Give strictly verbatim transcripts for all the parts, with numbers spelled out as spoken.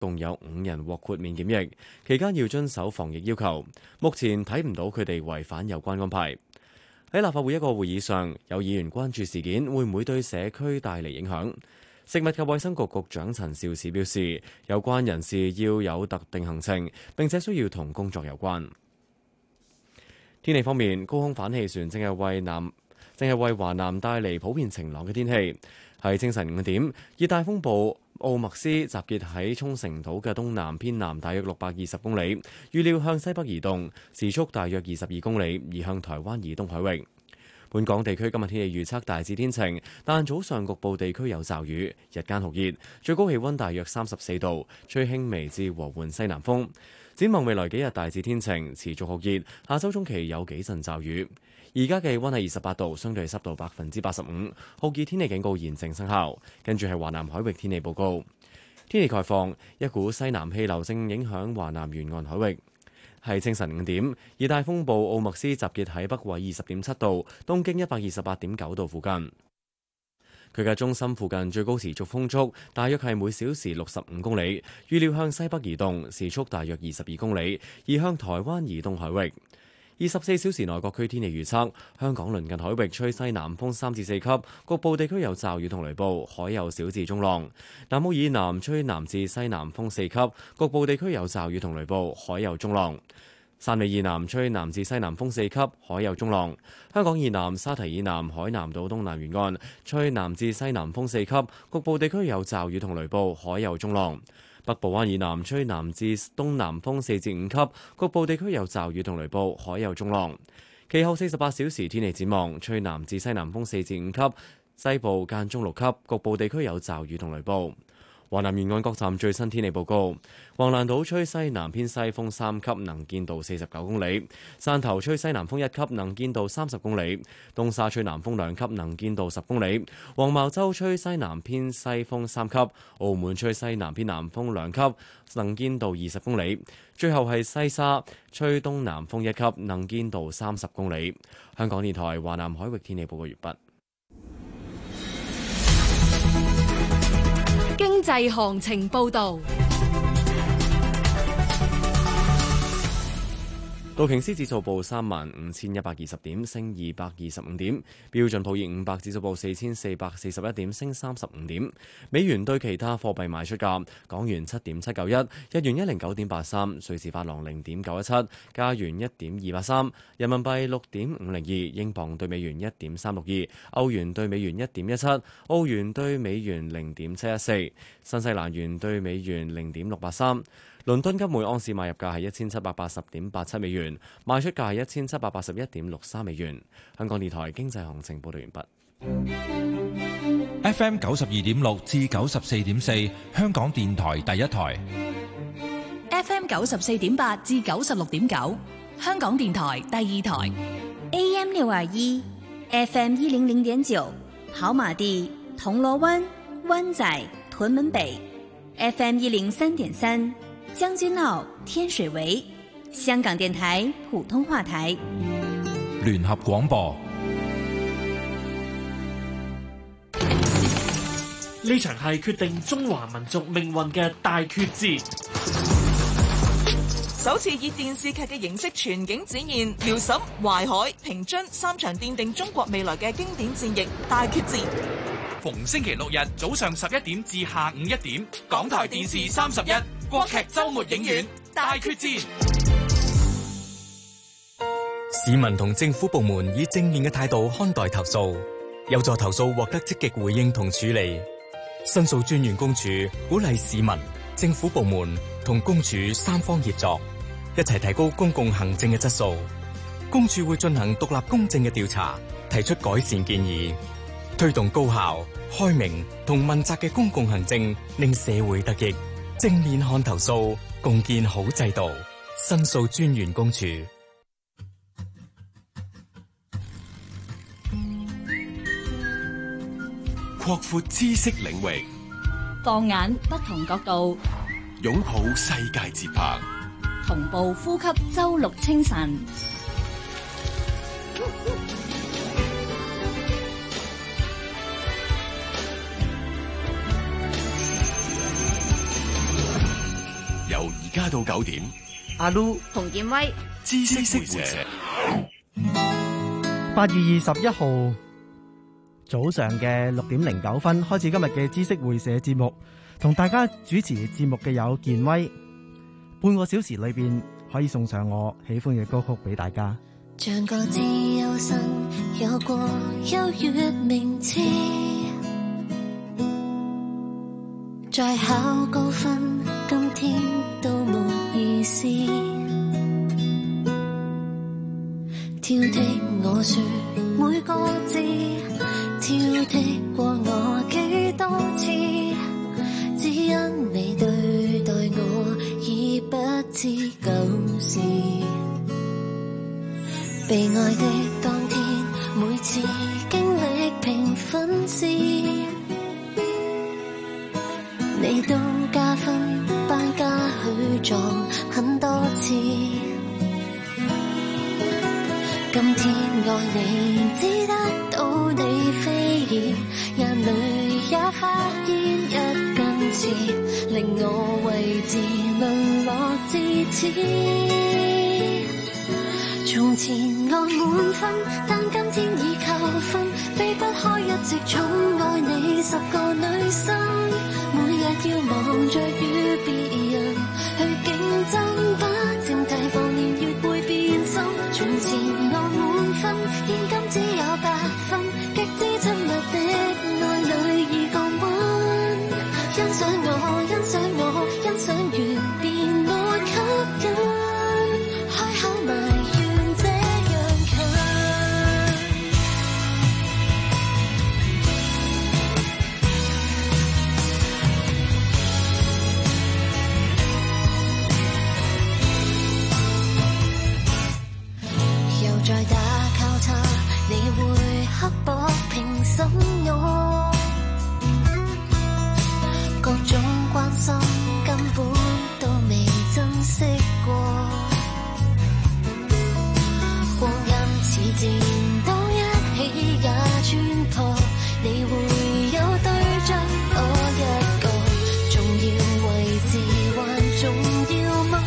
共有五人獲豁免檢疫，期間要遵守防疫要求。目前睇唔到佢哋違反有關安排。喺立法會一個會議上，有議員關注事件會唔會對社區帶嚟影響。食物及衛生局局長陳肇始表示，有關人士要有特定行程，並且需要同工作有關。天氣方面，高空反氣旋正係為南正係為華南帶嚟普遍晴朗嘅天氣。喺清晨五點，熱帶風暴奧麥斯集結喺沖繩島嘅東南偏南大約六百二十公里，預料向西北移動，時速大約二十二公里，移向台灣以東海域。本港地區今日天氣預測大致天晴，但早上局部地區有驟雨，日間酷熱，最高氣溫大約三十四度，吹輕微至和緩西南風。展望未來幾日大致天晴，持續酷熱，下周中期有幾陣驟雨。而家嘅氣溫係二十八度，相對濕度百分之八十五，酷熱天氣警告現正生效。跟住係華南海域天氣報告。天氣概況，一股西南氣流正影響華南沿岸海域。係清晨五點，熱帶風暴奧麥斯集結喺北緯二十點七度、東經一百二十八點九度附近。佢嘅中心附近最高持續風速大約係每小時六十五公里，預料向西北移動，時速大約二十二公里，移向台灣以東海域。二十四小時內各區天氣預測：香港鄰近海域吹西南風三至四級，局部地區有驟雨同雷暴，海有小至中浪；南澳以南吹南至西南風四級，局部地區有驟雨同雷暴，海有中浪；汕尾以南吹南至西南風四級，海有中浪；香港以南沙堤以南海南島東南沿岸吹南至西南風四級，局部地區有驟雨同雷暴，海有中浪。北部灣以南吹南至東南風四至五級，局部地區有驟雨同雷暴，海有中浪。其後四十八小時天氣展望，吹南至西南風四至五級，西部間中六級，局部地區有驟雨同雷暴。華南沿岸各站最新天氣報告：橫瀾島吹西南偏西風三級，能見度四十九公里；汕頭吹西南風一級，能見度三十公里；東沙吹南風兩級，能見度十公里；黃茅洲吹西南偏西風三級；澳門吹西南偏南風兩級，能見度二十公里；最後係西沙吹東南風一級，能見度三十公里。香港電台華南海域天氣報告完畢。 經濟行情報導。 道瓊斯指數報三萬五千一百二十點，升二百二十五點；標準普爾五百指數報四千四百四十一點，升三十五點。美元對其他貨幣賣出價：港元七點七九一，日元一零九點八三，瑞士法郎零點九一七，加元一點二八三，人民幣六點五零二，英鎊對美元一點三六二，歐元對美元一點一七，澳元對美元零點七一四，新西蘭元對美元零點六八三。倫敦金每盎司買入價係一千七百八十點八七美元，賣出價係一千七百八十一點六三美元。香港電台經濟行情報道完畢。 F M 九十二點六至九十四點四，香港電台第一台。 F M 九十四點八至九十六點九，香港電台第二台。 A M 六二一，F M 一零零點九，跑馬地、銅鑼灣、灣仔、屯門北。F M 一零三點三。將軍澳、天水圍，香港電台普通話台。 聯合廣播。 呢場係決定中華民族命運嘅大決戰。 首次以電視劇嘅形式全景展現遼瀋、淮海、平津三場奠定中國未來嘅經典戰役大決戰。 逢星期六日早上十一點至下午一點，港台電視三十一國劇周末影院大決戰。 市民同政府部門以正面嘅態度看待投訴，有助投訴獲得積極回應同處理。申訴專員公署鼓勵市民、政府部門同公署三方協作，一齊提高公共行政嘅質素。公署會進行獨立公正嘅調查，提出改善建議，推動高效、開明同問責嘅公共行政，令社會得益。正面看投訴，共建好制度。申訴專員公署。 擴闊知識領域， 放眼不同角度， 擁抱世界節拍， 同步呼吸周六清晨。 家到九點， 阿 Lu、 洪建威， 知識會社。 八月二十一號早上嘅六點零九分開始今日嘅知識會社節目，同大家主持節目嘅有建威。半個小時裏邊可以送上我喜歡嘅歌曲俾大家。 像個自由身有過優越名次，再考高分今天都冇意思，挑剔我說每個字，挑剔過我幾多次，只因你對待我已不知舊事。被愛的當天，每次經歷評分時，你都加分頒加許狀很多次。今天愛你只得到你飛燕，眼淚也發現一根刺，令我位置淪落至此。從前我滿分，但今天已扣分，避不開一直寵愛你十個女生，每日要忙着與別人去競爭，不停提防年月會變心。從前我滿分，現今只有八分，極之親密的愛侶已降溫。欣賞我，欣賞我，欣賞完便沒吸引。再打交叉，你會刻薄評審我，各種關心根本都未珍惜過，光陰似箭都一起也穿破，你會有對象我一個，重要位置還重要嗎？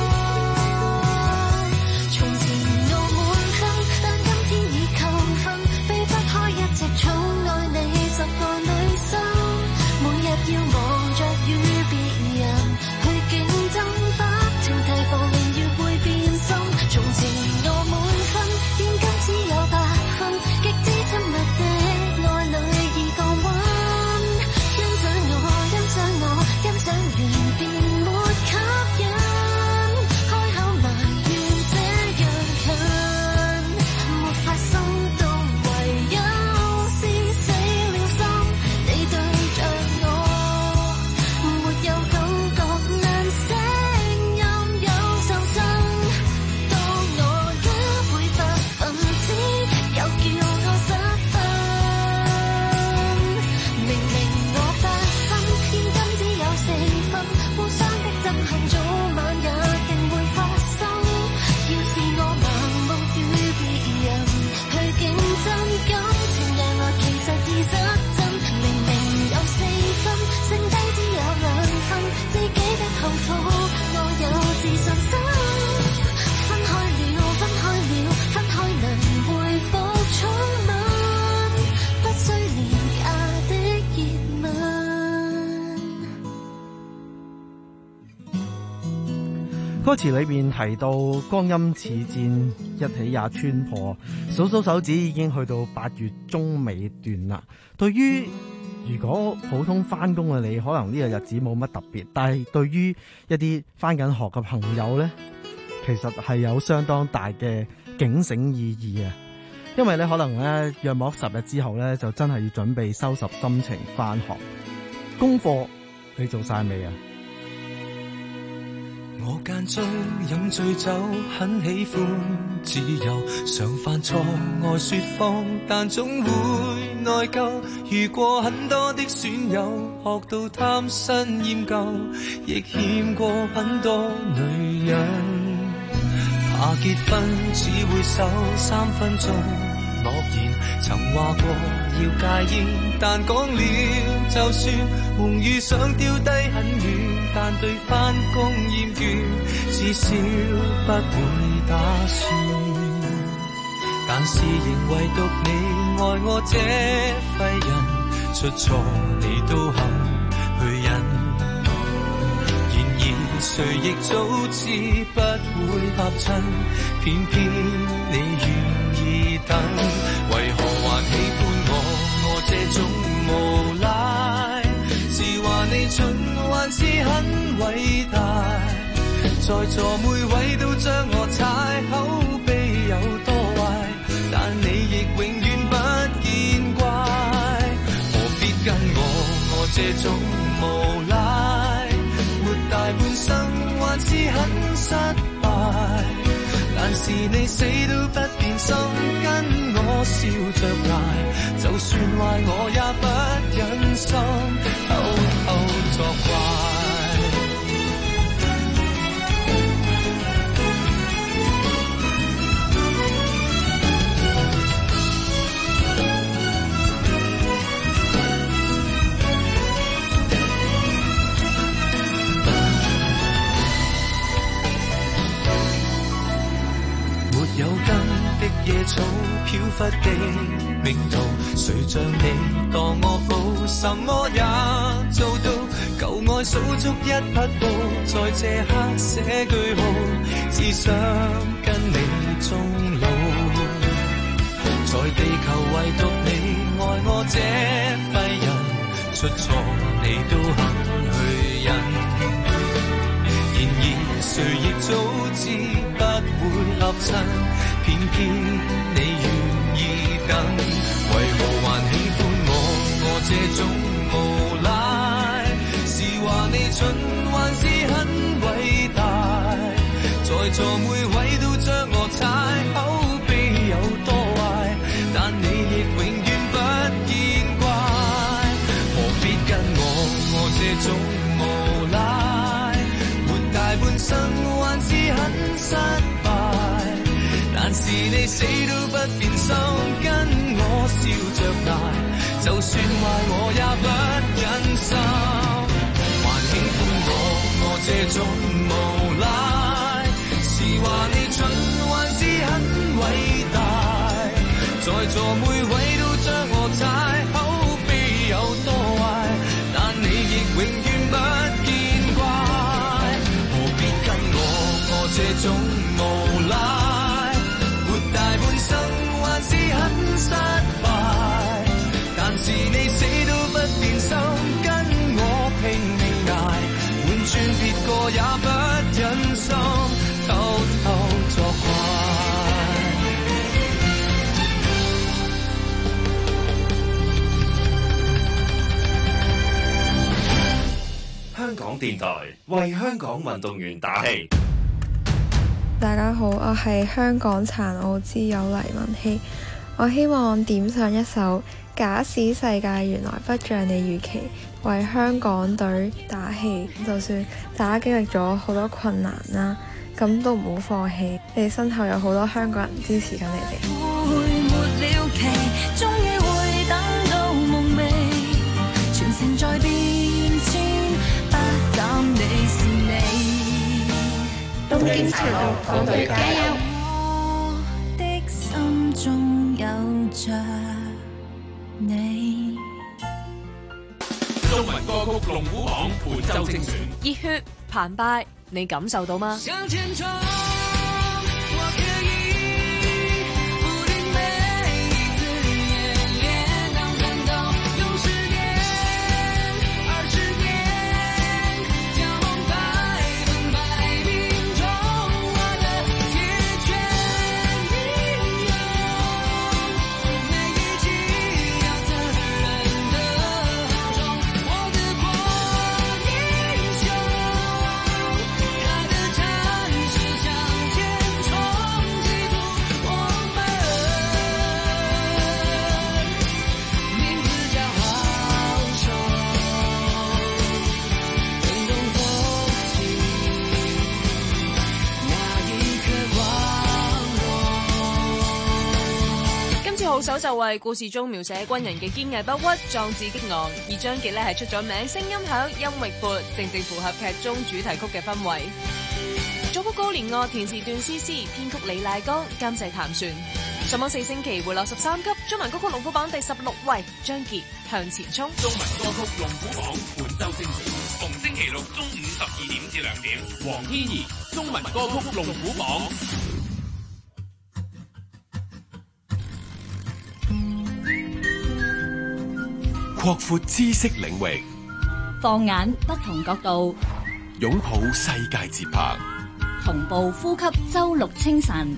要忙着與別人去競爭，不停提防年月會變心。從前我滿分，現今只有八分，極之親密的愛侶已降溫。欣賞我，欣賞我，欣賞完便沒吸引，開口埋怨這樣近，沒法心動，唯有是死了心。你對着我有感覺難聲音有受傷，當我一倍百分之又叫我失分，明明我八分，現今只有四分，互相的憎恨早晚也定會發生。要是我盲目與別人去競爭，感情讓我其實已失真，明明有四分，剩低只有兩分，自己的幸福我有自信心。分開了，分開了，分開能回復寵吻，不需廉價的熱吻。歌詞裏面提到光陰似箭，一起也穿破，數數手指已經去到八月中尾段啦。對於如果普通翻工嘅你，可能呢個日子冇乜特別，但係對於一啲翻緊學嘅朋友呢，其實係有相當大嘅警醒意義啊！因為咧可能咧約莫十日之後咧，就真係要準備收拾心情翻學。功課你做晒未啊？ 我間中飲醉酒，很喜歡自由，常犯錯愛說謊，但總會內疚。遇過很多的損友，學到貪新厭舊，亦欠過很多女人。怕結婚只會守三分鐘諾言，曾話過要戒煙，但講了就算，夢與想丟低很遠。 但對返工厭倦，至少不會打算。但是仍唯獨你愛我這廢人，出錯你都肯去忍。然而誰亦早知不會合襯，偏偏你願意等。為何還喜歡我？我這種無賴，是話你蠢還是很偉大？在座每位都將我踩，口碑有多壞，但你亦永遠不見怪。何必跟我？我這種無賴，活大半生還是很失敗。但是你死都不變心，跟我笑着捱，就算壞我也不忍心偷偷作怪。有根的野草飄忽的命途，誰像你當我寶，什麼也做到。舊愛數足一匹布，在這刻寫句號，只想跟你終老。在地球唯獨你愛我這廢人，出錯你都肯去忍。然而誰亦早知不會合襯，偏偏你願意等。為何還喜歡我？我這種無賴，是話你蠢還是很偉大？在座每位都將我踩，口碑有多壞，但你亦永遠不見怪。何必跟我？我這種無賴，大半生還是很失敗，但是你死都不變心，跟我笑着捱，就算壞我也不忍心。還喜歡我？我這種無賴，是話你蠢還是很偉大？在座每位都將我踩，口碑有多壞，但你亦永遠不見怪。這種無賴，活大半生還是很失敗，但是你死都不變心，跟我拼命捱，換轉別個也不忍心偷偷作怪。香港電台為香港運動員打氣。 大家好，我係香港殘奧之友黎文希，我希望點上一首假使世界原來不像你預期，為香港隊打氣。就算大家經歷咗好多困難啦，咁都唔好放棄，你哋身後有好多香港人支持緊你哋。 會沒了期，終於會等到夢寐，全城在變遷，不減你是你。東京殘奧港隊加油！我的心中有着你。 中文歌曲龍虎榜本周精選， 熱血澎湃，你感受到嗎？ 部首就為故事中描寫軍人嘅堅毅不屈、壯志激昂，而張傑呢係出咗名，聲音響、音域闊，正正符合劇中主題曲嘅氛圍。作曲高連樂，填詞段思思，編曲李賴江，監製譚旋。上網四星期回落十三級，中文歌曲龍虎榜第十六位，張傑向前衝。 中文歌曲龍虎榜本周星期，逢星期六中午十二點至兩點，黃天怡中文歌曲龍虎榜。 擴闊知識領域， 放眼不同角度， 擁抱世界節拍， 同步呼吸周六清晨。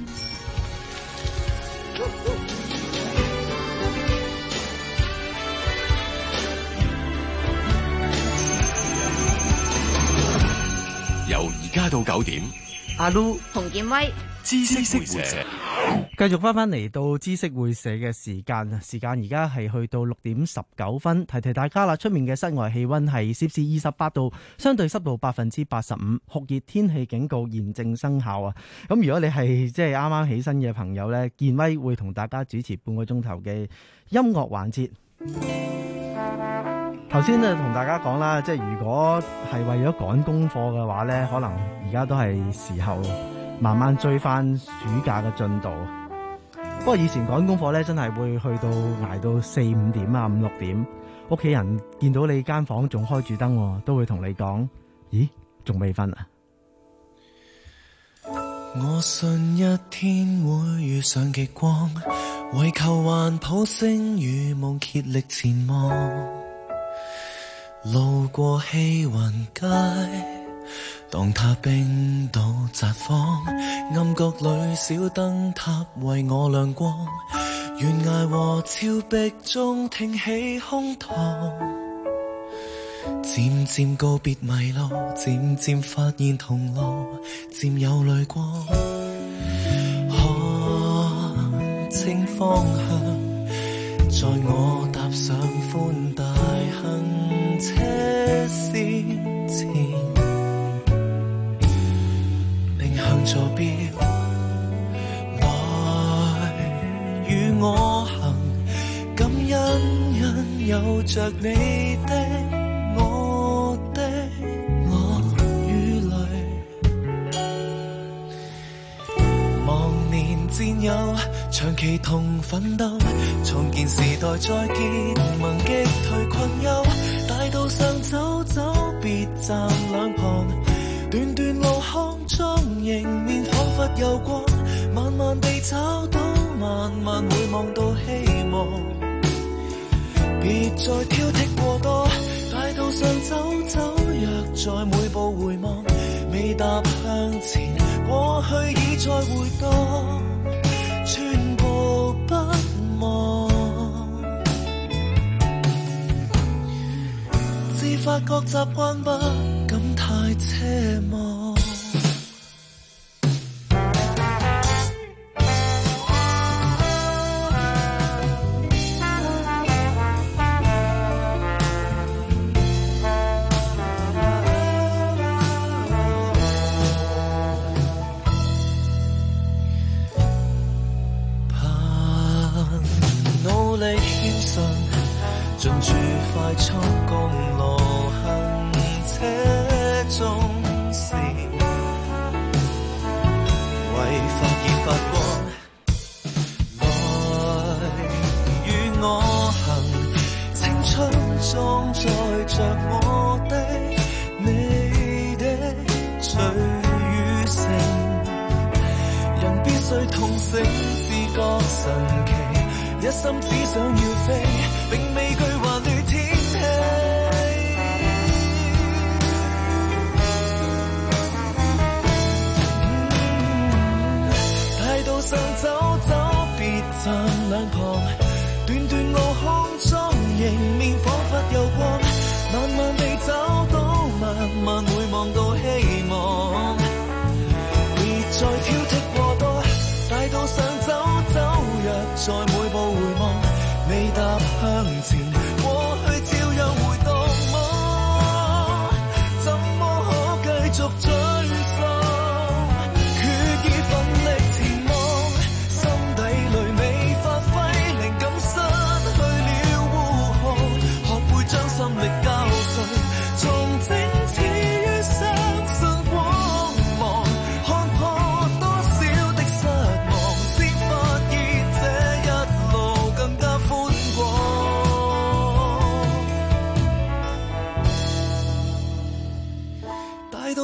由而家到九點， 阿 Lu、 洪建威， 知識會社。 繼續翻翻嚟到知識會社嘅時間，時間而家係去到六點十九分，提提大家啦。出面嘅室外氣溫係攝氏二十八度，相對濕度百分之八十五，酷熱天氣警告現正生效啊！咁如果你係即係啱啱起身嘅朋友呢，建威會同大家主持半個鐘頭嘅音樂環節。頭先呢同大家講啦，即係如果係為咗趕功課嘅話呢，可能而家都係時候慢慢追翻暑假嘅進度。不過以前趕功課咧，真係會去到捱到四五點啊，五六點，屋企人見到你間房仲開住燈，都會同你講：咦，仲未瞓啊？ 我信一天會遇上極光，為求環抱星與夢竭力前望，路過氣雲街，當它冰島札幌，暗角裏小燈塔為我亮光，懸崖和峭壁中挺起胸膛，漸漸告別迷路，漸漸發現同路，漸有淚光，看清方向，在我踏上寬大行車線前，向左標來與我行，感恩因有着你的我的我與淚，忘年戰友長期同奮鬥，重建時代再結盟擊退困憂，大道上走走別站兩旁，段段路巷中迎面彷彿有光，慢慢地找到，慢慢會望到希望，別再挑剔過多，大道上走走，若在每步回望，未踏向前，過去已再回蕩，全部不忘，自發覺習慣不敢太奢望。盡住快速公路行車中時，為發熱發光，來與我行，青春中載着我的你的醉與醒，人必須痛醒，自覺神奇，一心只想要飛，並未懼橫劣天氣。大道上走走，別站兩旁，段段路巷中迎面彷彿有光，慢慢地找到，慢慢會望到希望。別再挑剔過多，大道上走走，若在每步回望，未踏向前，過去照樣回蕩嗎？怎麼可繼續追溯？決意奮力前望，心底裏未發揮，聆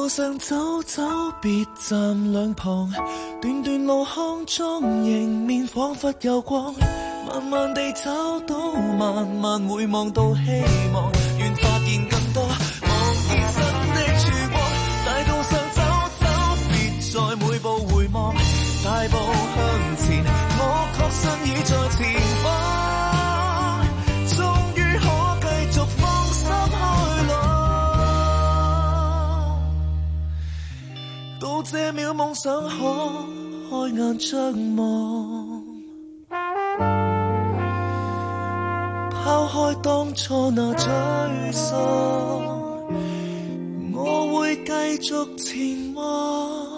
路上走走，別站兩旁，段段路巷中迎面彷彿有光，慢慢地找到，慢慢回望到希望，願發現更多望見新的曙光。大道上走走，別再每步回望，大步向前，我確信已在前方，終於可繼續放心開朗。到這秒夢想可開眼張望，拋開當初那沮喪，我會繼續前往。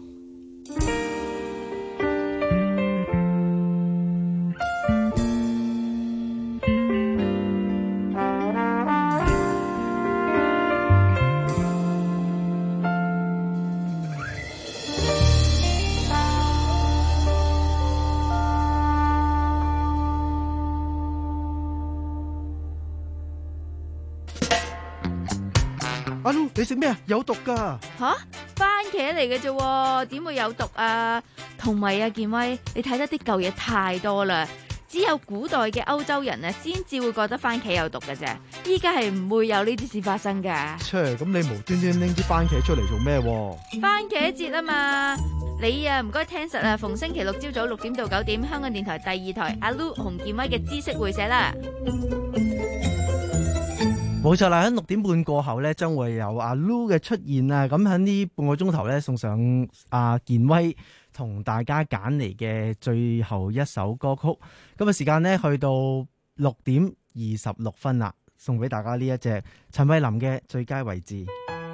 阿 Lu， 你食咩啊？有毒噶！ 吓，番茄嚟嘅啫，點會有毒啊？同埋啊，健威，你睇得啲舊嘢太多啦，只有古代嘅歐洲人啊，先至會覺得番茄有毒嘅啫。依家係唔會有呢啲事發生噶。 切，咁你無端端拎啲番茄出嚟做咩？ 番茄節啊嘛，你啊唔該聽實啊，逢星期六朝早六點到九點，香港電台第二台阿 Lu 洪健威嘅知識會社啦。 冇錯啦，喺六點半過後咧，將會有阿 Lu 嘅出現啊！咁喺呢半個鐘頭咧，送上阿健威同大家揀嚟嘅最後一首歌曲。咁啊，時間咧去到六點二十六分啦，送俾大家呢一隻陳慧琳嘅《最佳位置》。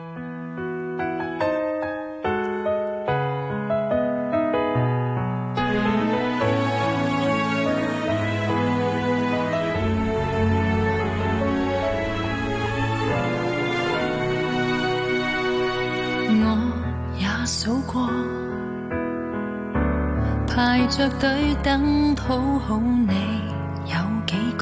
數過排着隊等討好你有幾個，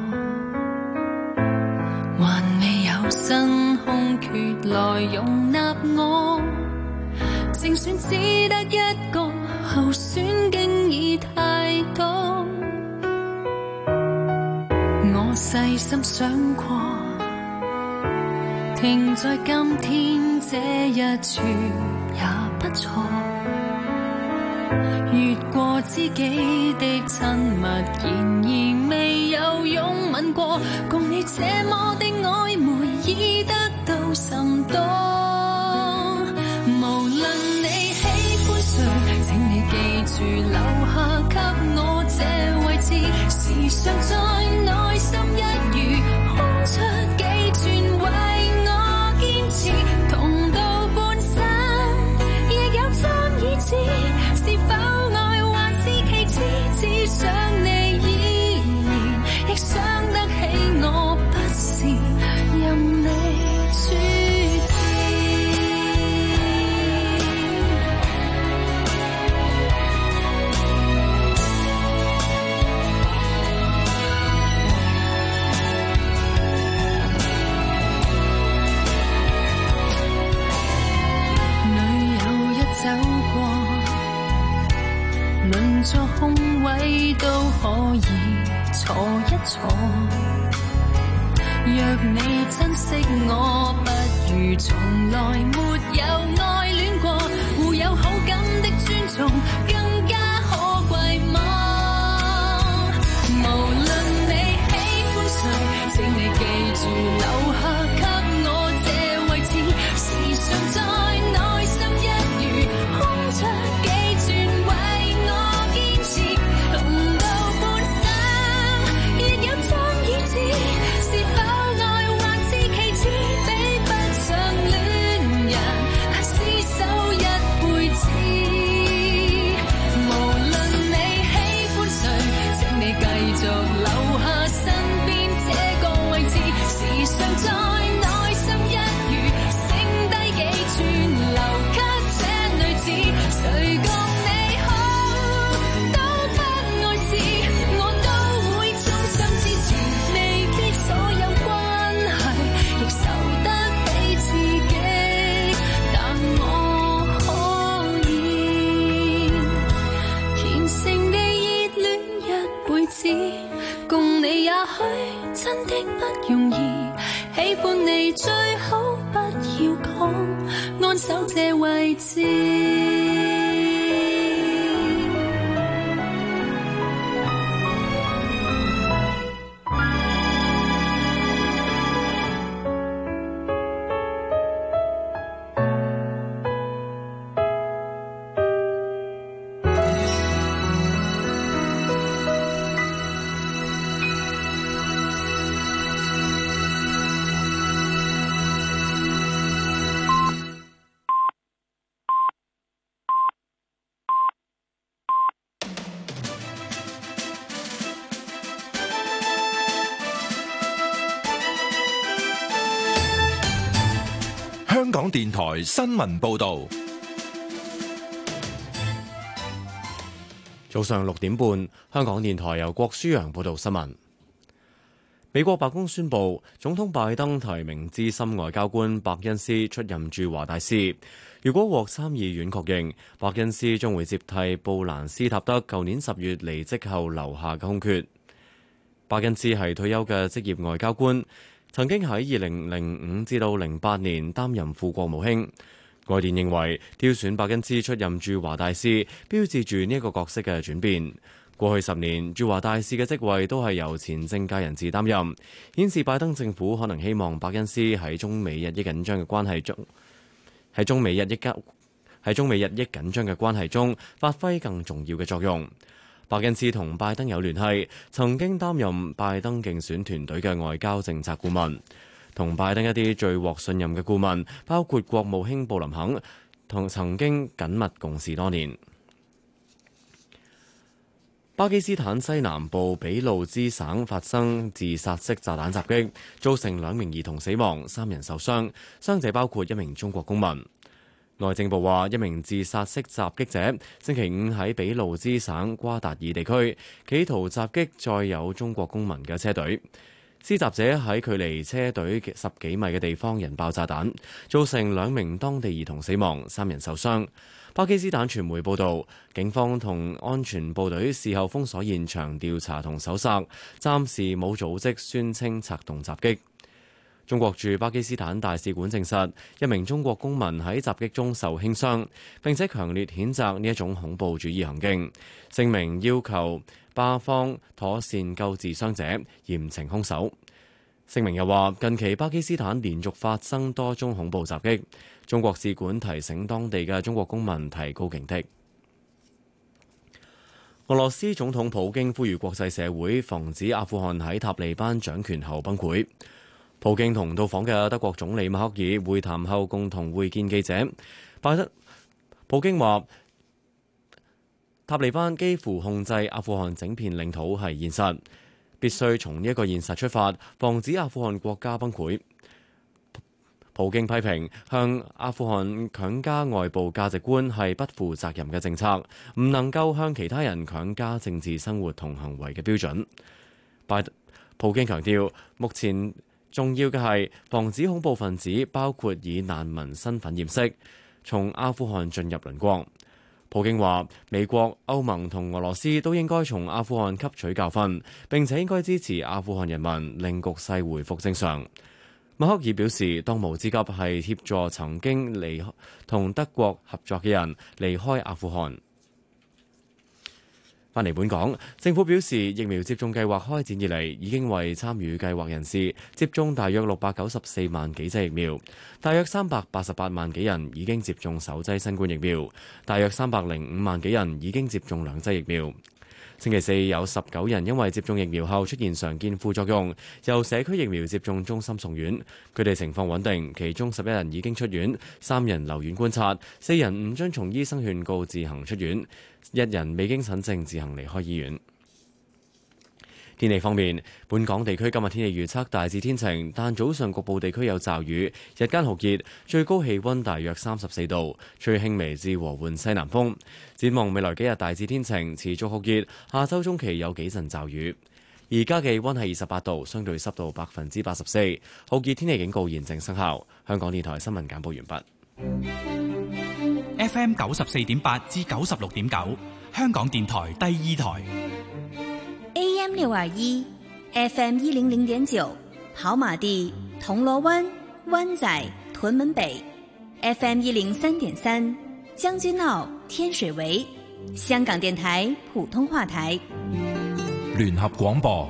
還未有新空缺來容納我，正選只得一個候選經已太多，我細心想過，停在今天這一處也不錯，越過知己的親密，然而未有擁吻過，共你這麼的曖昧已得到甚多。無論你喜歡誰，請你記住留下給我這位置，時常在內心一隅空出幾寸為我堅持，同到半生亦有爭議之，是否愛還是其次，只想你依然亦想得起我，不是任你處座空位都可以坐一坐，若你珍惜我，不如從來沒有愛戀過，互有好感的尊重更加可貴嗎？無論你喜歡誰，請你記住留下給我這位置，時常在內心一隅空出幾寸為是否愛還是其次，比不上戀人， 真的不容易，喜歡你最好不要講，安守這位置。 香港電台新聞報道， 早上六點半，香港電台由郭舒揚報道新聞。美國白宮宣布，總統拜登提名資深外交官伯恩斯出任駐華大使。如果獲參議院確認，伯恩斯將會接替布蘭斯塔德舊年十月離職後留下嘅空缺。伯恩斯係退休嘅職業外交官，曾經喺二零零五至到零八年擔任副國務卿。外電認為挑選伯恩斯出任駐華大使，標誌住呢一個角色嘅轉變。過去十年，駐華大使嘅職位都係由前政界人士擔任，顯示拜登政府可能希望伯恩斯喺中美日益緊張嘅關係中，喺中美日益緊喺中美日益緊張嘅關係中發揮更重要嘅作用。伯恩斯同拜登有聯繫，曾經擔任拜登競選團隊嘅外交政策顧問，同拜登一啲最獲信任嘅顧問，包括國務卿布林肯，同曾經緊密共事多年。巴基斯坦西南部俾路支省發生自殺式炸彈襲擊，造成兩名兒童死亡，三人受傷，傷者包括一名中國公民。內政部話，一名自殺式襲擊者星期五喺俾路支省瓜達爾地區企圖襲擊載有中國公民嘅車隊，施襲者喺距離車隊十幾米嘅地方引爆炸彈，造成兩名當地兒童死亡，三人受傷。巴基斯坦傳媒報導，警方同安全部隊事後封鎖現場調查同搜索，暫時冇組織宣稱策動襲擊。中國駐巴基斯坦大使館證實，一名中國公民喺襲擊中受輕傷，並且強烈譴責呢一種恐怖主義行徑，聲明要求巴方妥善救治傷者，嚴懲兇手。聲明又話，近期巴基斯坦連續發生多宗恐怖襲擊，中國使館提醒當地嘅中國公民提高警惕。俄羅斯總統普京呼籲國際社會防止阿富汗喺塔利班掌權後崩潰。普京同到訪嘅德國總理默克爾會談後共同會見記者。拜登普京話，塔利班幾乎控制阿富汗整片領土係現實，必須從呢一個現實出發，防止阿富汗國家崩潰。普京批評向阿富汗強加外部價值觀係不負責任嘅政策，唔能夠向其他人強加政治生活同行為嘅標準。拜普京強調，目前重要嘅係防止恐怖分子，包括以難民身份掩飾，從阿富汗進入鄰國。普京話，美國、歐盟同俄羅斯都應該從阿富汗吸取教訓，並且應該支持阿富汗人民，令局勢回復正常。默克爾表示，當務之急係協助曾經離同德國合作嘅人離開阿富汗。返嚟本港，政府表示疫苗接種計劃開展以嚟，已經為參與計劃人士接種大約六百九十四萬幾劑疫苗，大約三百八十八萬幾人已經接種首劑新冠疫苗，大約三百零五萬幾人已經接種兩劑疫苗。星期四有十九人因為接種疫苗後出現常見副作用，由社區疫苗接種中心送院，佢哋情況穩定，其中十一人已經出院，三人留院觀察，四人唔遵從醫生勸告自行出院，一人未經診症自行離開醫院。天氣方面，本港地區今日天氣預測大致天晴，但早上局部地區有驟雨，日間酷熱，最高氣溫大約三十四度，吹輕微至和緩西南風。展望未來幾日大致天晴，持續酷熱，下周中期有幾陣驟雨。而家嘅氣溫係二十八度，相對濕度百分之八十四，酷熱天氣警告現正生效。香港電台新聞簡報完畢。 F M 九十四點八至九十六點九，香港電台第二台。 A M 六二一 F M 一零零點九，跑馬地、銅鑼灣、灣仔、屯門北 ；F M 一零三點三，將軍澳、天水圍。香港電台普通話台。 聯合廣播。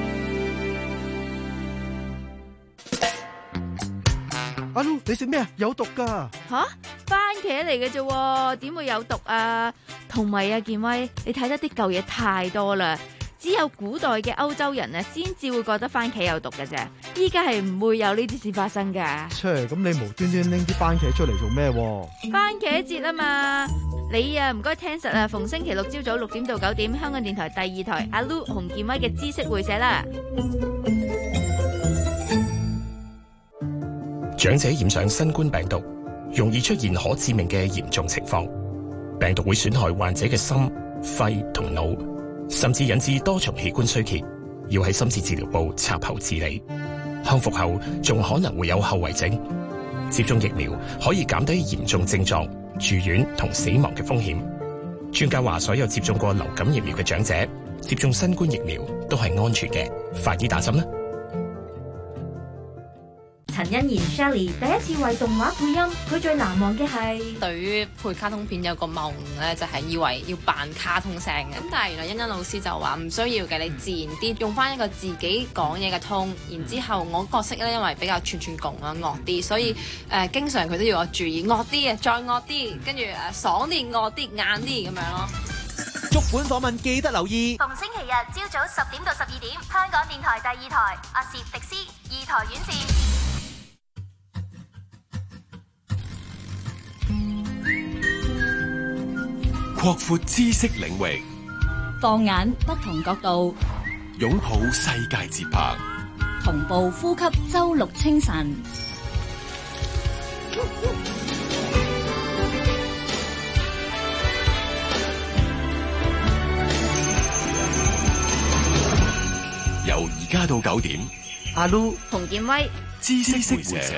阿 Lu， 你食咩啊？有毒噶！ 吓，番茄嚟嘅啫，點會有毒啊？同埋啊，健威，你睇得啲舊嘢太多啦。只有古代嘅歐洲人啊，先至會覺得番茄有毒嘅啫。依家係唔會有呢啲事發生噶。 切，咁你無端端拎啲番茄出嚟做咩？ 番茄節啊嘛，你啊唔該聽實啊，逢星期六朝早六點到九點，香港電台第二台阿 Lu 洪健威嘅知識會社啦。 長者染上新冠病毒，容易出現可致命嘅嚴重情況，病毒會損害患者嘅心、肺同腦。甚至引致多重器官衰竭，要喺深切治療部插喉治理。康復後仲可能會有後遺症。接種疫苗可以減低嚴重症狀、住院同死亡嘅風險。專家話，所有接種過流感疫苗嘅長者接種新冠疫苗都係安全嘅，快啲打針啦！ 陳欣妍 Shelly 第一次為動畫配音，佢最難忘嘅係對於配卡通片有個謬誤咧，就係以為要扮卡通聲嘅。咁但係原來欣欣老師就話唔需要嘅，你自然啲，用翻一個自己講嘢嘅 tone。然之後我角色咧，因為比較串串共啊惡啲，所以誒、呃、經常佢都要我注意惡啲嘅，再惡啲，跟住誒爽啲、惡啲、硬啲咁樣咯。 足本訪問記得留意， 逢星期日朝早十點到十二點，香港電台第二台，阿攝迪斯二台院線。 擴闊知識領域， 放眼不同角度， 擁抱世界節拍， 同步呼吸周六清晨。 由而家到九點， 阿 Lu 洪健威知識會社。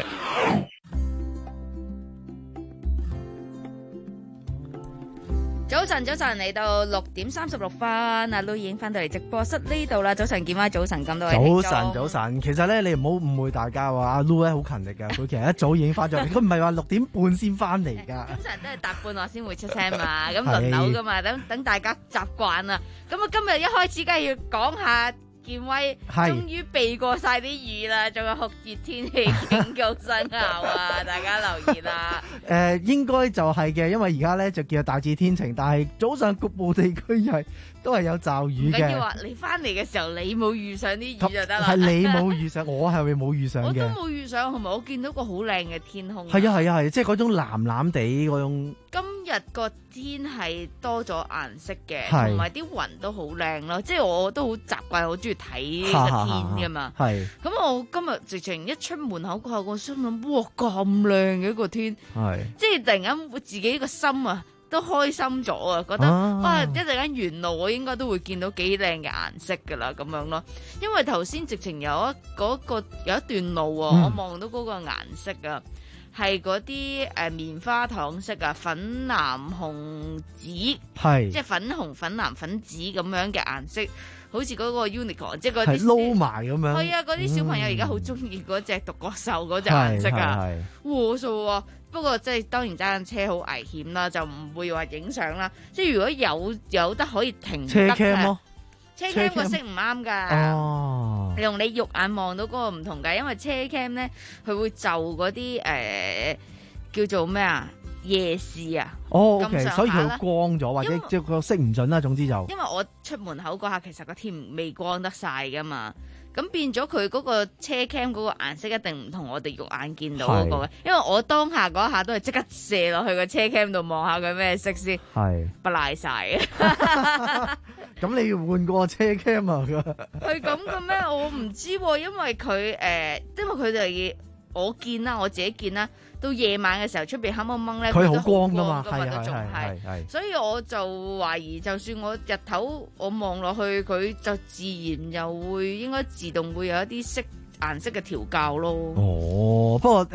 早晨，早晨嚟到六點三十六分，阿 Lu 已經翻到嚟直播室呢度啦。早晨，健威，早晨咁多位。 早晨，早晨。其實咧，你唔好誤會大家喎，阿 Lu 咧好勤力噶，佢其實一早已經翻咗嚟，佢唔係話六點半先翻嚟噶。 通常都係搭半我先會出聲嘛，咁輪流噶嘛，等等大家習慣啦。咁啊，今日一開始梗係要講下。健威終於避過晒啲雨啦，仲有酷熱天氣警告生效啊！大家留意啦。 誒、呃，應該就係嘅，因為而家咧就叫大致天晴，但係早上局部地區係都係有驟雨嘅。 唔緊要話，你翻嚟嘅時候你冇遇上啲雨就得啦。 係你冇遇上，我係咪冇遇上嘅？ 我都冇遇上，同埋我見到個好靚嘅天空。 係啊係啊係，即係嗰種藍藍地嗰種。 今日個天係多咗顏色嘅，同埋啲雲都好靚咯。即係我都好習慣，好中意睇個天噶嘛。係。咁我今日直情一出門口嗰下，我心諗哇咁靚嘅一個天。係。即係突然間自己個心啊都開心咗啊，覺得啊一陣間沿路我應該都會見到幾靚嘅顏色噶啦咁樣咯。因為頭先直情有一嗰個有一段路啊，嗯、我望到嗰個顏色啊。係嗰啲誒棉花糖色啊，粉藍紅紫，係即係粉紅、粉藍、粉紫咁樣嘅顏色，好似嗰個 unicorn， 即係嗰啲撈埋咁樣。 係啊，嗰啲小朋友而家好中意嗰隻獨角獸嗰隻顏色啊，和數啊。不過即係當然揸緊車好危險啦，就唔會話影相啦。即係如果有有得可以停得嘅。車 cam 個色唔啱噶，哦，用你肉眼望到嗰個唔同噶，因為車 cam 咧佢會就嗰啲誒叫做咩啊夜視啊， 哦 ，OK，所以佢光咗或者即係個色唔準啦，總之就因為我出門口嗰下其實個天未光得晒噶嘛。咁變咗佢嗰個車 cam 嗰個顏色一定唔同我哋肉眼見到嗰、嗰個嘅，因為我當下嗰下都係即刻射落去個車 cam 度望下佢咩色先，係不賴晒嘅。 咁你要換過車 cam 啊？ 係咁嘅咩？我唔知喎，因為佢誒、呃，因為佢哋我見啦，我自己見啦。到夜晚嘅時候，出邊黑蒙蒙咧， 佢好光噶嘛， 係係係係，所以我就懷疑，就算我日頭我望落去，佢就自然又會應該自動會有一啲色顏色嘅調校咯。 哦，不過誒、呃，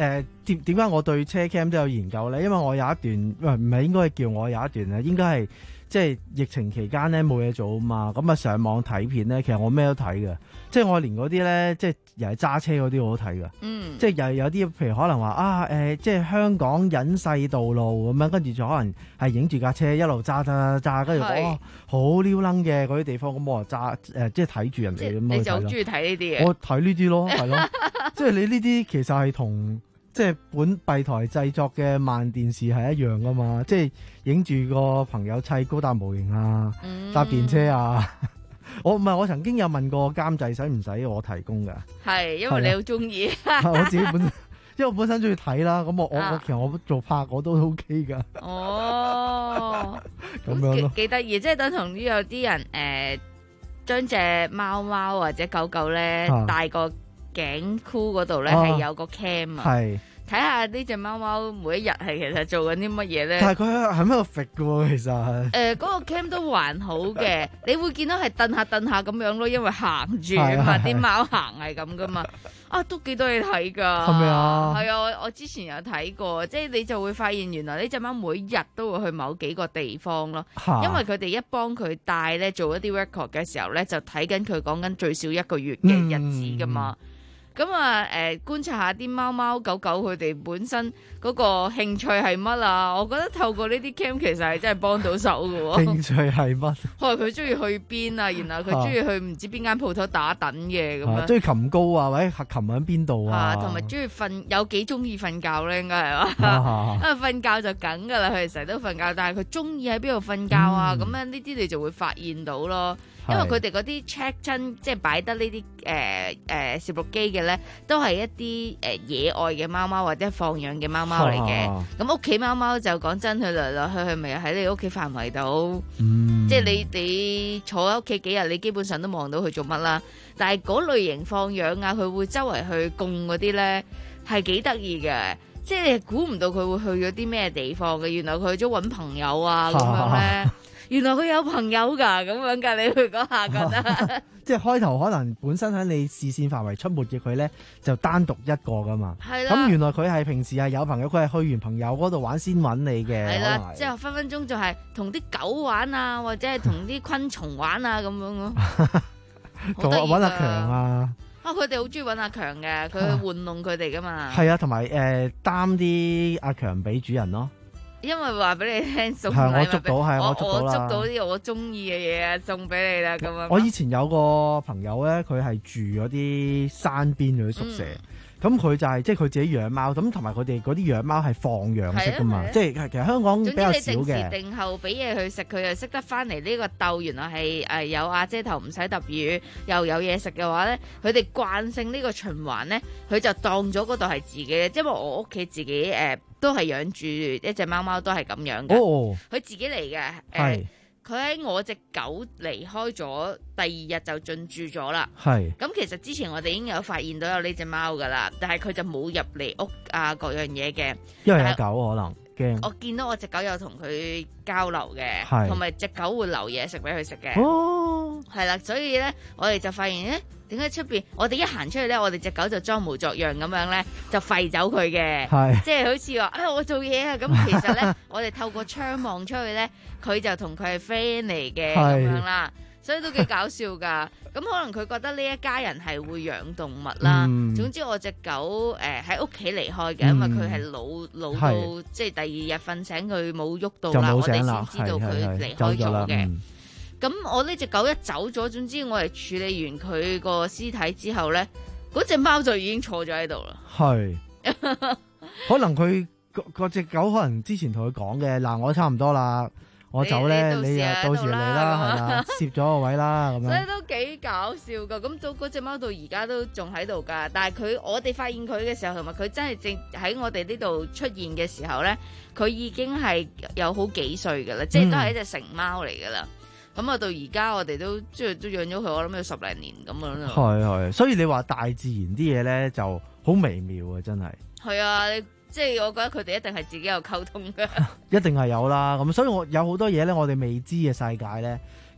點點解我對車 cam 都有研究咧？因為我有一段，唔係唔係應該叫我有一段咧，應該係即係疫情期間咧冇嘢做啊嘛，咁啊上網睇片咧，其實我咩都睇嘅，即係我連嗰啲咧，即係又係揸車嗰啲我都睇嘅， 嗯， 即係又有啲譬如可能話啊誒、呃，即係香港隱世道路咁樣，跟住就可能係影住架車一路揸揸揸，跟住哇好撩楞嘅嗰啲地方，咁我就揸誒，即係睇住人哋咁樣去睇咯。 你就好中意睇呢啲嘢？ 我睇呢啲咯，係咯，即係你呢啲其實係同即係本閉台製作嘅慢電視係一樣噶嘛，即係影住個朋友砌高達模型啊，搭、嗯、電車啊。我唔係，我曾經有問過監製使唔使我提供噶？係， 因為你好中意。 我自己本身，因為我本身中意睇啦，咁我我、啊、我其實我做拍我都 OK 噶。 哦， 咁樣咯， 幾得意，即係等同於有啲人誒，將隻貓貓或者狗狗咧帶個頸箍嗰度咧係有個 cam 啊。係。睇下呢隻貓貓每一日係其實做緊啲乜嘢咧？ 但係佢係喺度揈嘅喎，其實係。誒、 呃，嗰、那個 cam 都還好嘅，你會見到係蹬下蹬下咁樣咯，因為行住啊嘛，啲貓行係咁噶嘛。啊，都幾多嘢睇㗎。係咪啊？係啊，我我之前有睇過，即係你就會發現原來呢隻貓每日都會去某幾個地方咯，因為佢哋一幫佢帶咧做一啲 record 嘅時候咧，就睇緊佢講緊最少一個月嘅日子㗎嘛。嗯咁啊，誒、呃、觀察下啲貓貓狗狗佢哋本身嗰個興趣係乜啊？我覺得透過呢啲 cam 其實係真係幫到手嘅喎。 興趣係乜？可能佢中意去邊啊？然後佢中意去唔知邊間鋪頭打躉嘅咁樣。 中意擒高啊，或者琴喺邊度啊？ 同埋中意瞓，有幾中意瞓覺咧？應該係嘛？因為瞓覺就梗㗎啦，佢哋成日都瞓覺，但係佢中意喺邊度瞓覺啊？咁、嗯、樣呢啲你就會發現到咯。因為佢哋嗰啲 check 親，即係擺得呢啲誒誒攝錄機嘅咧，都係一啲誒、呃、野外嘅貓貓或者放養嘅貓貓嚟嘅。咁屋企貓貓就講真，佢來來去去咪喺你屋企範圍度，嗯、即係你你坐喺屋企幾日，你基本上都望到佢做乜啦。但係嗰類型放養啊，佢會周圍去供嗰啲咧，係幾得意嘅。即係你估唔到佢會去咗啲咩地方嘅，原來佢去咗揾朋友啊咁樣咧。原來佢有朋友㗎，咁樣㗎，你去講下㗎啦。 即係開頭可能本身喺你視線範圍出沒嘅佢咧，就單獨一個㗎嘛。係啦。咁原來佢係平時係有朋友，佢係去完朋友嗰度玩先揾你嘅。係啦。 之後分分鐘就係同啲狗玩啊，或者係同啲昆蟲玩啊咁樣咯。 同我揾阿強啊。 啊！佢哋好中意揾阿強嘅，佢去玩弄佢哋㗎嘛。 係啊，同埋誒擔啲阿強俾主人咯。 因為話俾你聽送禮物，係我捉到，係我捉到啦。 我捉到啲我中意嘅嘢啊，送俾你啦咁樣。 我以前有個朋友咧，佢係住嗰啲山邊嗰啲宿舍，咁、嗯、佢就係、是、即係佢自己養貓，咁同埋佢哋嗰啲養貓係放養式噶嘛，即係其實香港比較少嘅。總之你定時定候俾嘢佢食，佢又識得翻嚟呢個竇，原來係誒有阿姐頭唔使揼魚，又有嘢食嘅話咧，佢哋慣性呢個循環咧，佢就當咗嗰度係自己嘅，因為我屋企自己誒。呃都係養住一隻貓貓，都係咁樣嘅。佢、哦、自己嚟嘅，誒，佢喺我隻狗離開咗第二日就進駐咗啦。係。咁其實之前我哋已經有發現到有呢隻貓噶啦，但係佢就冇入嚟屋啊，各樣嘢嘅。因為有狗可能驚。我見到我隻狗有同佢交流嘅，同埋隻狗會留嘢食俾佢食嘅。哦。係啦，所以咧，我哋就發現咧。點解出邊我哋一行出去咧，我哋隻狗就裝模作樣咁樣咧，就吠走佢嘅，即係好似話啊我做嘢啊，咁其實咧我哋透過窗望出去咧，佢就同佢係 friend 嚟嘅咁樣啦，所以都幾搞笑噶。咁可能佢覺得呢一家人係會養動物啦。嗯、總之我隻狗誒喺屋企離開嘅，嗯、因為佢係老老到即係第二日瞓醒佢冇喐到啦，我哋先知道佢離開咗嘅。咁我呢隻狗一走咗，總之我係處理完佢個屍體之後咧，嗰隻貓就已經坐咗喺度啦。係，可能佢嗰隻狗可能之前同佢講嘅，嗱我差唔多啦，我走咧，你啊到時嚟啦，係啦，攝咗個位啦，咁樣。所以都幾搞笑噶。咁到嗰隻貓到而家都仲喺度噶，但係佢我哋發現佢嘅時候，同埋佢真係正喺我哋呢度出現嘅時候咧，佢已經係有好幾歲噶啦，即係都係一隻成貓嚟噶啦。咁啊，到而家我哋都即係都養咗佢，我諗有十零年咁樣咯。 係係，所以你話大自然啲嘢咧就好微妙啊，真係。 係啊，你即係我覺得佢哋一定係自己有溝通嘅。 一定係有啦，咁所以我有好多嘢咧，我哋未知嘅世界咧，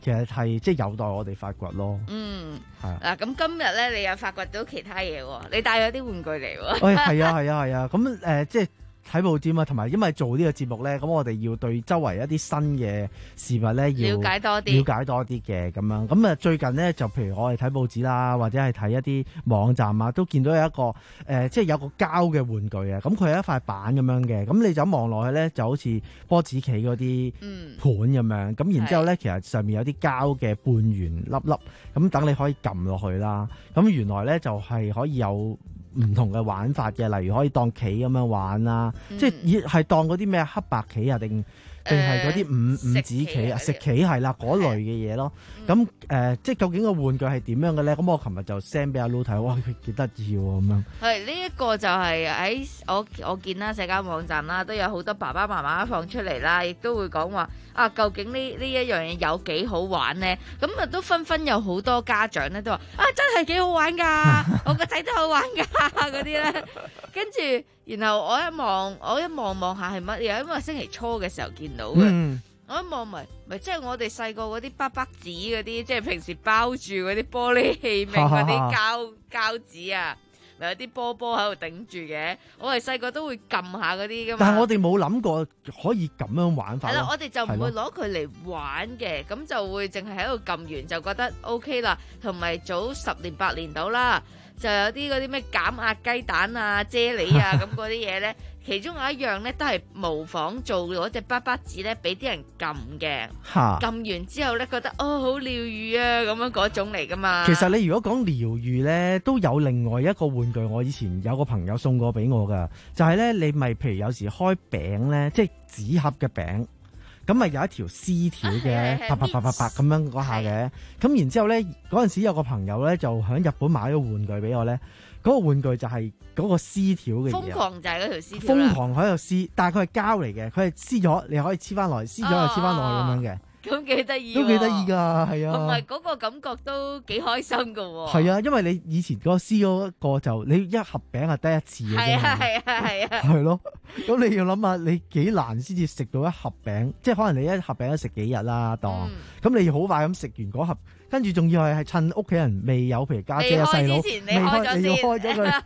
其實係即係有待我哋發掘咯。 嗯， 係嗱，咁今日咧你又發掘到其他嘢喎，你帶咗啲玩具嚟喎。 誒係啊係啊係啊，咁誒、呃、即係。睇報紙嘛，同埋因為做呢個節目咧，咁我哋要對周圍一啲新嘅事物咧，要了解多啲， 了解多啲嘅咁樣。咁啊，最近咧就譬如我哋睇報紙啦，或者係睇一啲網站啊，都見到有一個誒、呃，即係有個膠嘅玩具啊。咁佢係一塊板咁樣嘅，咁你就望落去咧，就好似波子棋嗰啲盤咁樣。咁、嗯、然之後咧，其實上面有啲膠嘅半圓粒粒，咁等你可以撳落去啦。咁原來咧就係、是、可以有唔同嘅玩法嘅，例如可以當棋咁樣玩啦，嗯、即係以係當嗰啲咩黑白棋啊，定定係嗰啲五、呃、五子棋啊、食棋係啦嗰類嘅嘢咯。咁誒、呃，即係究竟個玩具係點樣嘅咧？咁我琴日就 send 俾阿 Lu 睇，哇，佢幾得意喎咁樣。係呢一個就係喺我我見啦，社交網站啦，都有好多爸爸媽媽放出嚟啦，亦都會講話啊，究竟呢呢一樣嘢有幾好玩咧？咁啊都紛紛有好多家長咧都話啊，真係幾好玩㗎，我個仔都好玩㗎嗰啲咧。跟住然後我一望，我一望望下係乜嘢？因為星期初嘅時候見到嘅。嗯，我一望咪咪即係我哋細個嗰啲筆筆紙嗰啲，即係平時包住嗰啲玻璃器皿嗰啲膠膠紙啊，咪有啲波波喺度頂住嘅。我哋細個都會撳下嗰啲噶嘛。但係我哋冇諗過可以咁樣玩法。係啦，我哋就唔會攞佢嚟玩嘅，咁就會淨係喺度撳完就覺得 OK 啦。同埋早十年八年到啦，就有啲嗰啲咩減壓雞蛋啊、啫喱啊咁嗰啲嘢咧。其中有一樣咧，都係模仿做嗰隻筆筆紙咧，俾啲人撳嘅。嚇！撳完之後咧，覺得哦好療愈啊，咁樣嗰種嚟噶嘛。其實你如果講療愈咧，都有另外一個玩具，我以前有個朋友送過俾我噶，就係咧，你咪譬如有時開餅咧，即係紙盒嘅餅，咁咪有一條絲條嘅，啪啪啪啪啪咁樣嗰下嘅。咁然之後咧，嗰陣時有個朋友咧，就喺日本買咗個玩具俾我咧。嗰個玩具就係嗰個絲條嘅嘢，瘋狂就係嗰條絲條，瘋狂喺度絲，但係佢係膠嚟嘅，佢係絲咗，你可以黐翻落去，絲咗又黐翻落去咁樣嘅。咁幾得意，都幾得意㗎，係啊。同埋嗰個感覺都幾開心㗎喎。係啊，因為你以前嗰個絲嗰個就你一盒餅係得一次嘅啫。係啊係啊係啊。係咯，咁你要諗下，你幾難先至食到一盒餅，即係可能你一盒餅都食幾日啦，當。咁、嗯、你要好快咁食完嗰盒。跟住仲要係係趁屋企人未有，譬如家姐啊細佬，未開你要開咗佢。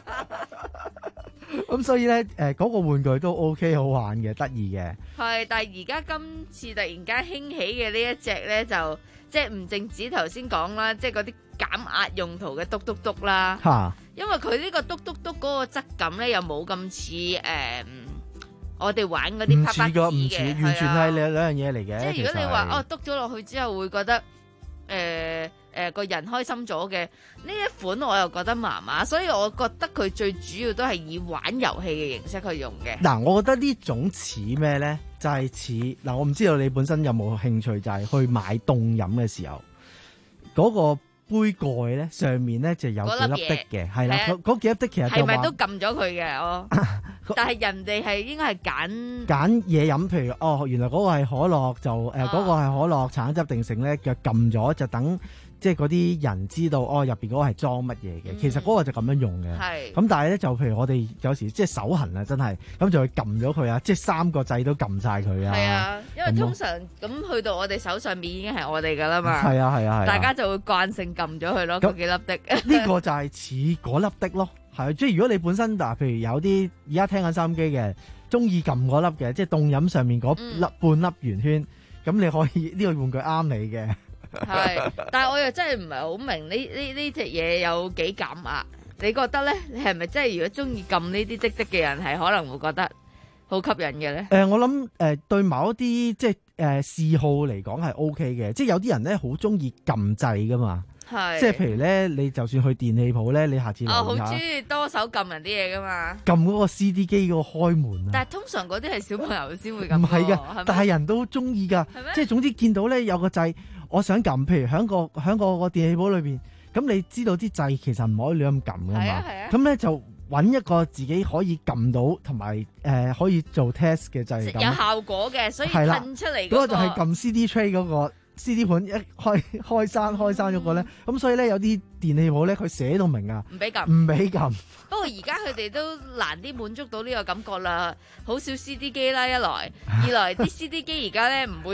咁所以咧，誒、呃、嗰、那個玩具都 OK 好玩嘅，得意嘅。係，但係而家今次突然間興起嘅呢一隻咧，就即係唔淨止頭先講啦，即係嗰啲減壓用途嘅篤篤篤啦。嚇！因為佢呢個篤篤篤嗰個質感咧，又冇咁似誒我哋玩嗰啲啪啪紙嘅，唔似，完全係兩兩樣嘢嚟嘅。即係如果你話哦篤咗落去之後會覺得。誒誒個人開心咗嘅呢一款我又覺得麻麻，所以我覺得佢最主要都係以玩遊戲嘅形式去用嘅。嗱，我覺得呢種似咩咧？就係似嗱，我唔知道你本身有冇興趣，就係去買凍飲嘅時候，嗰個杯蓋咧上面咧就有幾粒滴嘅，係啦，嗰嗰幾粒滴其實係咪都撳咗佢嘅？哦，但係人哋係應該係揀揀嘢飲，譬如哦，原來嗰個係可樂，就誒嗰個係可樂橙汁定性咧，就撳咗就等。即係嗰啲人知道哦，入邊嗰個係裝乜嘢嘅，嗯、其實嗰個就咁樣用嘅。係咁，但係咧就譬如我哋有時即係手痕啊，真係咁就去撳咗佢啊，即係三個掣都撳晒佢啊。係啊，因為通常咁去到我哋手上面已經係我哋噶啦嘛。係啊係啊係啊，大家就會慣性撳咗佢咯，嗰幾粒滴。呢個就係似嗰粒滴咯，係即係如果你本身嗱，譬如有啲而家聽緊收音機嘅，中意撳嗰粒嘅，即係凍飲上面嗰粒、嗯、半粒圓圈，咁你可以呢、呢個玩具啱你嘅。係，但係我又真係唔係好明呢呢呢隻嘢有幾減壓？你覺得咧？你係咪真係如果中意撳呢啲滴滴嘅人係可能會覺得好吸引嘅咧？誒、呃，我諗誒、呃、對某一啲即係誒嗜好嚟講係 O K 嘅，即係有啲人咧好中意撳掣噶嘛。係，即係譬如咧，你就算去電器鋪咧，你下次留意下。哦，好中意多手撳人啲嘢噶嘛？撳嗰個 C D 機嗰個開門啊！但係通常嗰啲係小朋友先會撳。唔係噶，大人都中意噶。係咩？即係總之見到咧有個掣，我想撳，譬如喺個喺個個電器鋪裏邊，咁你知道啲掣其實唔可以亂咁撳噶嘛。係啊係啊。咁咧就揾一個自己可以撳到同埋誒可以做 test 嘅掣，有效果嘅，所以噴出嚟嗰個。嗰個就係撳 C D tray 嗰個。C D 盤一開開閂開閂咗個咧，咁、嗯、所以咧有啲電器鋪咧佢寫到明啊，唔俾撳，唔俾撳。不過而家佢哋都難啲滿足到呢個感覺啦，好少 C D 機啦，一來，二來啲 C D 機而家咧唔會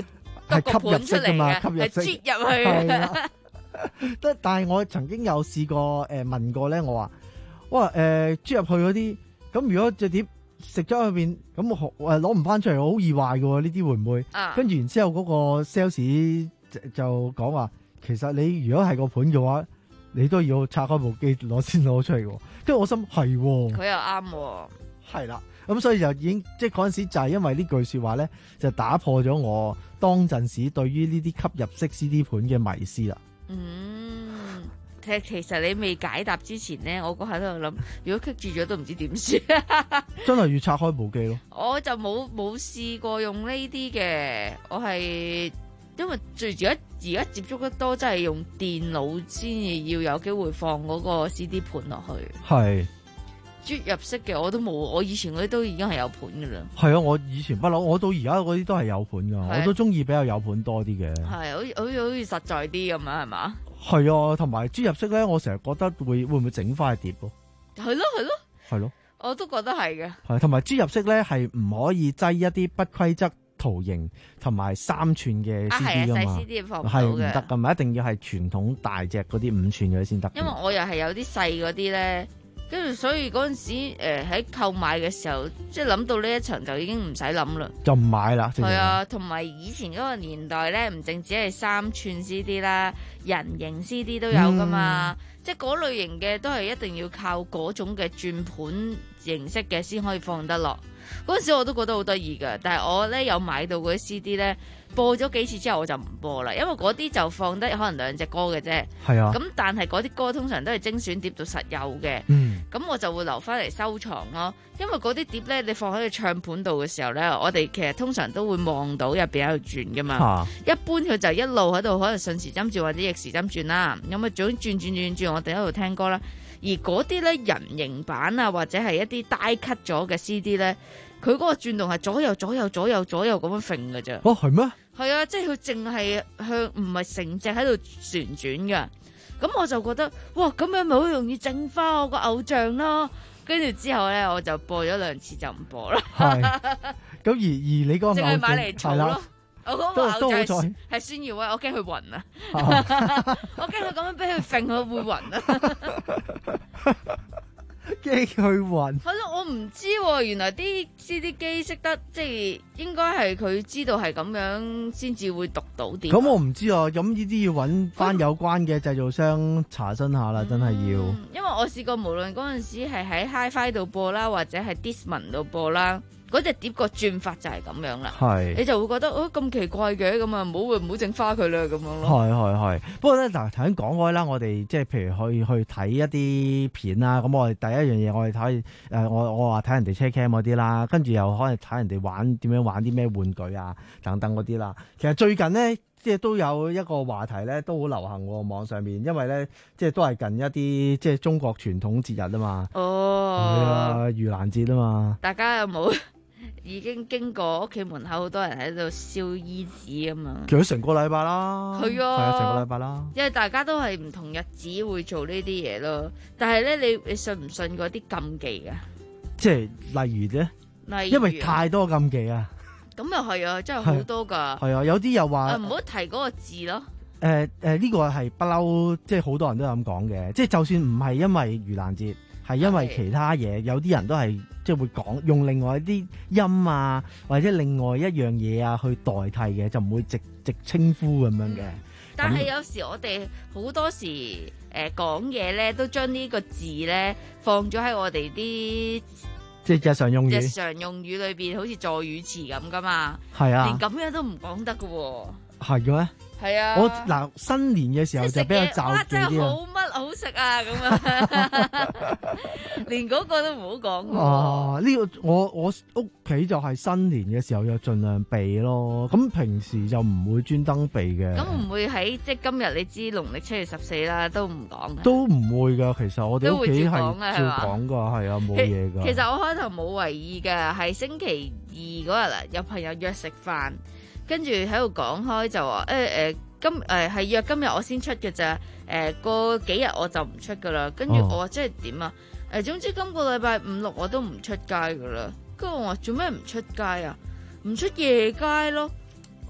係吸入式噶嘛，吸入係式啜入去係啦。得，但係我曾經有試過誒、呃、問過咧，我話哇誒啜入去嗰啲，咁如果隻碟食咗入邊，咁我誒攞唔翻出嚟，好易壞嘅喎，呢啲會唔會？ 啊跟住然之後嗰個 sales 就就講話，其實你如果係個盤嘅話，你都要拆開部機攞先攞出嚟喎。跟住我心係喎， 佢又啱喎。 係啦，咁所以就已經即係嗰陣時就係因為呢句説話咧，就打破咗我當陣時對於呢啲吸入式 C D 盤嘅迷思啦。 嗯，其實其實你未解答之前咧，我嗰下都喺度諗，如果棘住咗都唔知點算。 真係要拆開部機咯。 我就冇冇試過用呢啲嘅，我係因為最而家而家接觸得多，真係用電腦先至要有機會放嗰個 C D 盤落去。 係。 啜入式嘅我都冇，我以前嗰啲都已經係有盤噶啦。 係啊，我以前不嬲，我到而家嗰啲都係有盤噶，我都中意比較有盤多啲嘅。 係，好似好似好似實在啲咁啊，係嘛？ 係啊，同埋啜入式咧，我成日覺得會會唔會整翻碟咯？ 係咯係咯， 係咯， 我都覺得係嘅。 係，同埋啜入式咧係唔可以擠一啲不規則圖形同埋三寸嘅 C D 噶嘛， 細 C D 放唔到係唔嘅得噶嘛，一定要係傳統大隻嗰啲五寸嘅先得。 因為我又係有啲細嗰啲咧。跟住，所以嗰陣時誒喺購買嘅時候，即係諗到呢一層就已經唔使諗啦， 就唔買啦。 係啊，同埋以前嗰個年代咧，唔淨止係三寸 C D 啦，人形 C D 都有噶嘛，嗯、即係嗰類型嘅都係一定要靠嗰種嘅轉盤形式嘅先可以放得落。嗰陣時我都覺得好得意㗎，但係我咧有買到嗰啲 C D 咧。播咗幾次之後我就唔播啦，因為嗰啲就放得可能兩隻歌嘅啫。 係啊。 咁但係嗰啲歌通常都係精選碟度實有嘅。 嗯。咁我就會留翻嚟收藏咯，因為嗰啲碟咧，你放喺個唱盤度嘅時候咧，我哋其實通常都會望到入邊喺度轉噶嘛。啊、一般佢就一路喺度可能順時針轉或者逆時針轉啦。咁啊，總轉轉轉轉，我哋喺度聽歌啦。而嗰啲咧人形版啊，或者係一啲 die cut 咗嘅 C D 咧，佢嗰個轉動係左右左右左右左右咁樣揈嘅啫。 哦，係咩？係啊，即係佢淨係向唔係成隻喺度旋轉嘅。咁我就覺得，哇，咁樣咪好容易整翻我個偶像咯。跟住之後咧，我就播咗兩次就唔播啦。係。 咁而而你嗰個偶像淨係買嚟儲咯。我嗰個偶像係係孫耀威，我驚佢暈啊！我驚佢咁樣俾佢揈，佢會暈啊！ 驚佢暈。 係咯，我唔知喎，原來啲 C D 機識得，即係應該係佢知道係咁樣先至會讀到啲。 咁我唔知啊，咁呢啲要揾翻有關嘅製造商查詢下啦，嗯、真係要。 因為我試過無論嗰陣時係喺 Hi-Fi 度播啦，或者係 Discman 度播啦。嗰隻碟個轉法就係咁樣啦，你就會覺得哦咁奇怪嘅咁啊，唔好唔好整花佢啦咁樣咯。係係係，不過咧嗱，頭先講開啦，我哋即係譬如去去睇一啲片啦，咁我哋第一樣嘢我哋睇誒，我我話睇人哋車 cam 嗰啲啦，跟住又可能睇人哋玩點樣玩啲咩玩具啊等等嗰啲啦。其實最近咧，即係都有一個話題咧，都好流行喎網上面，因為咧即係都係近一啲即係中國傳統節日啊嘛。哦，係啊，盂蘭節啊嘛。大家有冇？已經經過屋企門口，好多人喺度燒衣紙啊嘛，其實成個禮拜啦，係啊，係啊，成個禮拜啦。因為大家都係唔同日子會做呢啲嘢咯，但係咧，你你信唔信嗰啲禁忌㗎？即係例如咧，例如因為太多禁忌啊。咁又係啊，真係好多噶。係啊，有啲又話唔好提嗰個字咯。誒誒，呢個係不嬲，即係好多人都咁講嘅。即係就算唔係因為盂蘭節。係因為其他嘢，有啲人都係即係會講用另外一啲音啊，或者另外一樣嘢啊去代替嘅，就唔會直直稱呼咁樣嘅。但係有時我哋好多時誒講嘢咧，都將呢個字咧放咗喺我哋啲即係日常用語、日常用語裏邊，好似助語詞咁噶嘛。係啊，連咁樣都唔講得噶喎。係嘅咩？係啊，我嗱新年嘅時候就比較就忌啲啊。真係好乜好食啊咁啊，連嗰個都唔好講。哦，呢個我我屋企就係新年嘅時候就盡量避咯。咁平時就唔會專登避嘅。咁唔會喺即係今日你知農曆七月十四啦，都唔講嘅。都唔會噶，其實我哋屋企係照講噶，係啊，冇嘢噶。其實我開頭冇為意噶，係星期二嗰日啊，有朋友約食飯。跟住喺度講開就話誒誒今誒係、呃、約今日我先出嘅咋，誒、呃、過幾日我就唔出噶啦。跟住我話即係點啊？誒、呃、總之今個禮拜五六我都唔出街噶啦。跟住我話做咩唔出街啊？唔出夜街咯。我話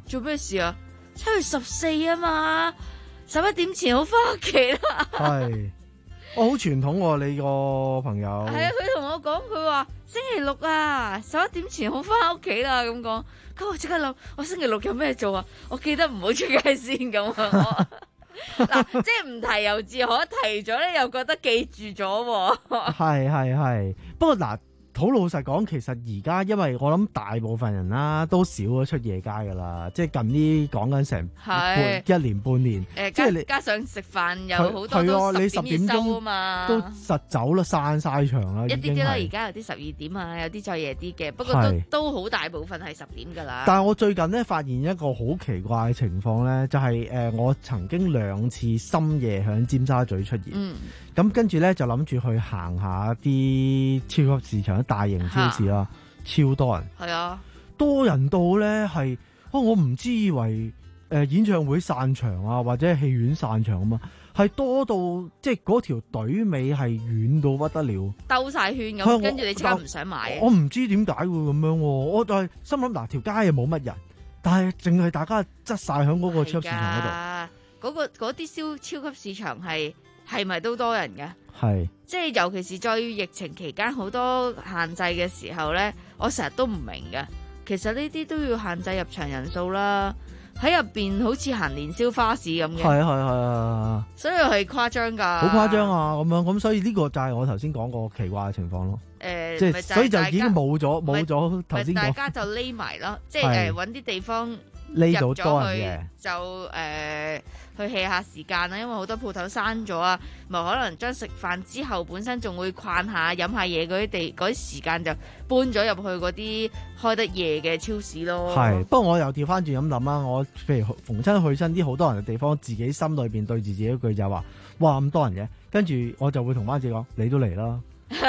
做咩事啊？七月十四啊嘛，十一點前好翻屋企啦。 係，我好傳統喎，你個朋友。 係啊，佢同我講，佢話星期六啊，十一點前好翻屋企啦咁講。咁我即刻諗，我星期六有咩做啊？我記得唔好出街先咁啊。嗱，即係唔提又自可，提咗咧又覺得記住咗。 係係係，不過嗱。好老實講，其實而家因為我諗大部分人啦都少咗出夜街噶啦，即係近呢講緊成一年半年， 誒， 即係你加上食飯有好多都十點收啊嘛， 都實走啦，散晒場啦， 一啲啲啦，而家有啲十二點啊，有啲再夜啲嘅，不過都都好大部分係十點噶啦。 但係我最近咧發現一個好奇怪嘅情況咧，就係、是、誒我曾經兩次深夜響尖沙咀出現，咁、嗯、跟住咧就諗住去行下啲超級市場。大型超市啦，超多人， 係啊， 多人到咧係，哦，我唔知以為誒、呃、演唱會散場啊，或者戲院散場啊嘛，係多到即係嗰條隊尾係遠到不得了， 兜晒圈咁，跟住你即刻唔想買。 我唔知點解會咁樣，我就係心諗嗱，條街又冇乜人，但係淨係大家擠晒喺嗰個超級市場嗰度， 嗰、嗰個嗰啲超超級市場係係咪都多人嘅？ 係， 即係尤其是在於疫情期間好多限制嘅時候咧，我成日都唔明嘅。其實呢啲都要限制入場人數啦，喺入邊好似行年宵花市咁嘅。 係係係啊， 所以係誇張噶， 好誇張啊！咁樣咁，所以呢個就係我頭先講過奇怪嘅情況咯。 誒、呃， 即係所以就已經冇咗冇咗頭先講。 大家就匿埋咯，即係誒搵啲地方匿到多人嘅， 就誒。呃去 hea 下時間啦，因為好多鋪頭閂咗啊，咪可能將食飯之後本身仲會逛下飲下嘢嗰啲地嗰啲時間就搬咗入去嗰啲開得夜嘅超市咯。 係，不過我又調翻轉咁諗啦，我譬如逢親去親啲好多人嘅地方，自己心裏邊對住自己一句就話：哇咁多人嘅，跟住我就會同班姐講：你都嚟啦。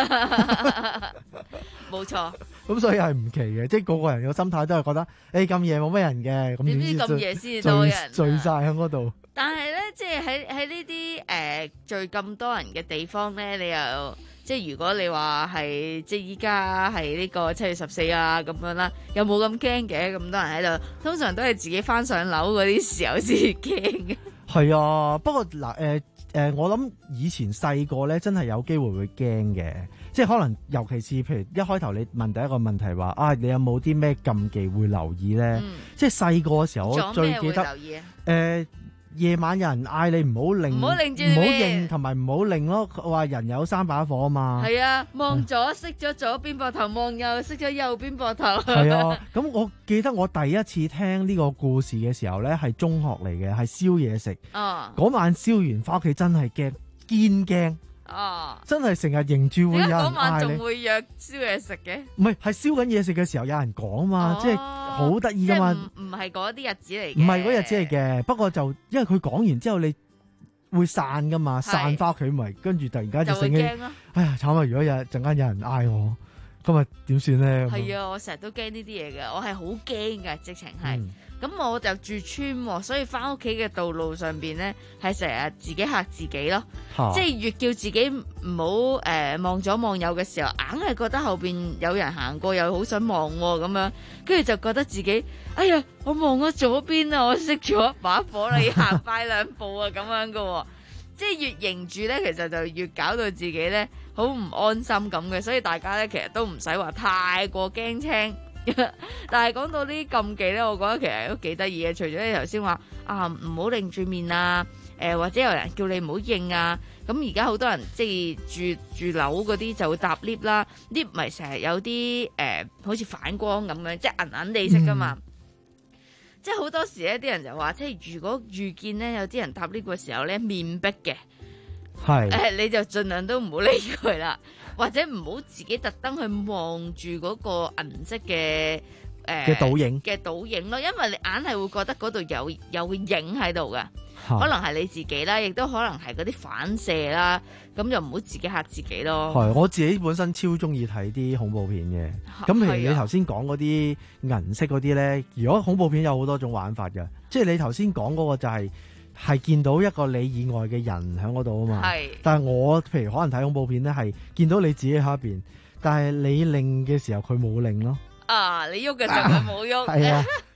冇錯。 咁所以係唔奇嘅，即係個個人嘅心態都係覺得，誒咁夜冇咩人嘅，咁點知咁夜先至多人、啊、 聚晒喺嗰度。 但係咧，即係喺喺呢啲誒聚咁多人嘅地方咧，你又即係如果你話係即係依家係呢個七月十四啊咁樣啦，又冇咁驚嘅，咁多人喺度，通常都係自己翻上樓嗰啲時候先驚嘅。 係啊，不過嗱誒誒，我諗以前細個咧，真係有機會會驚嘅，即係可能尤其是譬如一開頭你問第一個問題話啊，你有冇啲咩禁忌會留意咧？嗯、即係細個嘅時候，我最記得誒。夜晚有人嗌你唔好擰，唔好擰住，唔好認，同埋唔好擰咯。話人有三把火啊嘛。係啊，望左熄咗左邊膊頭，望右熄咗右邊膊頭。 係啊，咁我記得我第一次聽呢個故事嘅時候咧，係中學嚟嘅，係燒嘢食。哦。嗰晚燒完翻屋企真係驚，堅驚。哦。真係成日迎住會有人嗌你。 嗰晚仲會約燒嘢食嘅？ 唔係，係燒緊嘢食嘅時候有人講嘛，即係。好得意噶嘛， 唔唔係嗰啲日子嚟嘅， 唔係嗰日子嚟嘅。不過就因為佢講完之後，你會散噶嘛，散翻屋企咪，跟住突然間就醒起，哎呀慘啊！如果有陣間有人嗌我，今日點算咧？ 係啊，我成日都驚呢啲嘢嘅，我係好驚嘅，直情係。咁、嗯、我就住村，所以翻屋企嘅道路上邊咧，係成日自己嚇自己咯。啊、即係越叫自己唔好誒望左望右嘅時候，硬係覺得後邊有人行過，又好想望咁樣，跟住就覺得自己，哎呀，我望咗左邊啊，我熄咗一把火啦，要行快兩步啊，咁樣噶。即係越迎住咧，其實就越搞到自己咧好唔安心咁嘅，所以大家咧其實都唔使話太過驚青。但係講到呢啲禁忌咧，我覺得其實都幾得意嘅。除咗你頭先話啊，唔好擰住面啊，誒、呃、或者有人叫你唔好應啊。咁而家好多人即係住住樓嗰啲就會搭 lift 啦，lift 咪成日有啲誒、呃、好似反光咁樣，即係銀銀地色噶嘛。嗯、即係好多時咧，啲人就話，即係如果遇見咧有啲人搭 lift 嘅時候咧面壁嘅，係誒、呃、你就盡量都唔好理佢啦。或者唔好自己特登去望住嗰個銀色嘅誒嘅倒影嘅倒影咯，因為你硬係會覺得嗰度有有個影喺度噶，可能係你自己啦，亦都可能係嗰啲反射啦，咁就唔好自己嚇自己咯。 係，我自己本身超中意睇啲恐怖片嘅，咁譬如你頭先講嗰啲銀色嗰啲咧，如果恐怖片有好多種玩法嘅，即係你頭先講嗰個就係、是。係見到一個你以外嘅人喺嗰度啊嘛，但係我譬如可能睇恐怖片咧，係見到你自己喺下邊，但係你擰嘅時候佢冇擰咯。 啊，你喐嘅時候佢冇喐。 係啊，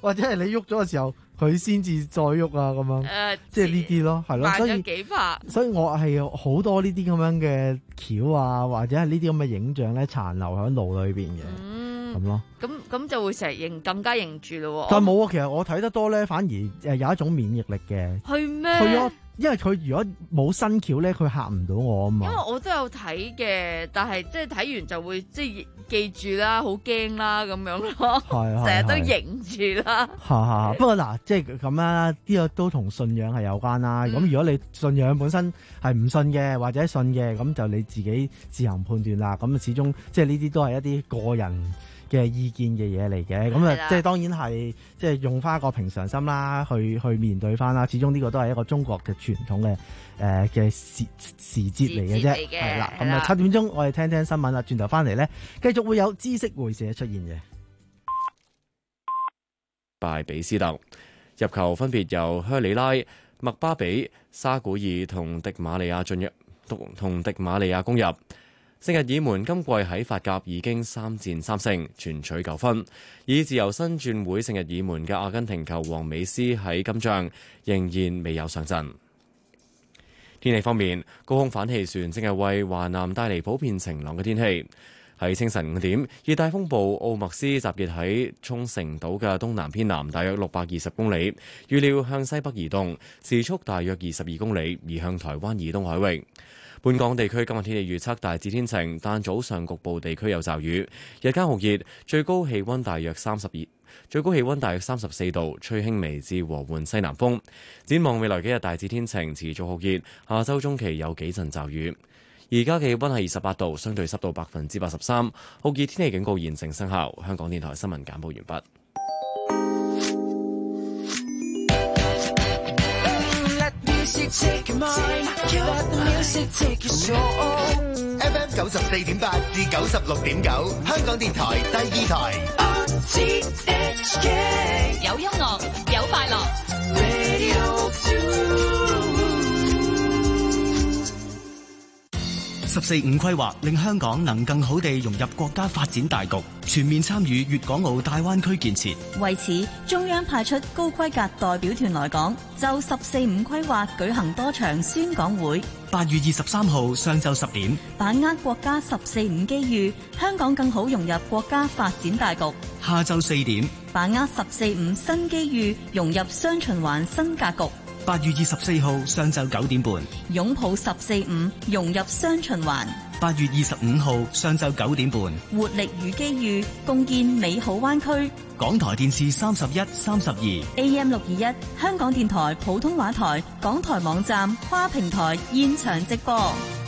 或者係你喐咗嘅時候，佢先至再喐啊咁樣， 誒即係呢啲咯，係咯， 慢咗所以幾拍。 所以我係好多呢啲咁樣嘅橋啊，或者係呢啲咁嘅影像咧殘留喺腦裏邊嘅，咁、咯。 咁咁就會成日認更加認住咯喎。 但係冇啊，其實我睇得多咧，反而誒有一種免疫力嘅。 係咩？ 係啊，因為佢如果冇新橋咧，佢嚇唔到我啊嘛。 因為我都有睇嘅，但係即係睇完就會即係記住啦，好驚啦咁樣咯， 係係成日都認住啦。 係係，不過嗱，即係咁啦，呢個都同信仰係有關啦。咁、 嗯、 如果你信仰本身係唔信嘅，或者信嘅，咁就你自己自行判斷啦。咁始終即係呢啲都係一啲個人嘅意見嘅嘢嚟嘅，咁啊，即係當然係即係用翻一個平常心啦，去去面對翻啦。始終呢個都係一個中國嘅傳統嘅誒嘅時時節嚟嘅啫，係啦。咁啊，七點鐘我哋聽聽新聞啦，轉頭翻嚟咧，繼續會有知識會社出現嘅。 拜比斯特入球分別由靴里拉、麥巴比、沙古爾同迪馬利亞進入，同迪馬利亞攻入。聖日耳門今季喺法甲已經三戰三勝，全取九分。以自由身轉會聖日耳門嘅阿根廷球王美斯喺今仗仍然未有上陣。天氣方面，高空反氣旋正係為華南帶嚟普遍晴朗嘅天氣。喺清晨五點，熱帶風暴奧麥斯集結喺沖繩島嘅東南偏南，大約六百二十公里，預料向西北移動，時速大約二十二公里，移向台灣以東海域。本港地區今日天氣預測大致天晴，但早上局部地區有驟雨，日間酷熱，最高氣溫大約三十二，最高氣溫大約三十四度，吹輕微至和緩西南風。展望未來幾日大致天晴，持續酷熱，下周中期有幾陣驟雨。而家嘅氣溫係二十八度，相對濕度百分之八十三，酷熱天氣警告現正生效。香港電台新聞簡報完畢。 F M 九十四點八至九十六點九，香港電台第二台。 有音樂，有快樂。 十四五規劃令香港能更好地融入國家發展大局，全面參與粵港澳大灣區建設。 為此，中央派出高規格代表團來港，就十四五規劃舉行多場宣講會。 八月二十三號上晝十點， 把握國家十四五機遇，香港更好融入國家發展大局。 下晝四點， 把握十四五新機遇，融入雙循環新格局。 八月二十四號上晝九點半， 擁抱十四五，融入雙循環。 八月二十五號上晝九點半， 活力與機遇，共建美好灣區。 港台電視三十一、三十二 A M 六二一，香港電台普通話台、港台網站跨平台現場直播。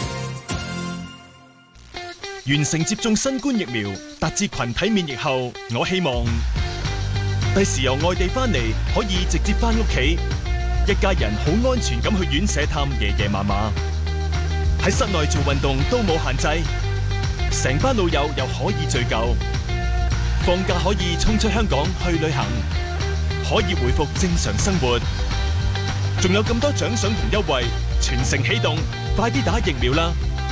完成接種新冠疫苗，達至群體免疫後，我希望第時由外地翻嚟可以直接翻屋企。一家人好安全咁去院舍探爺爺嫲嫲，喺室內做運動都冇限制，成班老友又可以聚舊，放假可以衝出香港去旅行，可以回復正常生活，仲有咁多獎賞同優惠，全城起動，快啲打疫苗啦！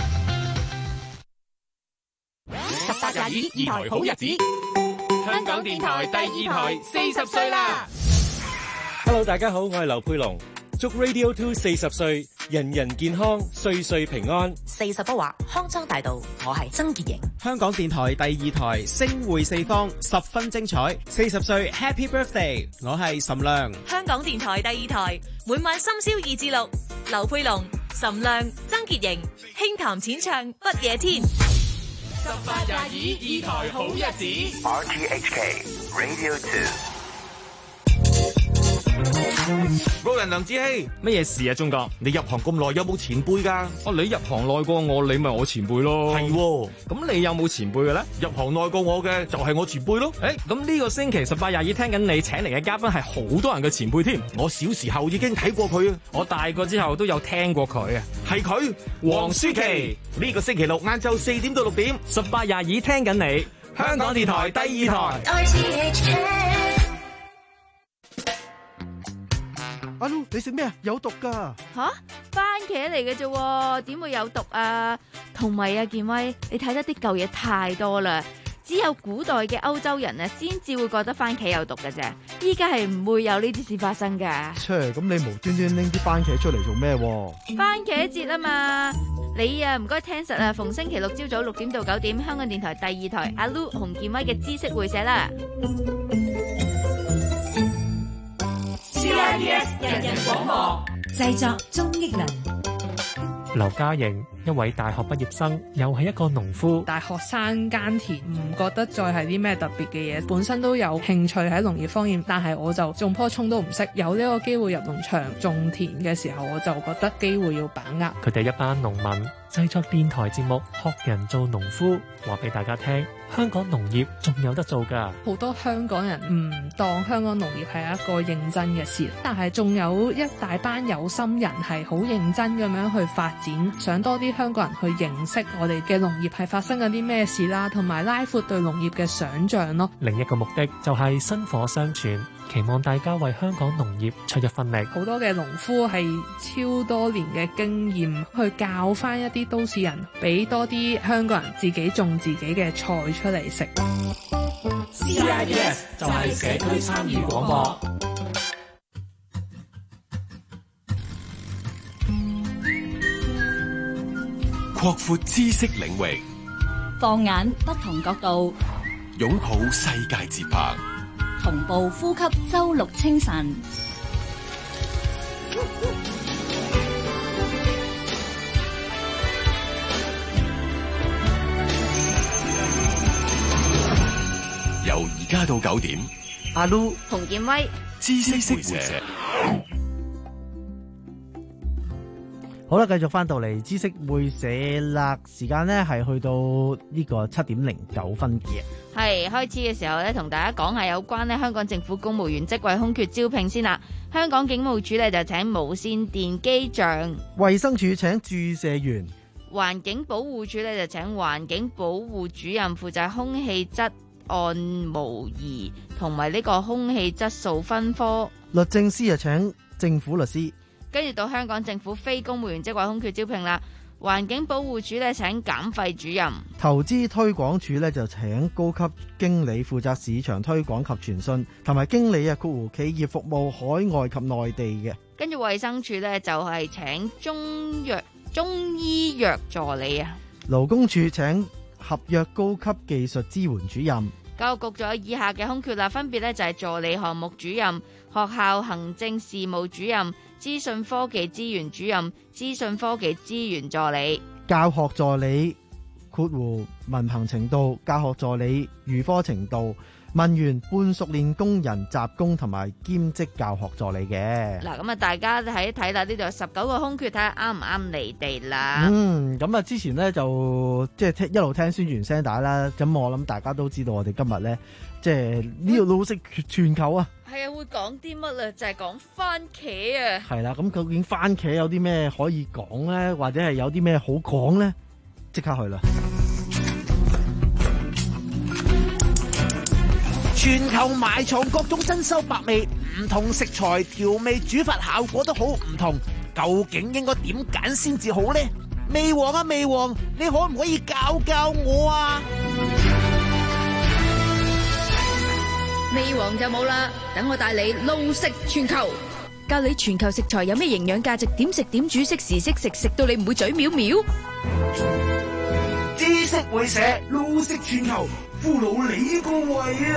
十八廿二二台好日子，香港電台第二台四十歲啦！ Hello， 大家好，我係劉佩龍，祝 Radio Two 四十歲，人人健康，歲歲平安。 四十不惑，康莊大道，我係曾潔瑩。 香港電台第二台，星匯四方，十分精彩。四十歲 Happy Birthday， 我係岑亮。 香港電台第二台，每晚深宵二至六，劉佩龍、岑亮、曾潔瑩，輕談淺唱不夜天。 十八廿二二台好日子 R T H K Radio Two。 老人梁志希，乜嘢事啊？鐘哥，你入行咁耐，有冇前輩噶？ 哦，你入行耐過我，你咪我前輩咯。 係喎， 咁你有冇前輩嘅咧？ 入行耐過我嘅就係我前輩咯。 誒，咁呢個星期十八廿二聽緊你請嚟嘅嘉賓係好多人嘅前輩添。 我小時候已經睇過佢啊， 我大個之後都有聽過佢啊。 係佢，黃舒淇。呢個星期六晏晝四點到六點， 十八廿二聽緊你，香港電台第二台。 阿 Lu， 你食咩啊？有毒噶吓，番茄嚟嘅啫，點會有毒啊？同埋啊，健威，你睇得啲舊嘢太多啦，只有古代嘅歐洲人啊，先至會覺得番茄有毒嘅啫。 依家係唔會有呢啲事發生㗎。 切，咁你無端端拎啲番茄出嚟做咩？ 番茄節啊嘛，你啊唔該聽實啊，逢星期六朝早六點到九點，香港電台第二台阿 Lu 洪建威嘅知識會社啦。 C I B S 人人廣播，製作鍾益良。 劉嘉瑩，一位大學畢業生，又係一個農夫。 大學生耕田唔覺得再係啲咩特別嘅嘢，本身都有興趣喺農業方面，但係我就種棵葱都唔識。有呢個機會入農場種田嘅時候，我就覺得機會要把握。 佢哋一班農民製作電台節目，學人做農夫，話俾大家聽，香港農業仲有得做㗎。 好多香港人唔當香港農業係一個認真嘅事，但係仲有一大班有心人係好認真咁樣去發展，想多啲香港人去認識我哋嘅農業係發生緊啲咩事啦，同埋拉闊對農業嘅想像咯。 另一個目的就係薪火相傳，期望大家為香港農業出一分力。 好多嘅農夫係超多年嘅經驗，去教翻一啲都市人，俾多啲香港人自己種自己嘅菜出嚟食。 C I B S 就係社區參與廣播。 擴闊知識領域， 放眼不同角度， 擁抱世界節拍， 同步呼吸周六清晨。 由而家到九點， 阿 Lu 洪建威知識會社。 好啦，繼續翻到嚟知識會社啦，時間呢係去到呢個七點零九分嘅。 係開始嘅時候咧，同大家講下有關咧香港政府公務員職位空缺招聘先啦。香港警務處咧就請無線電機匠， 衛生署請注射員， 環境保護署咧就請環境保護主任，負責空氣質按模擬同埋呢個空氣質素分科。 律政司就請政府律師。 跟住到香港政府非公務員職位空缺招聘啦，環境保護署咧請減廢主任， 投資推廣署咧就請高級經理負責市場推廣及傳訊，同埋經理啊括弧企業服務海外及內地嘅。 跟住衛生署咧就係請中藥中醫藥助理啊， 勞工處請合約高級技術支援主任。 教育局仲有以下嘅空缺啦，分別咧就係助理項目主任、學校行政事務主任、資訊科技資源主任、資訊科技資源助理、 教學助理括弧文憑程度、教學助理預科程度、文員、半熟練工人、雜工同埋兼職教學助理嘅。 嗱，咁啊，大家睇一睇啦，呢度有十九個空缺，睇下啱唔啱你哋啦。 嗯，咁啊，之前咧就即係聽一路聽宣傳聲帶啦，咁我諗大家都知道我哋今日咧即係呢個老式全球啊。 係啊，會講啲乜啊？就係講番茄啊。 係啦，咁究竟番茄有啲咩可以講咧，或者係有啲咩好講咧？即刻去啦！ 全球埋藏各種珍饈百味，唔同食材調味煮法效果都好唔同，究竟應該點揀先至好呢？味王啊味王，你可唔可以教教我啊？ 味王就冇啦，等我帶你撈食全球，教你全球食材有咩營養價值，點食點煮，適時適食，食到你唔會嘴藐藐。 知識會社撈食全球，俘虜你個胃啊！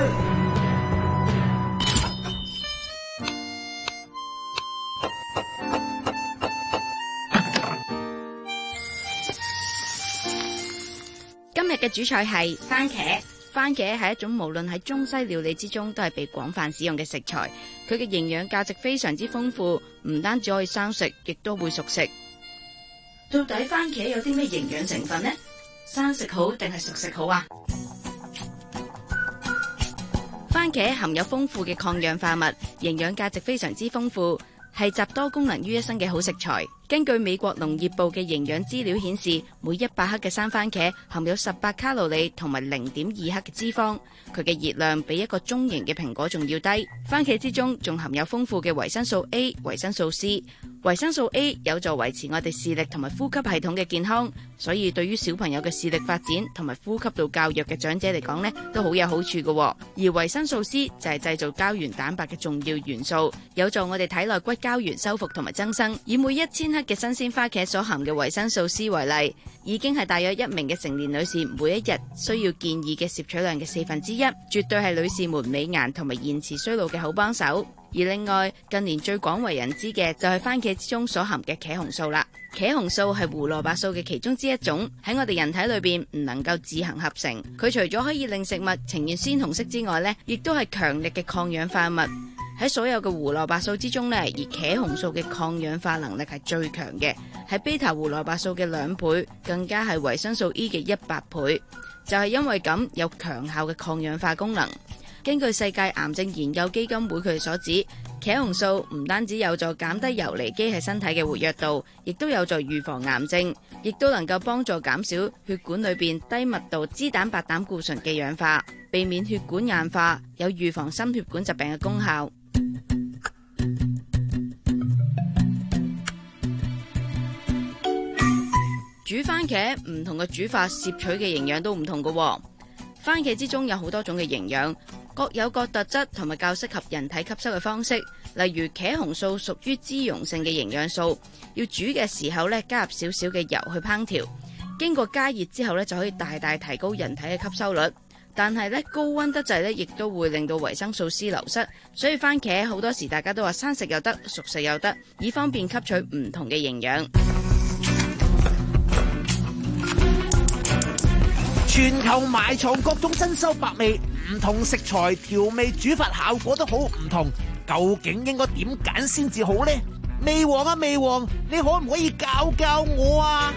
今日嘅主菜係番茄。番茄係一種無論喺中西料理之中都係被廣泛使用嘅食材，佢嘅營養價值非常之豐富，唔單止可以生食，亦都會熟食。到底番茄有啲咩營養成分呢？生食好定係熟食好啊？番茄含有豐富嘅抗氧化物，營養價值非常之豐富，係集多功能於一身嘅好食材。根據美國農業部嘅營養資料顯示，每一百克嘅生番茄含有十八卡路里同埋零點二克嘅脂肪，佢嘅熱量比一個中型嘅蘋果仲要低。番茄之中仲含有豐富嘅維生素 A、維生素 C。 維生素 A 有助維持我哋視力同埋呼吸系統嘅健康，所以對於小朋友嘅視力發展同埋呼吸道較弱嘅長者嚟講呢，都好有好處嘅。而維生素 C 就係製造膠原蛋白嘅重要元素，有助我哋體內骨膠原修復同埋增生。以每一千克嘅新鮮番茄所含嘅維生素 C 為例，已經係大約一名嘅成年女士每一日需要建議嘅攝取量嘅四分之一，絕對係女士們美顏同埋延遲衰老嘅好幫手。而另外，近年最廣為人知嘅就係番茄之中所含嘅茄紅素啦。茄紅素係胡蘿蔔素嘅其中之一種，喺我哋人體裏邊唔能夠自行合成。佢除咗可以令食物呈現鮮紅色之外呢，亦都係強力嘅抗氧化物。喺所有嘅胡蘿蔔素之中呢，而茄紅素嘅抗氧化能力係最強嘅，係 β 胡蘿蔔素嘅兩倍，更加係維生素 E 嘅一百倍。就係因為咁有強效嘅抗氧化功能。根據世界癌症研究基金會佢哋所指，茄紅素唔單止有助減低游離基喺身體嘅活躍度，亦都有助預防癌症，亦都能夠幫助減少血管裏邊低密度脂蛋白膽固醇嘅氧化，避免血管硬化，有預防心血管疾病嘅功效。煮番茄唔同嘅煮法攝取嘅營養都唔同㗎喎。番茄之中有好多種嘅營養，各有各特質同埋較適合人體吸收嘅方式。例如茄紅素屬於脂溶性嘅營養素，要煮嘅時候咧加入少少嘅油去烹調，經過加熱之後咧就可以大大提高人體嘅吸收率。但係咧高溫得滯咧，亦都會令到維生素 C 流失，所以番茄好多時大家都話生食又得，熟食又得，以方便吸取唔同嘅營養。 全球埋藏各種珍饈百味，唔同食材調味煮法效果都好唔同，究竟應該點揀先至好呢？味王啊味王，你可唔可以教教我啊？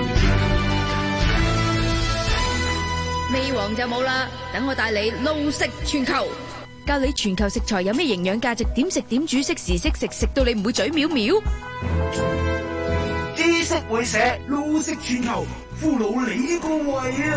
味王就冇啦，等我帶你撈食全球，教你全球食材有咩營養價值，點食點煮，識時識食，食到你唔會嘴藐藐。 知識會社撈食全球，俘虜你個胃啊！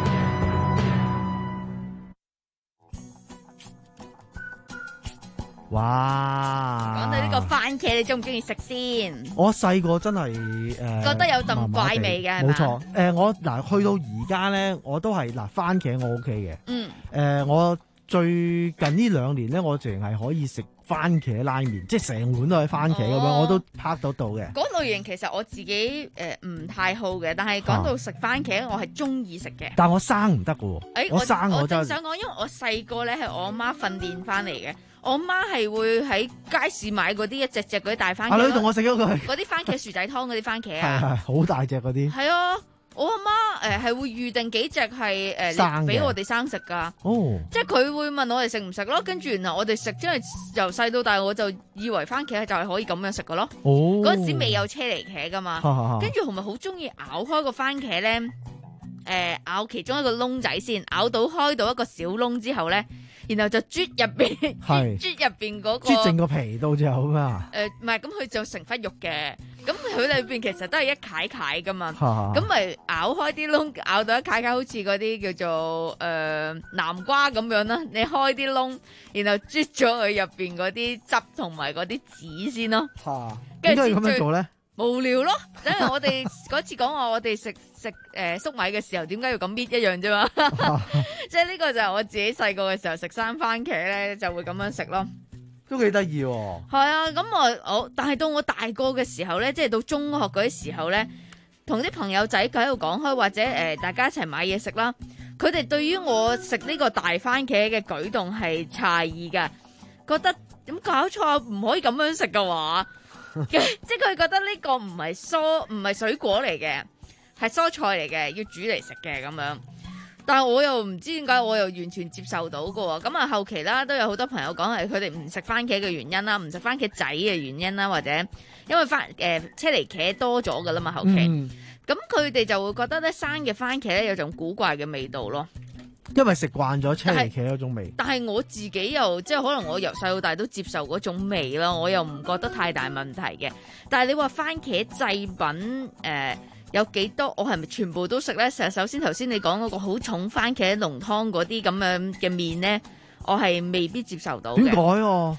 哇！ 講到呢個番茄，你中唔中意食先？ 我細個真係誒，呃、 覺得有陣怪味嘅， 冇錯。誒、呃，我嗱去到而家咧，我都係嗱番茄我 OK 嘅。 嗯。誒、 呃，我最近呢兩年咧，我淨係可以食番茄拉麵，即係成碗都係番茄咁樣，哦、我都拍到到嘅。 嗰類型其實我自己誒唔、呃、太好嘅，但係講到食番茄，啊、我係中意食嘅。 但係我生唔得嘅喎。 誒， 我生我真係。 我正想講，因為我細個咧係我阿媽訓練翻嚟嘅。我媽係會喺街市買嗰啲一隻隻嗰啲大番茄。 阿女同我食咗佢。 嗰啲番茄薯仔湯嗰啲番茄啊。 係係好大隻嗰啲。 係啊，我阿媽誒係會預定幾隻係誒俾我哋生食㗎。哦。即係佢會問我哋食唔食咯，跟住然後我哋食，因為由細到大我就以為番茄就係可以咁樣食㗎咯。哦。嗰陣時未有車厘茄㗎嘛。跟住同埋好中意咬開個番茄咧，誒、呃、咬其中一個窿仔先，咬到開到一個小窿之後咧。然後就啜入邊，啜啜入邊嗰個， 啜正個皮到就好嘛。 誒唔係，咁佢就成忽肉嘅，咁佢裏邊其實都係一塊塊噶嘛。咁咪咬開啲窿，咬到一塊塊，好似嗰啲叫做誒、呃、南瓜咁樣啦。你開啲窿，然後啜咗佢入邊嗰啲汁同埋嗰啲籽先咯。嚇， 點解要咁樣做咧？ 無聊咯，因為我哋嗰次講話我哋食食誒粟米嘅時候，點解要咁搣一樣啫嘛？即係呢個就係我自己細個嘅時候食生番茄咧，就會咁樣食咯。 都幾得意喎。 係啊，咁我我但係到我大個嘅時候咧，即係到中學嗰啲時候咧，同啲朋友仔喺度講開，或者誒、呃、大家一齊買嘢食啦，佢哋對於我食呢個大番茄嘅舉動係詫異嘅，覺得點搞錯，唔可以咁樣食嘅話。即係佢覺得呢個唔係蔬唔係水果嚟嘅，係蔬菜嚟嘅，要煮嚟食嘅咁樣。但係我又唔知點解，我又完全接受到㗎。咁啊後期啦，都有好多朋友講係佢哋唔食番茄嘅原因啦，唔食番茄仔嘅原因啦，或者因為番誒、呃、車厘茄多咗噶啦嘛後期。咁佢哋就會覺得咧生嘅番茄咧有種古怪嘅味道咯。 因為食慣咗車厘茄嗰種味， 但係我自己又即係可能我由細到大都接受嗰種味啦，我又唔覺得太大問題嘅。但係你話番茄製品誒、呃、有幾多？我係咪全部都食咧？成日首先頭先你講嗰個好重番茄濃湯嗰啲咁樣嘅麵咧，我係未必接受到嘅。 點解啊？誒、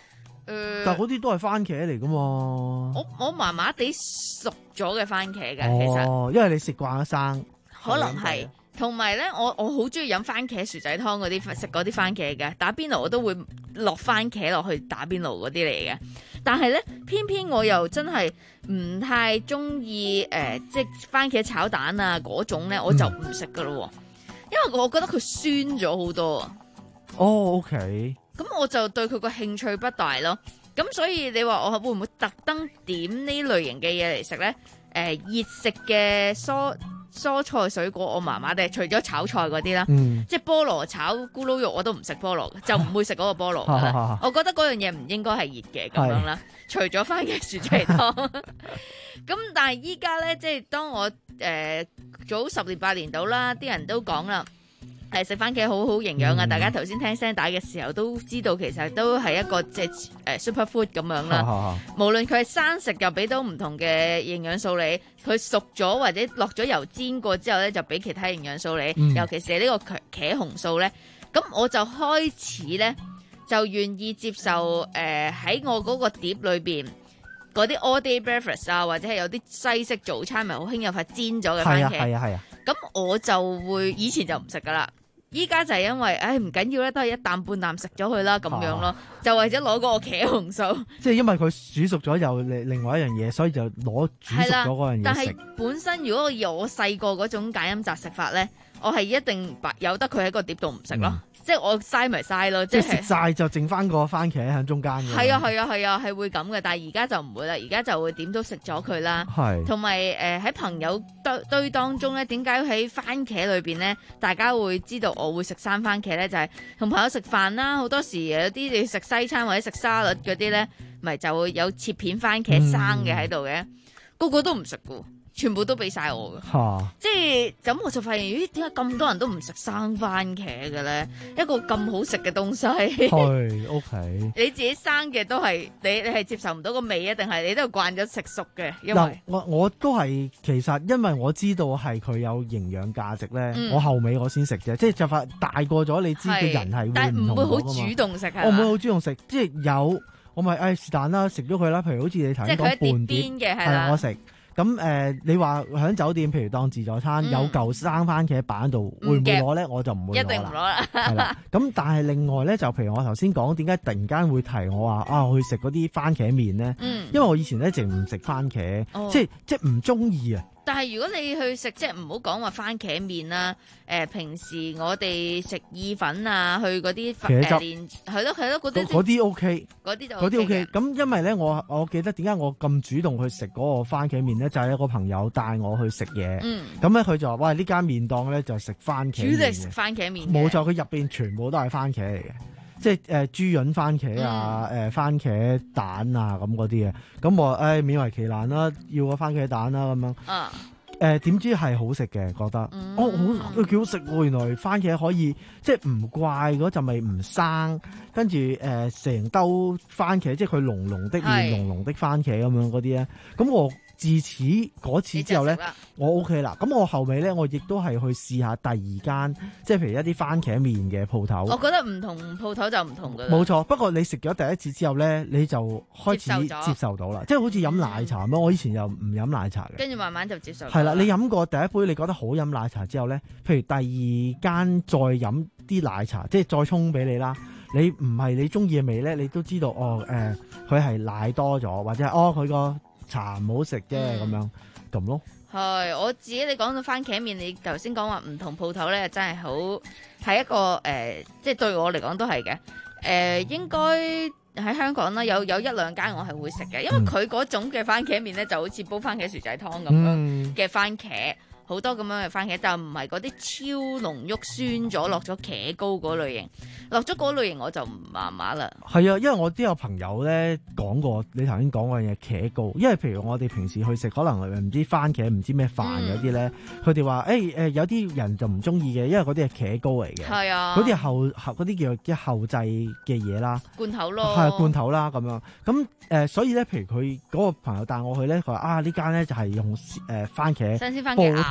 誒， 但係嗰啲都係番茄嚟噶嘛。 我我麻麻地熟咗嘅番茄嘅， 哦、 其實因為你食慣咗生， 可能係。同埋咧，我我好中意飲番茄薯仔湯嗰啲，食嗰啲番茄嘅。打邊爐我都會落番茄落去打邊爐嗰啲嚟嘅。但係咧，偏偏我又真係唔太中意誒，即係番茄炒蛋啊嗰種咧，我就唔食噶咯。嗯、因為我覺得佢酸咗好多啊。 哦，OK。 咁我就對佢個興趣不大咯。咁所以你話我會唔會特登點呢類型嘅嘢嚟食咧？誒、呃，熱食嘅蔬蔬菜水果我麻麻地，除咗炒菜嗰啲啦，嗯、即係菠蘿炒咕嚕肉我都唔食菠蘿，就唔會食嗰個菠蘿噶啦。我覺得嗰樣嘢唔應該係熱嘅咁樣啦。除咗番茄薯仔湯，咁但係依家咧，即係當我誒、呃、早十年八年到啦，啲人都講啦。係食番茄好好營養啊！嗯、大家頭先聽聲帶嘅時候都知道，其實都係一個即係誒 super food 咁樣啦。啊啊、無論佢係生食又俾到唔同嘅營養素你，佢熟咗或者落咗油煎過之後咧，就俾其他營養素你。嗯、尤其是呢個茄茄紅素咧，咁我就開始咧就願意接受誒喺、呃、我嗰個碟裏邊嗰啲 all day breakfast 啊，或者係有啲西式早餐咪好興有塊煎咗嘅番茄。係啊係啊。咁我就會以前就唔食噶啦。依家就係因為，唉唔緊要咧，都係一啖半啖食咗佢啦，咁樣咯，啊、就為咗攞嗰個茄紅素。即係因為佢煮熟咗又另另外一樣嘢，所以就攞煮熟咗嗰樣嘢食。但係本身如果以我細個嗰種揀飲擇食法咧，我係一定由得佢喺個碟度唔食咯。嗯即係我嘥咪嘥咯，即係食晒就剩翻個番茄喺中間嘅。係啊係啊係啊，係會咁嘅。但係而家就唔會啦，而家就會點都食咗佢啦。係。同埋誒喺朋友堆堆當中咧，點解喺番茄裏邊咧，大家會知道我會食生番茄咧？就係、是、同朋友食飯啦，好多時有啲你食西餐或者食沙律嗰啲咧，咪就會有切片番茄生嘅喺度嘅，嗯、個個都唔食㗎。全部都俾晒我嘅，哈即係咁我就發現，咦？點解咁多人都唔食生番茄嘅咧？一個咁好食嘅東西，係 OK。你自己生嘅都係你，你係接受唔到個味啊？定係你都係慣咗食熟嘅？因為我我都係其實因為我知道係佢有營養價值咧，嗯、我後尾我先食啫。即係就發大個咗，你知個人係會唔同咗㗎嘛？但係唔會好主動食係我唔會好主動食，即係有我咪誒是但啦，食咗佢啦。譬如好似你頭先講半碟嘅係啦，我食。咁誒、呃，你話喺酒店，譬如當自助餐，嗯、有嚿生番茄擺喺度，會唔會攞咧？我就唔會攞啦。一定唔攞啦。係啦。咁但係另外咧，就譬如我頭先講，點解突然間會提我話啊，我去食嗰啲番茄麵咧？嗯。因為我以前咧，淨唔食番茄，哦、即係即係唔中意啊。但係如果你去食，即係唔好講話番茄麵啦。誒、呃，平時我哋食意粉啊，去嗰啲茄汁，係咯係咯，嗰啲嗰啲 OK，嗰啲就嗰啲 OK。咁因為咧，我我記得點解我咁主動去食嗰個番茄麵咧，就係、是、一個朋友帶我去食嘢。嗯。咁咧，佢就話：喂，呢間麵檔咧就食番茄麵。主力食番茄麵。冇錯，佢入邊全部都係番茄嚟嘅。即係誒、呃、豬潤番茄啊，誒、嗯呃、番茄蛋啊咁嗰啲嘅，咁我誒勉為其難啦，要個番茄蛋啦咁樣。啊。誒點、呃、知係好食嘅，覺得。嗯、哦，好幾好食喎！原來番茄可以即係唔怪嗰陣味唔生，跟住誒成兜番茄，即係佢濃濃的麵、濃濃的番茄咁樣嗰啲咧。咁我自此嗰次之後咧，我 OK 啦。咁我後尾咧，我亦都係去試下第二間，即係譬如一啲番茄麵嘅鋪頭。我覺得唔同鋪頭就唔同㗎啦。冇錯，不過你食咗第一次之後咧，你就開始接受到啦。即係好似飲奶茶咁，嗯、我以前又唔飲奶茶嘅。跟住慢慢就接受。係啦，你飲過第一杯，你覺得好飲奶茶之後咧，譬如第二間再飲啲奶茶，即係再沖俾你啦。你唔係你中意嘅味咧，你都知道哦。誒、呃，佢係奶多咗，或者係哦佢個茶唔好食啫，咁、嗯、樣咁咯。係我自己，你講到番茄麵，你頭先講話唔同鋪頭咧，真係好係一個誒、呃，即係對我嚟講都係嘅。誒、呃，應該喺香港啦，有有一兩間我係會食嘅，因為佢嗰種嘅番茄麵咧，就好似煲番茄薯仔湯咁樣嘅番茄。嗯好多咁樣嘅番茄，但唔係嗰啲超濃郁酸咗落咗茄膏嗰類型，落咗嗰類型我就唔麻麻啦。係啊，因為我都有朋友咧講過，你頭先講嗰樣嘢茄膏，因為譬如我哋平時去食可能唔知番茄唔知咩飯嗰啲咧，佢哋話誒誒有啲人就唔中意嘅，因為嗰啲係茄膏嚟嘅。係啊，嗰啲係後後嗰啲叫即後製嘅嘢啦，罐頭咯，係罐頭啦咁樣。咁誒、呃，所以咧，譬如佢嗰個朋友帶我去咧，佢話啊呢間咧就係用誒番茄新鮮番茄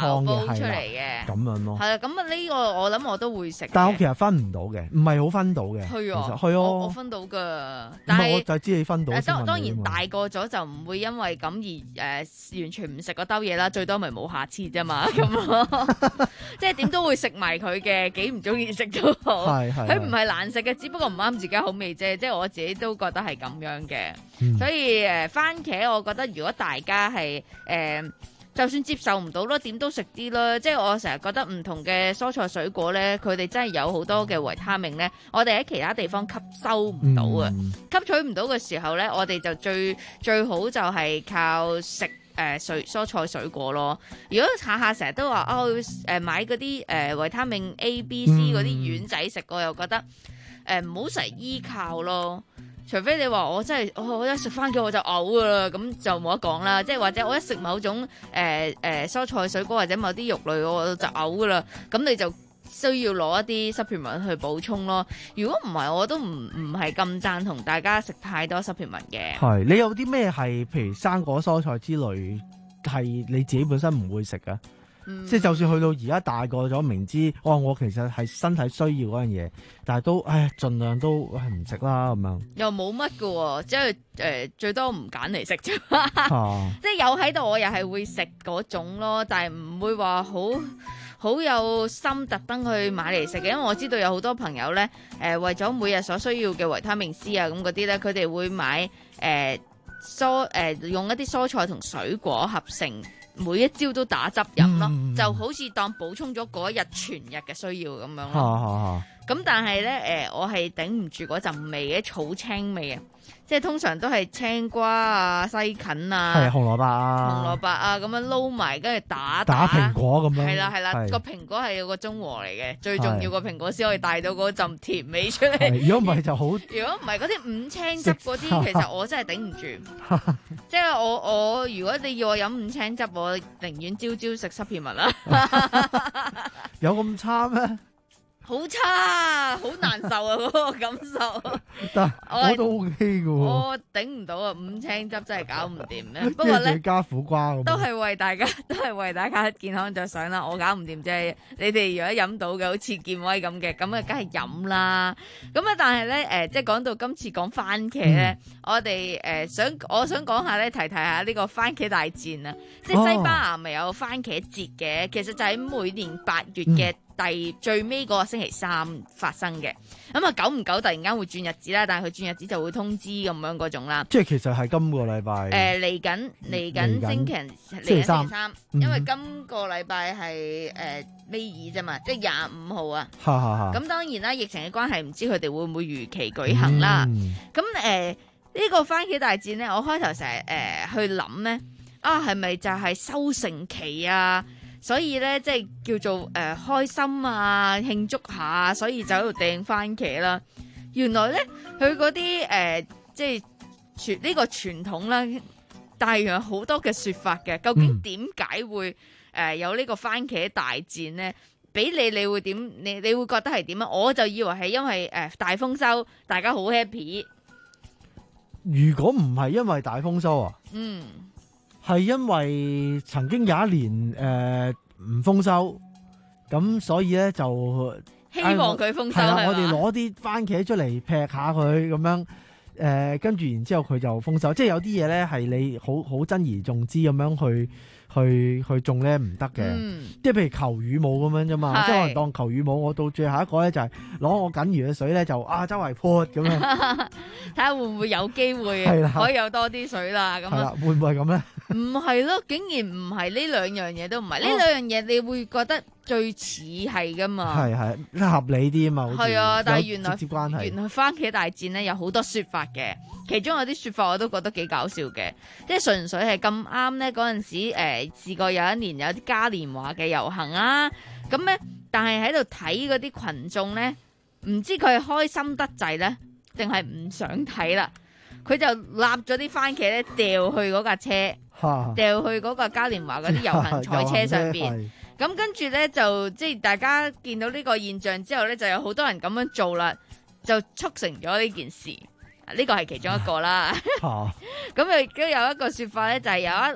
湯嘅， 煲出嚟係嘅， 咁樣咯。 係啊，咁啊呢個我諗我都會食嘅。 但係我其實分唔到嘅，唔係好分到嘅。 係啊， 係啊， 我我分到噶， 唔但係係我就知你分到先問你當當然啊嘛大個咗就唔會因為咁而誒、呃、完全唔食嗰兜嘢啦，最多咪冇下次啫嘛，咁咯，即係點都會食埋佢嘅，幾唔中意食都好。 係係佢唔係難食嘅，只不過唔啱自己口味啫，即係我自己都覺得係咁樣嘅。 嗯所以誒、呃、番茄，我覺得如果大家係誒、呃就算接受唔到咯，點都食啲啦。即係我成日覺得唔同嘅蔬菜水果咧，佢哋真係有好多嘅維他命咧，我哋喺其他地方吸收唔到啊， 嗯吸取唔到嘅時候咧，我哋就最最好就係靠食誒水蔬菜水果咯。如果下下成日都話哦誒買嗰啲誒維他命 A、B、C 嗰啲丸仔食，我又覺得誒唔好成日依靠咯。除非你話我真係、哦、我一食番茄我就嘔噶啦，咁就冇得講啦。即係或者我一食某種誒誒、呃呃、蔬菜水果或者某啲肉類我就嘔噶啦，咁你就需要攞一啲 supplement 去補充咯。如果唔係，我都唔唔係咁贊同大家食太多 supplement 嘅。 係你有啲咩係譬如生果蔬菜之類係你自己本身唔會食嘅？ 嗯、 即係就算去到而家大個咗，明知哦，我其實係身體需要嗰樣嘢，但係都唉，盡量都係唔食啦咁樣。 又冇乜㗎喎，即係誒、呃、最多唔揀嚟食啫。 啊、 即係有喺度，我又係會食嗰種咯，但係唔會話好好有心特登去買嚟食嘅，因為我知道有好多朋友咧誒、呃、為咗每日所需要嘅維他命 C 啊咁嗰啲咧，佢哋會買誒、呃、蔬誒、呃、用一啲蔬菜同水果合成。每一朝都打汁飲咯，嗯、就好似當補充咗嗰一日全日嘅需要咁樣咯。咁、 啊啊、 但係咧，誒，我係頂唔住嗰陣味嘅草青味啊！即係通常都係青瓜啊、西芹啊、 係紅蘿蔔啊、 紅蘿蔔啊咁樣撈埋，跟住打打蘋果咁樣。 係啦係啦， 係個蘋果係有個中和嚟嘅，最重要個蘋果先可以帶到嗰陣甜味出嚟。 如果唔係就好。如果唔係嗰啲五青汁嗰啲，其實我真係頂唔住。即係我我如果你要我飲五青汁，我寧願朝朝食濕片物啦。 有咁差咩？ 好差，好難受啊！嗰個感受， 但我我都 OK 嘅喎， 我頂唔到啊！五青汁真係搞唔掂咧。不過咧， 加苦瓜咁， 都係為大家，都係為大家健康着想啦。我搞唔掂啫，你哋如果飲到嘅，好似健威咁嘅，咁啊，梗係飲啦。咁啊，但係咧，誒、呃，即係講到今次講番茄咧，嗯、我哋誒、呃、想，我想講下咧，提提下呢個番茄大戰啊！即係西班牙咪有番茄節嘅，哦、其實就喺每年八月嘅、嗯。第最尾嗰個星期三發生嘅，咁啊久唔久突然間會轉日子啦，但係佢轉日子就會通知咁樣嗰種啦。 即係其實係今個禮拜。誒嚟緊嚟緊星期嚟緊星期三，因為今個禮拜係誒尾二啫嘛，即係廿五號啊。咁當然啦，疫情嘅關係，唔知佢哋會唔會如期舉行啦。咁誒呢個番茄大戰咧，我開頭成日誒去諗咧，啊係咪就係收成期啊？所以咧，即係叫做誒、呃、開心啊，慶祝下，所以就喺度掟番茄啦。原來咧，佢嗰啲誒即係傳呢個傳統啦，但係有好多嘅說法嘅。究竟點解會誒、呃、有呢個番茄大戰咧？俾你你會點？你你會覺得係點啊？我就以為係因為誒、呃、大豐收，大家好 happy。 如果唔係因為大豐收啊？嗯。係因為曾經有一年誒唔豐收，咁所以咧就希望佢豐收係嘛？ 我哋攞啲番茄出嚟劈下佢咁樣，誒跟住然之後佢就豐收。即係有啲嘢咧係你好好珍而重之咁樣去去去種咧唔得嘅。即係譬如求雨舞咁樣啫嘛。即係可能當求雨舞，我到最後一個咧就係攞我僅餘嘅水咧就啊周圍潑咁樣， 睇下會唔會有機會可以有多啲水啦。咁係啦，會唔會係咁咧？ 唔係咯，竟然唔係呢兩樣嘢都唔係，呢兩樣嘢你會覺得最似係噶嘛？係係合理啲啊嘛。 係啊，但係原來直接關係原來番茄大戰咧有好多說法嘅，其中有啲說法我都覺得幾搞笑嘅，即係純粹係咁啱咧嗰陣時誒試過有一年有啲嘉年華嘅遊行啊，咁咧但係喺度睇嗰啲群眾咧，唔知佢係開心得滯咧，定係唔想睇啦？佢就立咗啲番茄咧掉去嗰架車。掉去嗰個嘉年華嗰啲遊行賽車上邊，咁跟住咧就即係大家見到呢個現象之後咧，就有好多人咁樣做啦，就促成咗呢件事。呢個係其中一個啦。咁亦都有一個說法咧，就係有一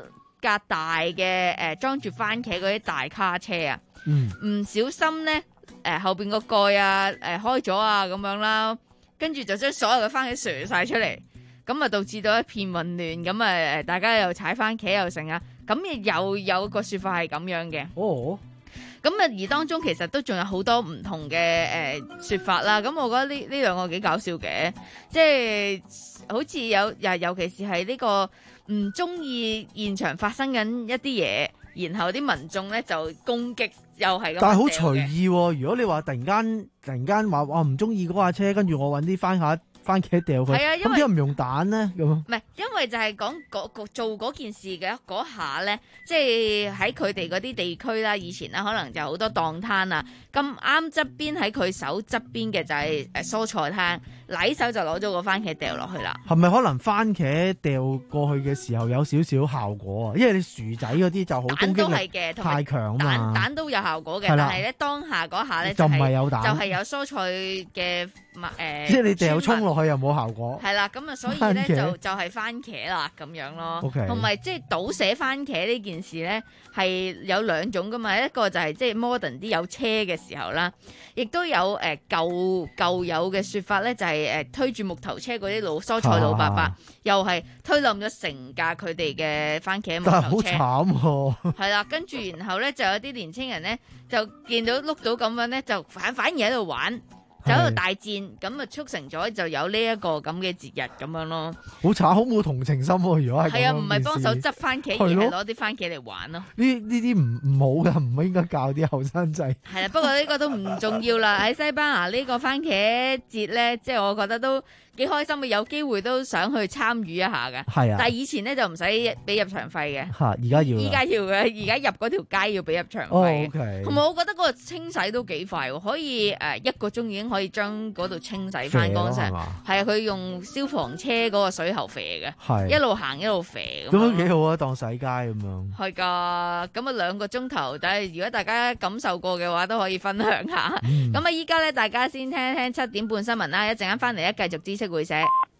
架大嘅誒裝住番茄嗰啲大卡車啊，唔、 嗯、 小心咧誒、呃、後邊個蓋啊誒、呃、開咗啊咁樣啦，跟住就將所有嘅番茄瀡晒出嚟，咁啊導致到一片混亂，咁啊誒大家又踩番茄又成啊，咁又有個説法係咁樣嘅。 哦。 咁啊，而當中其實都仲有好多唔同嘅誒説法啦。咁我覺得呢呢兩個幾搞笑嘅，即係好似有又尤其是係呢個唔中意現場發生緊一啲嘢，然後啲民眾咧就攻擊，又係咁。 但係好隨意喎！如果你話突然間突然間話我唔中意嗰架車，跟住我揾啲番茄番茄掉佢，咁點解唔用蛋咧？咁唔係，因為就係講嗰做嗰件事嘅嗰下咧，即係喺佢哋嗰啲地區啦，以前啦可能就好多檔攤啊，咁啱側邊喺佢手側邊嘅就係誒蔬菜攤，禮手就攞咗個番茄掉落去啦。 係咪可能番茄掉過去嘅時候有少少效果啊？因為你薯仔嗰啲就好攻擊力太強啊嘛， 蛋蛋都有效果嘅，但係咧當下嗰下咧就唔係有蛋， 就係有蔬菜嘅誒， 即係你掉葱落去又冇效果。 係啦，咁啊，所以咧就就係番茄啦咁樣咯。同埋即係倒瀉番茄呢件事咧係有兩種噶嘛，一個就係即係 modern 啲有車嘅時候啦，亦都有誒、呃、舊舊有嘅説法咧，就係、是、誒推住木頭車嗰啲老蔬菜老伯伯，啊、又係推冧咗成架佢哋嘅番茄木頭車。 但係好慘喎。 係啦，跟住然後咧就有啲年青人咧就見到碌到咁樣咧，就反反而喺度玩。就喺度大戰，咁啊促成咗就有呢一個咁嘅節日咁樣咯。 好慘，好冇同情心喎！如果係係啊，唔係幫手執番茄，而係攞啲番茄嚟玩咯。 呢呢啲唔唔好噶，唔應該教啲後生仔。 係啦，不過呢個都唔重要啦。喺西班牙呢個番茄節咧，即係我覺得都幾開心嘅，有機會都想去參與一下嘅。 係啊， 但係以前咧就唔使俾入場費嘅。 嚇，而家要。 依家要嘅，而家入嗰條街要俾入場費。 哦，OK。 同埋我覺得嗰個清洗都幾快喎，可以誒一個鐘已經可以將嗰度清洗翻乾淨。係啊，佢用消防車嗰個水喉肥嘅，一路行一路肥。 咁都幾好啊，當洗街咁樣。 係㗎，咁啊兩個鐘頭，但係如果大家感受過嘅話，都可以分享下。咁啊依家咧，大家先聽聽七點半新聞啦，一陣間翻嚟咧繼續知識會社。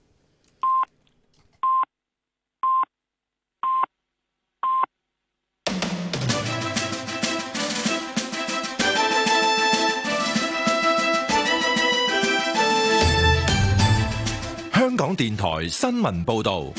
香港電台新聞報道。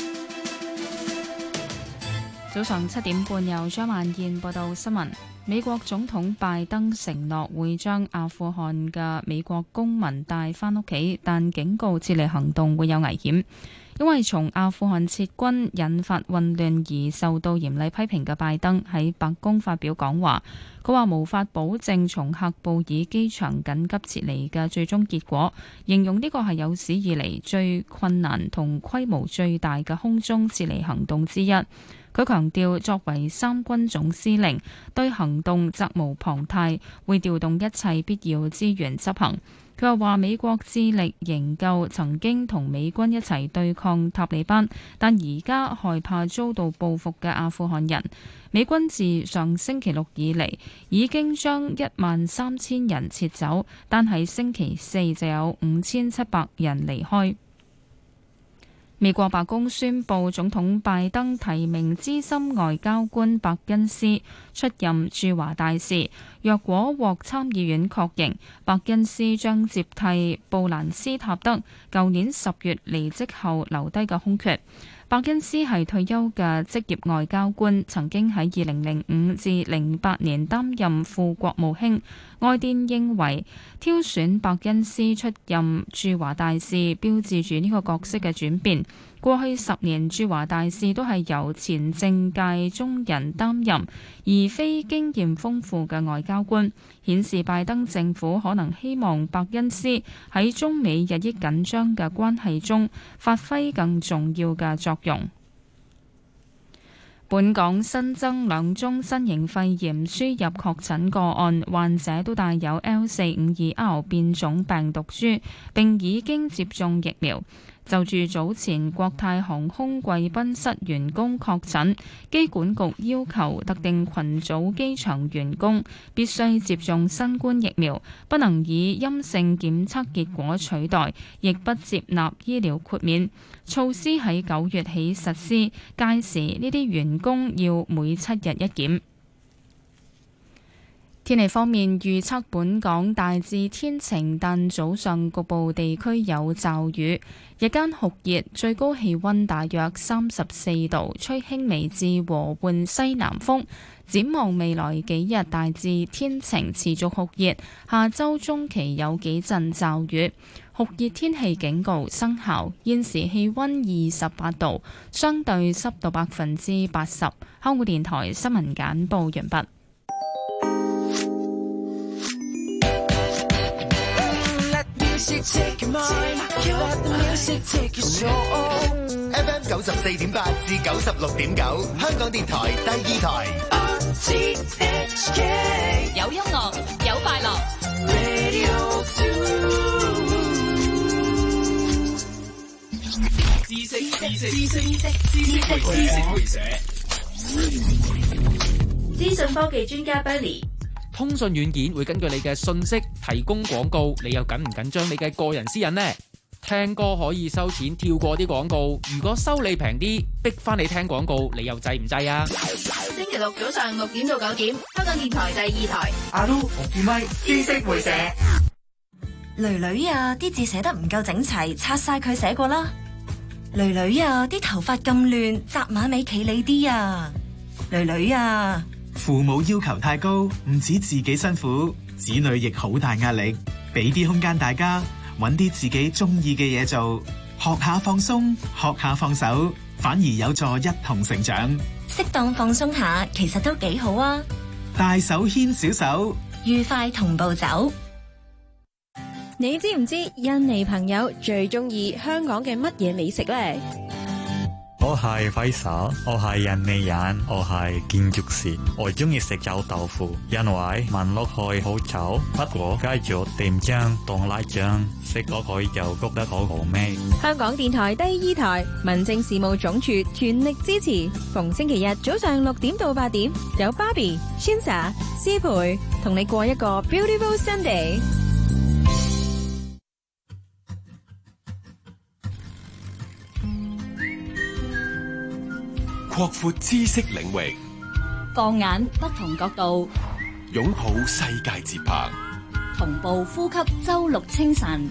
早上七點半，由張萬燕報道新聞。美國總統拜登承諾會將阿富汗嘅美國公民帶返屋企，但警告撤離行動會有危險。因為從阿富汗撤軍引發混亂而受到嚴厲批評嘅拜登喺白宮發表講話，佢話無法保證從喀布爾機場緊急撤離嘅最終結果，形容呢個係有史以嚟最困難同規模最大嘅空中撤離行動之一。佢強調，作為三軍總司令，對行動責無旁貸，會調動一切必要資源執行。佢又話美國致力營救曾經同美軍一齊對抗塔利班，但而家害怕遭到報復嘅阿富汗人。美軍自上星期六以嚟已經將一萬三千人撤走，但係星期四就有五千七百人離開。美國白宮宣布，總統拜登提名資深外交官伯恩斯出任駐華大使。若果獲參議院確認，伯恩斯將接替布蘭斯塔德舊年十月離職後留低嘅空缺。伯恩斯係退休嘅職業外交官，曾經喺二零零五至零八年擔任副國務卿。外電認為挑選伯恩斯出任駐華大使，標誌住呢個角色嘅轉變。過去十年駐華大使都係由前政界中人擔任，而非經驗豐富嘅外交官，顯示拜登政府可能希望伯恩斯喺中美日益緊張嘅關係中發揮更重要嘅作用。本港新增兩宗新型肺炎輸入確診個案，患者都帶有 L 四五二 R 變種病毒株，並已經接種疫苗。 就住早前國泰航空貴賓室員工確診，機管局要求特定群組機場員工必須接種新冠疫苗，不能以陰性檢測結果取代，亦不接納醫療豁免。措施喺九月起實施，屆時呢啲員工要每七日一檢。天氣方面預測，本港大致天晴，但早上局部地區有驟雨，日間酷熱，最高氣溫大約三十四度，吹輕微至和緩西南風。展望未來幾日大致天晴，持續酷熱，下周中期有幾陣驟雨，酷熱天氣警告生效。現時氣溫二十八度，相對濕度百分之八十。香港電台新聞簡報完畢。 F M 九十四點八至九十六點九，香港電台第二台。 有音樂，有快樂。 知識知識知識知識會社， 資訊科技專家 Billy。 通訊軟件會根據你嘅信息提供廣告，你又緊唔緊張你嘅個人私隱呢？聽歌可以收錢，跳過啲廣告。如果收你平啲，逼翻你聽廣告，你又制唔制啊？ 星期六早上六點到九點，香港電台第二台。 阿 Lu 洪建威，知識會社。 囡囡啊，啲字寫得唔夠整齊，擦晒佢寫過啦。囡囡啊，啲頭髮咁亂，紮馬尾企理啲啊。囡囡啊。 父母要求太高，唔止自己辛苦，子女亦好大壓力。俾啲空間大家，揾啲自己中意嘅嘢做，學下放鬆，學下放手，反而有助一同成長。 適當放鬆下，其實都幾好啊！ 大手牽小手， 愉快同步走。 你知唔知印尼朋友最中意香港嘅乜嘢美食呢？ 我係輝沙，我係印尼人，我係建築師，我中意食臭豆腐，因為聞落去好臭，不過加咗甜醬同辣醬，食落去就覺得好好味。 香港電台第二台民政事務總署全力支持，逢星期日早上六點到八點，有 Barbie、Shinsa、思培同你過一個 Beautiful Sunday。 擴闊知識領域， 放眼不同角度， 擁抱世界節拍， 同步呼吸周六清晨。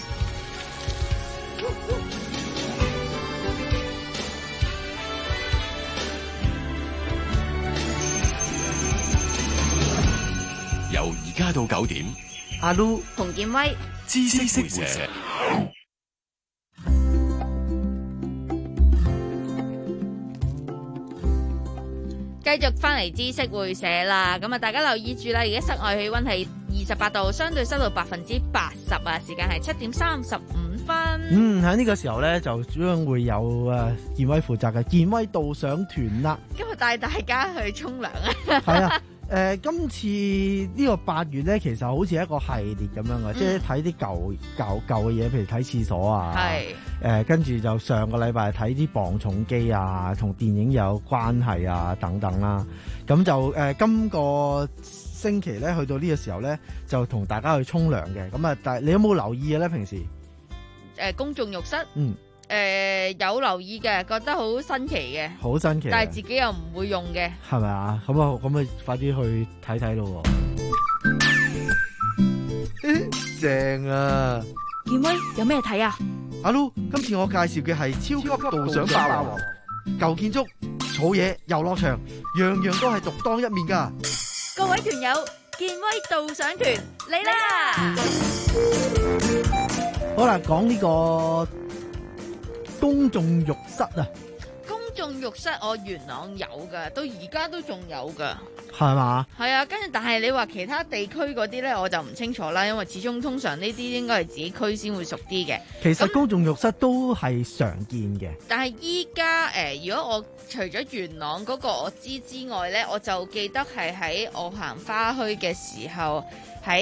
由而家到九點， 阿 Lu 洪建威， 知識會社。 繼續翻嚟知識會社啦，咁啊大家留意住啦，而家室外氣溫係二十八度，相對濕度百分之八十啊，時間係七點三十五分。 嗯，喺呢個時候咧，就將會有誒健威負責嘅健威導賞團啦。 今日帶大家去沖涼啊！ 係啊。誒、呃，今次呢個八月咧，其實好似一個系列咁樣嘅，嗯、即係睇啲舊舊舊嘅嘢，譬如睇廁所啊，係誒、呃，跟住就上個禮拜睇啲磅重機啊，同電影有關係啊等等啦。咁就誒、呃，今個星期咧，去到呢個時候咧，就同大家去沖涼嘅。咁啊，但係你有冇留意嘅咧？平時誒、 呃，公眾浴室，嗯。誒、呃，有留意嘅，覺得好新奇嘅，好新奇，但係自己又唔會用嘅，係咪啊？咁啊，咁啊，快啲去睇睇咯。 正啊！ 健威有咩睇啊？ 阿 Lu，今次我介紹嘅係超級導賞霸王，舊建築、草野、遊樂場，樣樣都係獨當一面噶。 各位團友，健威導賞團嚟啦！ 好啦，講呢、這個。公眾浴室啊！ 公眾浴室我元朗有噶，到而家都仲有噶， 係嘛？係啊，跟住但係你話其他地區嗰啲咧，我就唔清楚啦，因為始終通常呢啲應該係自己區先會熟啲嘅。 其實公眾浴室都係常見嘅， 但係依家誒，如果我除咗元朗嗰個我知之外咧，我就記得係喺我行花墟嘅時候喺。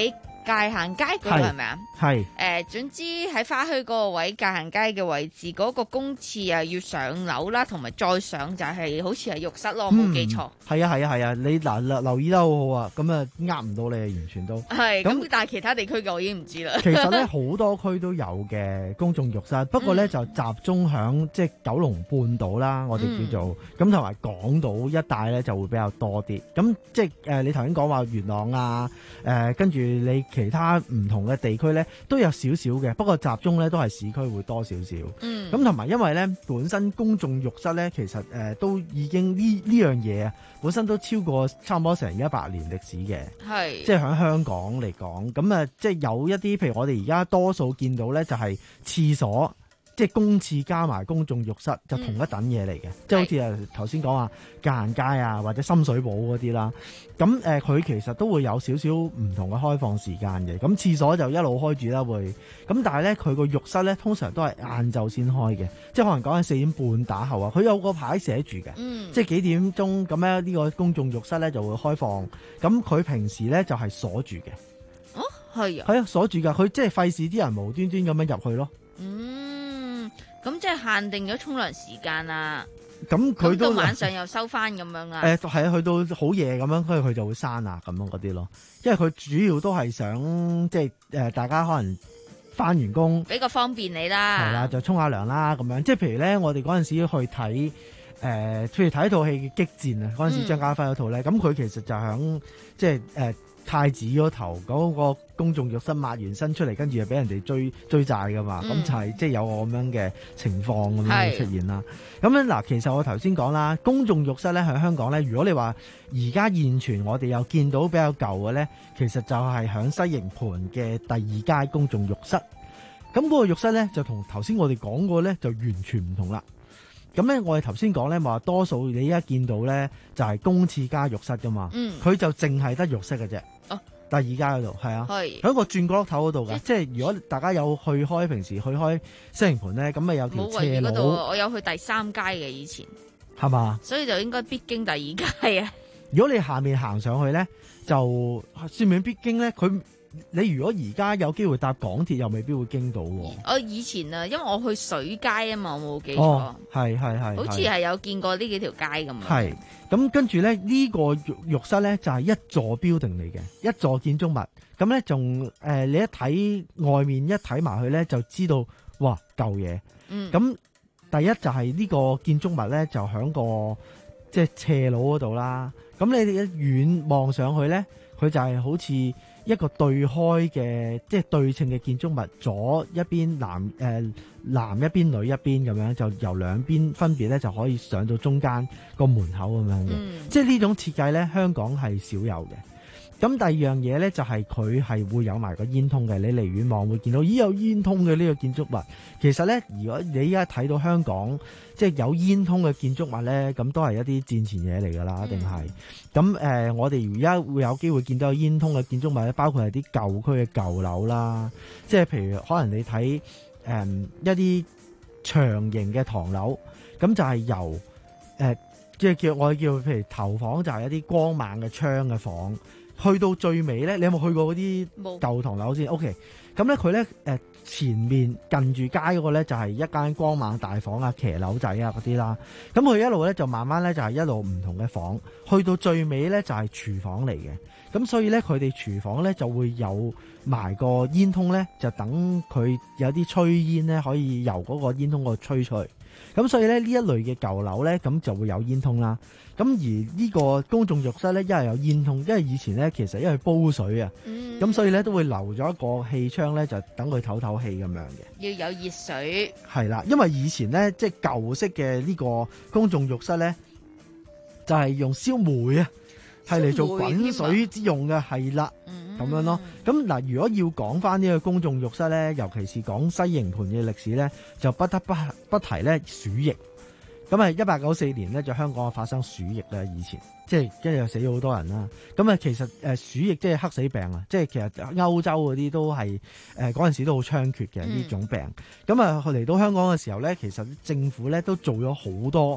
界限街嗰度係咪啊？ 係誒、呃，總之喺花墟嗰個位界限街嘅位置，嗰、那個公廁啊要上樓啦，同埋再上就係好似係浴室咯，冇、嗯、記錯。 係啊係啊係啊，你嗱留留意得好好啊，咁啊呃唔到你啊，完全都係咁。但係其他地區嘅我已經唔知啦。 其實咧好多區都有嘅公眾浴室，不過咧、嗯、就集中響即係九龍半島啦，我哋叫做咁，同埋港島一帶咧就會比較多啲。咁即係誒、呃，你頭先講話元朗啊，誒、呃、跟住你其他唔同嘅地區咧都有少少嘅，不過集中咧都係市區會多少少。嗯，咁同埋因為咧本身公眾浴室咧其實誒、呃、都已經呢呢樣嘢啊，本身都超過差唔多成一百年歷史嘅，係即係喺香港嚟講，咁啊即係有一啲譬如我哋而家多數見到咧就係廁所。即係公廁加埋公眾浴室就同一等嘢嚟嘅，即係好似啊頭先講話界限街啊或者深水埗嗰啲啦。咁誒佢其實都會有少少唔同嘅開放時間嘅。咁廁所就一路開住啦會。咁但係咧佢個浴室咧通常都係晏晝先開嘅，即係可能講緊四點半打後啊。佢有個牌寫住嘅，嗯、即係幾點鐘咁咧呢個公眾浴室咧就會開放。咁佢平時咧就係鎖住嘅。 哦，係啊， 係啊，鎖住㗎。佢即係費事啲人無端端咁樣入去咯。 嗯。咁即係限定咗沖涼時間啊！ 咁佢都到晚上又收翻咁樣啊？ 誒係啊，去到好夜咁樣，跟住佢就會閂啊咁樣嗰啲咯。因為佢主要都係想即係誒大家可能翻完工， 比較方便你啦。 係啦，就沖下涼啦咁樣。即係譬如咧，我哋嗰陣時去睇誒、呃，譬如睇一套戲嘅激戰啊，嗰陣時張家輝嗰套咧，咁、嗯、佢其實就響即係誒。呃太子嗰頭嗰、那個公眾浴室抹完身出嚟，跟住又俾人哋追追債噶嘛，咁、嗯、就係即係有個咁樣嘅情況咁樣出現啦。咁咧嗱，其實我頭先講啦，公眾浴室咧喺香港咧，如果你話而家現存我哋又見到比較舊嘅咧，其實就係響西營盤嘅第二街公眾浴室。咁、那、嗰個浴室咧就同頭先我哋講過咧就完全唔同啦。咁咧，我哋頭先講咧話多數你而家見到咧就係公廁加浴室噶嘛，佢、嗯、就淨係得浴室嘅啫。哦，第二街嗰度係啊，喺個轉角落頭嗰度噶，即係如果大家有去開平時去開西營盤咧，咁咪有條斜路。 我有去第三街嘅以前， 係嘛？ 所以就應該必經第二街啊。 如果你下面行上去咧，就算唔算必經咧？佢你如果而家有機會搭港鐵，又未必會經到喎。 我以前啊，因為我去水街啊嘛，我冇記錯。 哦，係係係， 好似係有見過呢幾條街咁樣。 係咁跟住咧，呢、這個浴浴室咧就係一座 building 嚟嘅，一座建築物。咁咧仲誒，你一睇外面一睇埋去咧，就知道哇舊嘢。嗯。咁第一就係呢個建築物咧，就喺個即係斜路嗰度啦。咁你哋一遠望上去咧，佢就係好似一個對開嘅，即係對稱嘅建築物，左一邊男誒、呃、男一邊女一邊咁樣，就由兩邊分別咧就可以上到中間個門口咁樣嘅。嗯、即係呢種設計咧，香港係少有嘅。咁第二樣嘢咧就係佢係會有埋個煙通嘅，你離遠望會見到咦有煙通嘅呢個建築物。其實咧，如果你依家睇到香港即係有煙通嘅建築物咧，咁都係一啲戰前嘢嚟㗎啦，一定係。咁誒、呃，我哋而家會有機會見到有煙通嘅建築物咧，包括係啲舊區嘅舊樓啦，即係譬如可能你睇誒、呃、一啲長形嘅唐樓，咁就係由誒、呃、即係叫我哋叫譬如頭房就係一啲光猛嘅窗嘅房。去到最尾咧，你有冇去過嗰啲舊唐樓先 ？OK，咁咧佢咧誒前面近住街嗰個咧就係一間光猛大房啊、騎樓仔啊嗰啲啦。咁佢一路咧就慢慢咧就係一路唔同嘅房，去到最尾咧就係廚房嚟嘅。咁所以咧佢哋廚房咧就會有埋個煙通咧，就等佢有啲炊煙咧可以由嗰個煙通嗰度吹出去。咁所以咧呢一類嘅舊樓咧，咁就會有煙通啦。咁而呢個公眾浴室咧，一係有煙通，因為以前咧其實因為煲水啊，咁、嗯、所以咧都會留咗一個氣窗咧，就等佢透透氣咁樣嘅。 要有熱水。係啦，因為以前咧即係舊式嘅呢個公眾浴室咧，就係、是、用燒煤啊，係嚟做滾水之用嘅，係啦，咁樣咯。咁嗱，如果要講翻呢個公眾浴室咧，尤其是講西營盤嘅歷史咧，就不得不不提咧鼠疫。咁啊，一八九四年咧，就香港發生鼠疫啦。以前即係跟住又死咗好多人啦。咁啊，其實誒鼠疫即係黑死病啊，即係其實歐洲嗰啲都係誒嗰陣時都好猖獗嘅呢種病。咁啊，嚟到香港嘅時候咧，其實政府咧都做咗好多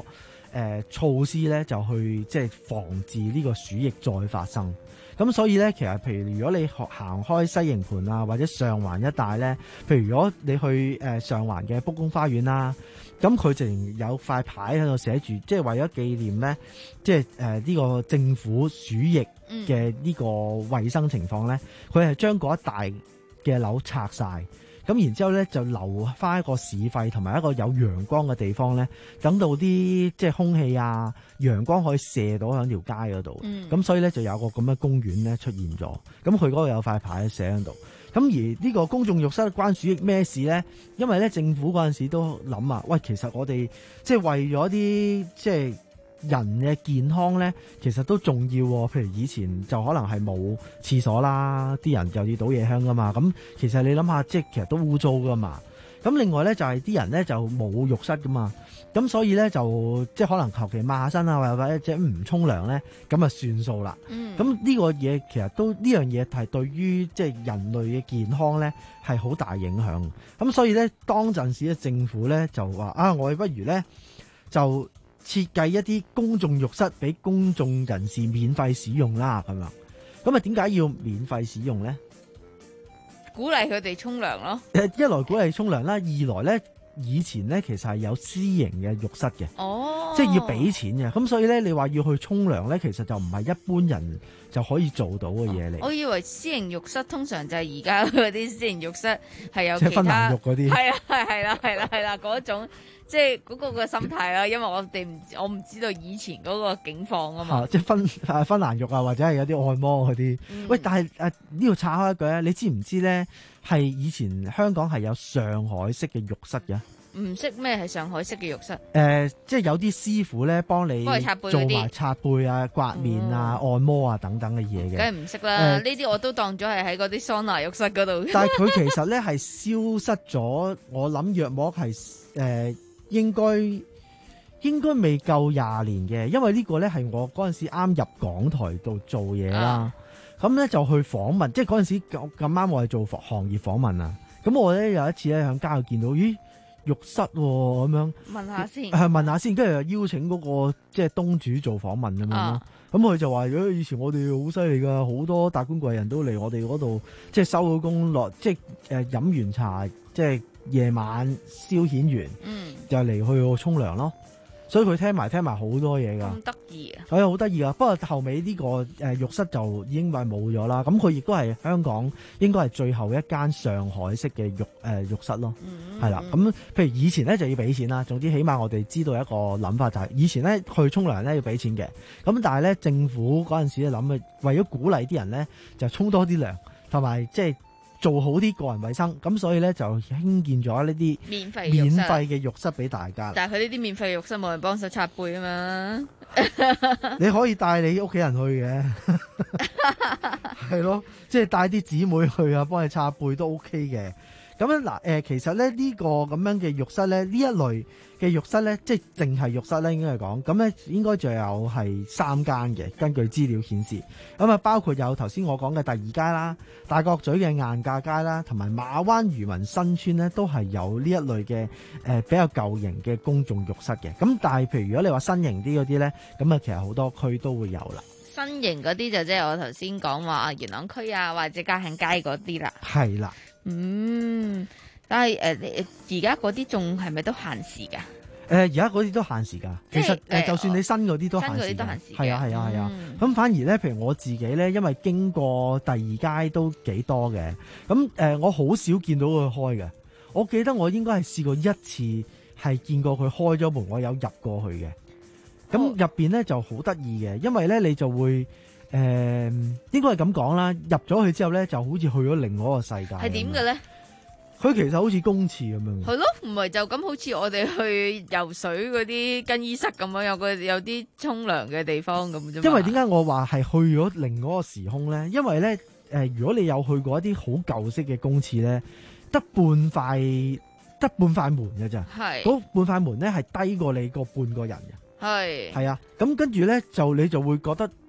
呃、措施咧，就去即係防治呢個鼠疫再發生。咁所以咧，其實譬如如果你行開西營盤啊，或者上環一帶咧，譬如如果你去誒、呃、上環嘅卜公花園啦，咁佢淨有塊牌喺度寫住，即係為咗紀念咧，即係誒呢個政府鼠疫嘅呢個衛生情況咧，佢係將嗰一帶嘅樓拆晒。咁然之後咧，就留翻一個市肺同埋一個有陽光嘅地方咧，等到啲即係空氣啊、陽光可以射到喺條街嗰度。咁、嗯、所以咧就有個咁嘅公園咧出現咗。咁佢嗰度有塊牌寫喺度。咁而呢個公眾浴室關鼠疫咩事咧？因為咧政府嗰陣時都諗啊，喂，其實我哋即係為咗啲即係人嘅健康咧，其實都重要喎。譬如以前就可能係冇廁所啦，啲人就要倒夜香噶嘛。咁其實你諗下，即係其實都污糟噶嘛。咁另外咧就係、是、啲人咧就冇浴室噶嘛。咁所以咧就即係可能求其抹下身啊，或者即係唔沖涼咧，咁啊算數啦。咁呢、嗯、個嘢其實都呢樣嘢係對於即係人類嘅健康咧係好大影響。咁所以咧當陣時嘅政府咧就話啊，我哋不如咧就設計一啲公眾浴室俾公眾人士免費使用啦，咁樣。咁啊點解要免費使用咧？ 鼓勵佢哋沖涼咯。 誒，一來鼓勵沖涼啦，二來咧以前咧其實係有私營嘅浴室嘅，哦，即係要俾錢嘅。咁所以咧你話要去沖涼咧，其實就唔係一般人就可以做到嘅嘢嚟。 我以為私營浴室通常就係而家嗰啲私營浴室係有其他， 即係芬蘭浴嗰啲， 係啊係係啦係啦係啦嗰種。即係嗰個嘅心態啦，因為我哋唔我唔知道以前嗰個境況啊嘛。啊即係芬誒芬蘭浴啊，或者係有啲按摩嗰啲。嗯、喂，但係誒呢度岔開一句咧，你知唔知咧？係以前香港係有上海式嘅浴室嘅。 唔識咩係上海式嘅浴室？誒、 呃，即係有啲師傅咧幫你做埋擦背啊、刮面啊、嗯、按摩啊等等嘅嘢嘅。 梗係唔識啦，呢啲、呃、我都當咗係喺嗰啲桑拿浴室嗰度。 但係佢其實咧係消失咗，我諗約莫係誒。呃應該應該未夠廿年嘅，因為呢個咧係我嗰陣時啱入港台度做嘢啦。咁咧、啊、就去訪問，即係嗰陣時咁啱我係做行業訪問啊。咁我咧有一次咧喺街度見到，咦，浴室喎咁樣， 問下先， 係問下先，跟住又邀請嗰個即係東主做訪問咁樣咯。咁佢、啊、就話：如果以前我哋好犀利噶，好多達官貴人都嚟我哋嗰度，即係收咗工落，即係誒飲完茶，即係。夜晚消遣完，嗯、就嚟去個沖涼咯，所以佢聽埋聽埋好多嘢噶， 咁得意啊！ 係啊，好得意啊！不過後尾呢個誒浴室就已經係冇咗啦。咁佢亦都係香港應該係最後一間上海式嘅浴誒、呃、浴室咯，係啦、嗯。咁譬如以前咧就要俾錢啦。總之起碼我哋知道一個諗法就係、是，以前咧去沖涼咧要俾錢嘅。咁但係咧政府嗰陣時咧諗嘅，為咗鼓勵啲人咧就沖多啲涼，同埋即係。做好啲個人衛生，咁所以咧就興建咗呢啲免費免費嘅浴室俾大家。 但係佢呢啲免費浴室冇人幫手擦背啊嘛， 你可以帶你屋企人去嘅，係咯，即係帶啲姊妹去啊，幫你擦背都 OK 嘅。咁樣嗱，誒，其實咧呢個咁樣嘅浴室咧，呢一類嘅浴室咧，即係淨係浴室咧，應該係講，咁咧應該就有係三間嘅，根據資料顯示，咁啊包括有頭先我講嘅第二街啦、大角咀嘅晏架街啦，同埋馬灣漁民新村咧，都係有呢一類嘅誒、呃、比較舊型嘅公眾浴室嘅。咁但係譬如如果你話新型啲嗰啲咧，咁啊其實好多區都會有啦。 新型嗰啲就即係我頭先講話元朗區啊，或者嘉慶街嗰啲啦。 係啦。 嗯，但係誒，而家嗰啲仲係咪都限時噶？誒、 呃，而家嗰啲都限時噶。其實誒，呃、就算你新嗰啲都限時。係啊係啊係啊。咁、嗯、反而咧，譬如我自己咧，因為經過第二街都幾多嘅，咁誒、呃，我好少見到佢開嘅。我記得我應該係試過一次，係見過佢開咗門，我有入過去嘅。咁入邊咧就好得意嘅，因為咧你就會。誒、呃，應該係咁講啦。入咗去之後咧，就好似去咗另外一個世界。係點嘅咧？佢其實好似公廁咁樣。 係咯，唔係就咁，好似我哋去游水嗰啲更衣室咁樣，有個有啲沖涼嘅地方咁啫。 因為點解我話係去咗另外一個時空咧？因為咧，誒、呃，如果你有去過一啲好舊式嘅公廁咧，得半塊得半塊門嘅咋。係。嗰半塊門咧係低過你個半個人嘅。係。係啊，咁跟住咧就你就會覺得吓。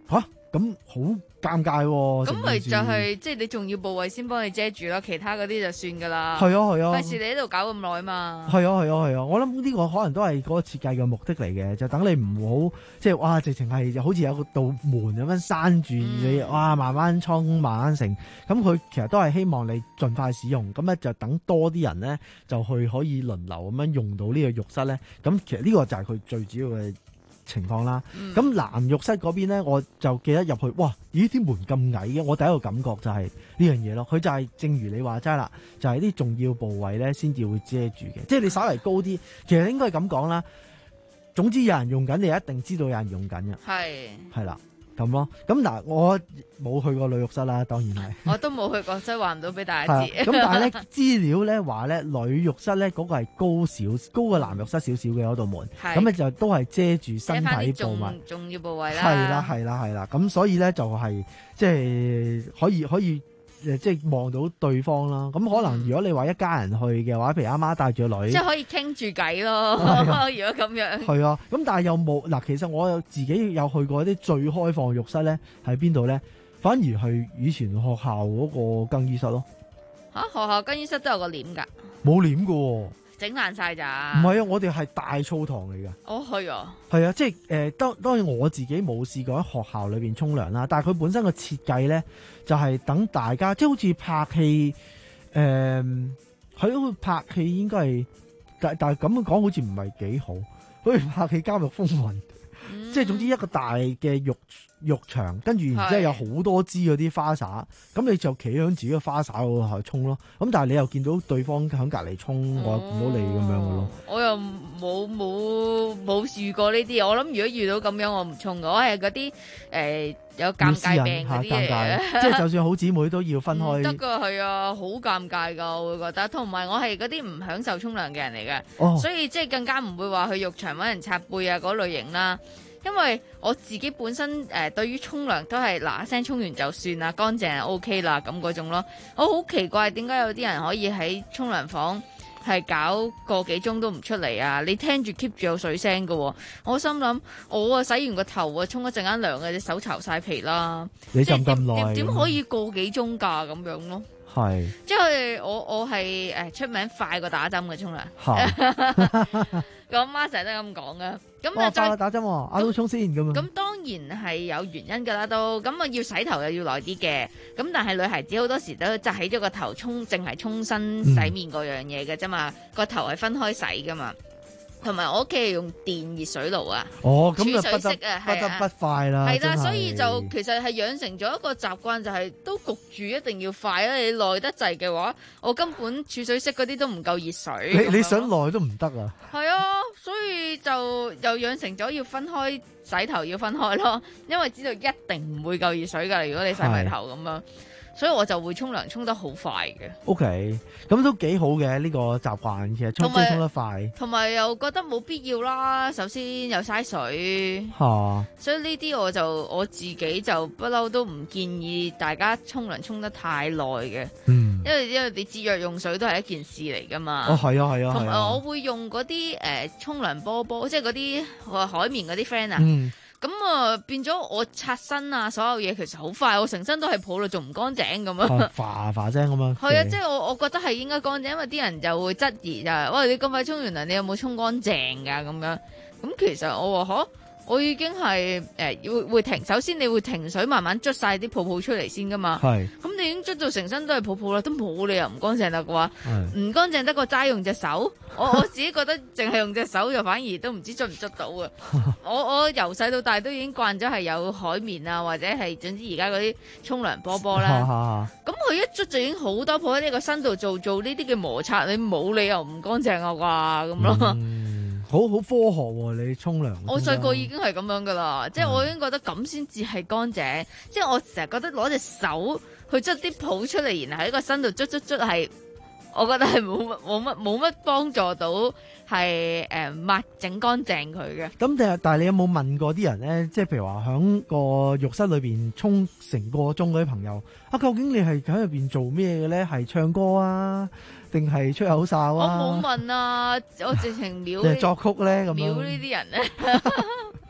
咁好尷尬喎。 咁咪就係即係你重要部位先幫你遮住咯，其他嗰啲就算噶啦。 係啊係啊， 費事你喺度搞咁耐嘛。 係啊係啊係啊，我諗呢個可能都係嗰個設計嘅目的嚟嘅，就等你唔好即係哇，直情係好似有個道門咁樣閂住你，嗯、哇慢慢沖慢慢成。咁佢其實都係希望你盡快使用，咁咧就等多啲人咧就去可以輪流咁樣用到呢個浴室咧。咁其實呢個就係佢最主要嘅情況啦。咁、嗯、男浴室嗰邊咧，我就記得入去，哇！咦，啲門咁矮嘅，我第一個感覺就係呢樣嘢咯。佢就係正如你話齋啦，就係、是、啲重要部位咧先至會遮住嘅，即係你稍微高啲，其實應該係咁講啦。總之有人用緊，你一定知道有人用緊嘅。係係啦。咁咯，咁嗱，我冇去過女浴室啦，當然係。我都冇去過，所以話唔到俾大家知。咁但係咧，資料咧話咧，女浴室咧嗰、嗰個係高少，高過男浴室少少嘅嗰道門，咁咧就都係遮住身體部位，重要部位啦。係啦，係啦，係啦，咁所以咧就係即係可以可以。誒，即係望到對方啦。咁可能如果你話一家人去嘅話，譬如阿媽帶住個女，即係可以傾住偈咯。啊、如果咁樣，係啊。咁但係又冇嗱，其實我有自己有去過一啲最開放浴室咧，喺邊度咧？反而係以前學校嗰個更衣室咯。嚇、啊，學校更衣室都有個簾㗎？冇簾㗎喎。整爛晒咋？唔係啊，我哋係大澡堂嚟㗎。哦，係啊。係啊，即係誒，當當然我自己冇試過喺學校裏邊沖涼啦，但係佢本身個設計咧，就係、是、等大家即係好似拍戲誒，係咯，拍戲應該係，但但係咁樣講好似唔係幾好，好似拍戲《監獄風雲》，嗯、即係總之一個大嘅浴浴場，跟住然之後有好多支嗰啲花灑，咁你就企喺自己嘅花灑嗰度沖咯。咁但係你又見到對方喺隔離沖，哦、我又見到你咁樣嘅咯。我又冇冇冇遇過呢啲，我諗如果遇到咁樣，我唔沖嘅。我係嗰啲誒有尷尬病嗰啲嘢，即係就算好姊妹都要分開。得㗎，係啊，好尷尬㗎，我會覺得。同埋我係嗰啲唔享受沖涼嘅人嚟嘅，哦、所以即係更加唔會話去浴場揾人擦背啊嗰類型啦。因為我自己本身誒、呃、對於沖涼都係嗱一聲沖完就算啦，乾淨就 O K 啦咁嗰種咯。我好奇怪點解有啲人可以喺沖涼房係搞個幾鐘都唔出嚟啊？你聽住 keep 住有水聲㗎喎，我心諗我啊洗完個頭啊沖一陣間涼嘅，隻手巢晒皮啦。你浸咁耐點可以個幾鐘㗎咁樣咯？係，即係我我係誒出名快過打針嘅沖涼。我阿媽成日都咁講噶，咁啊再打針，阿都沖先咁樣。咁當然係有原因噶啦，都咁啊要洗頭又要耐啲嘅。咁但係女孩子好多時都紮起咗個頭沖，淨係沖身洗面嗰樣嘢嘅啫嘛，個、嗯、頭係分開洗噶嘛。同埋我屋企係用電熱水爐啊，哦，咁就不得不得不快啦，係啦，所以就其實係養成咗一個習慣，就係、是、都焗住一定要快啦。你耐得滯嘅話，我根本儲水式嗰啲都唔夠熱水。你你想耐都唔得啊？係啊，所以就又養成咗要分開洗頭，要分開咯，因為知道一定唔會夠熱水㗎。如果你洗埋頭咁樣。所以我就會沖涼沖得好快嘅。O K，咁都幾好嘅呢、呢個習慣，其實沖沖得快。同埋又覺得冇必要啦，首先又嘥水。嚇、啊！所以呢啲我就我自己就不嬲都唔建議大家沖涼沖得太耐嘅。嗯。因為因為你節約用水都係一件事嚟㗎嘛。哦，係啊，係啊。同埋我會用嗰啲誒沖涼波波，即係嗰啲海綿嗰啲 friend 啊。嗯。咁啊，變咗我擦身啊，所有嘢其實好快，我成身都係泡到仲唔乾淨咁樣，化化聲咁樣。係啊，即係我我覺得係應該乾淨，因為啲人就會質疑就係，喂，你咁快沖完涼，你有冇沖乾淨㗎咁樣？咁其實我話嚇。我已經係誒會會停，首先你會停水，慢慢捽晒啲泡泡出嚟先噶嘛。係。咁你已經捽到成身都係泡泡啦，都冇理由唔乾淨得嘅話，唔乾淨得個齋用隻手。我我自己覺得淨係用隻手就反而都唔知捽唔捽到啊。我我由細到大都已經慣咗係有海綿啊，或者係總之而家嗰啲沖涼波波啦。咁佢一捽就已經好多泡喺呢個身度做做呢啲嘅摩擦，你冇理由唔乾淨啊啩咁咯。嗯好好科學喎、啊！你沖涼，我細個已經係咁樣噶啦，即係我已經覺得咁先至係乾淨。即係我成日覺得攞隻手去捽啲泡出嚟，然後喺個身度捽捽捽係，我覺得係冇乜冇乜冇乜幫助到係誒抹整乾淨佢嘅。咁但係但係你有冇問過啲人咧？即係譬如話喺個浴室裏邊沖成個鐘嗰啲朋友啊，究竟你係喺入邊做咩嘅咧？係唱歌啊？定係吹口哨啊！我冇問啊，我直情秒。即係作曲咧咁樣。秒呢啲人咧，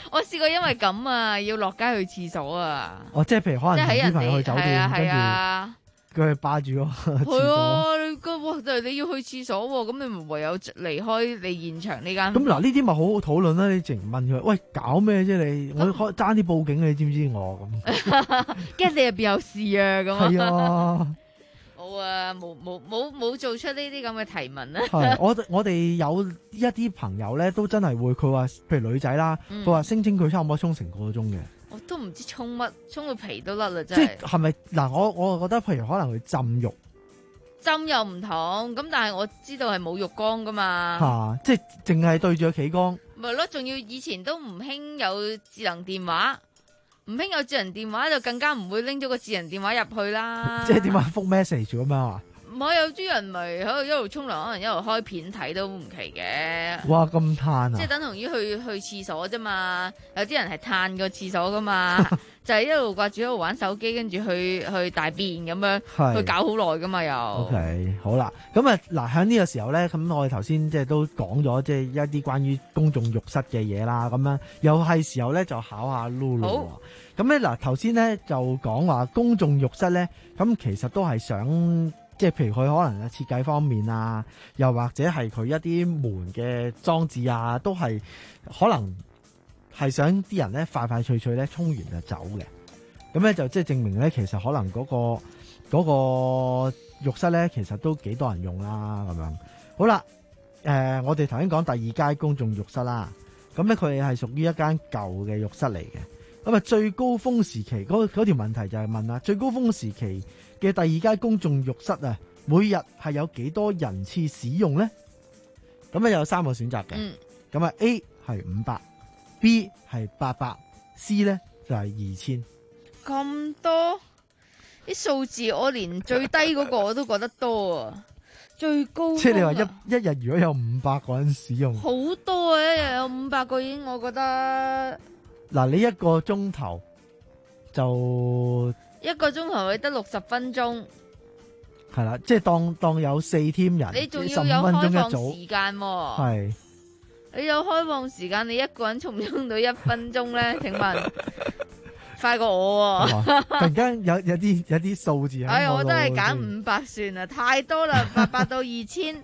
我試過因為咁啊，要落街去廁所啊。 哦，即係譬如可能即係喺人啲朋友去酒店， 係啊， 跟住佢去霸住個廁係所。 啊，你個哇，就係你要去廁所喎，咁你咪唯有離開你現場呢間。 咁嗱，呢啲咪好好討論啦！你淨問佢，喂，搞咩啫你？我開爭啲報警，你知唔知我咁？ 驚你入邊有事啊咁啊！ 係啊。 冇啊，冇冇冇冇做出呢啲咁嘅提問啊！ 係我我哋有一啲朋友咧，都真係會佢話，譬如女仔啦，佢話聲稱佢差唔多沖成個鐘嘅。 我都唔知沖乜，沖到皮都甩啦，真即係。 係係咪嗱？我我覺得譬如可能佢浸浴， 浸又唔同，咁但係我知道係冇浴缸噶嘛。 嚇、啊，即係淨係對住個企缸。 咪咯，仲要以前都唔興有智能電話。唔興有智能電話就更加唔會拎咗個智能電話入去啦。 即係點啊？覆 message 咁樣啊？ 唔係有啲人咪喺度一路沖涼，可能一路開片睇都唔奇嘅。 哇！咁嘆啊！ 即係等同於去去廁所啫嘛。有啲人係嘆個廁所噶嘛，就係一路掛住喺度玩手機，跟住去去大便咁樣，去搞好耐噶嘛又。 OK， 好啦，咁啊嗱，喺呢個時候咧，咁我哋頭先即係都講咗即係一啲關於公眾浴室嘅嘢啦，咁樣又係時候咧就考下 Lulu。好。咁咧嗱，頭先咧就講話公眾浴室咧，咁其實都係想即係譬如佢可能設計方面啊，又或者係佢一啲門嘅裝置啊，都係可能係想啲人咧快快脆脆咧沖完就走嘅。咁咧就即係證明咧，其實可能嗰個嗰個浴室咧，其實都幾多人用啦咁樣。好啦，誒，我哋頭先講第二間公眾浴室啦，咁咧佢係屬於一間舊嘅浴室嚟嘅。咁啊，最高峰時期嗰嗰條問題就係問啦，最高峰時期嘅第二間公眾浴室啊，每日係有幾多人次使用咧？咁咧有三個選擇嘅。咁啊、嗯、A 係五百 ，B 係八百 ，C 咧就係二千。 咁多啲數字，我連最低嗰個我都覺得多啊，最高。 即係你話一一日如果有五百個人使用， 好多啊！一日有五百個已經，我覺得。 嗱，你一個鐘頭就一個鐘頭，你得六十分鐘， 係啦，即係當當有四 team 人， 你仲要有開放時間喎， 係你有開放時間，你一個人沖唔沖到一分鐘咧？請問快過我喎！ 突然間有有啲有啲數字喺度， 哎呀，我都係揀五百算啦，太多啦，八百到二千，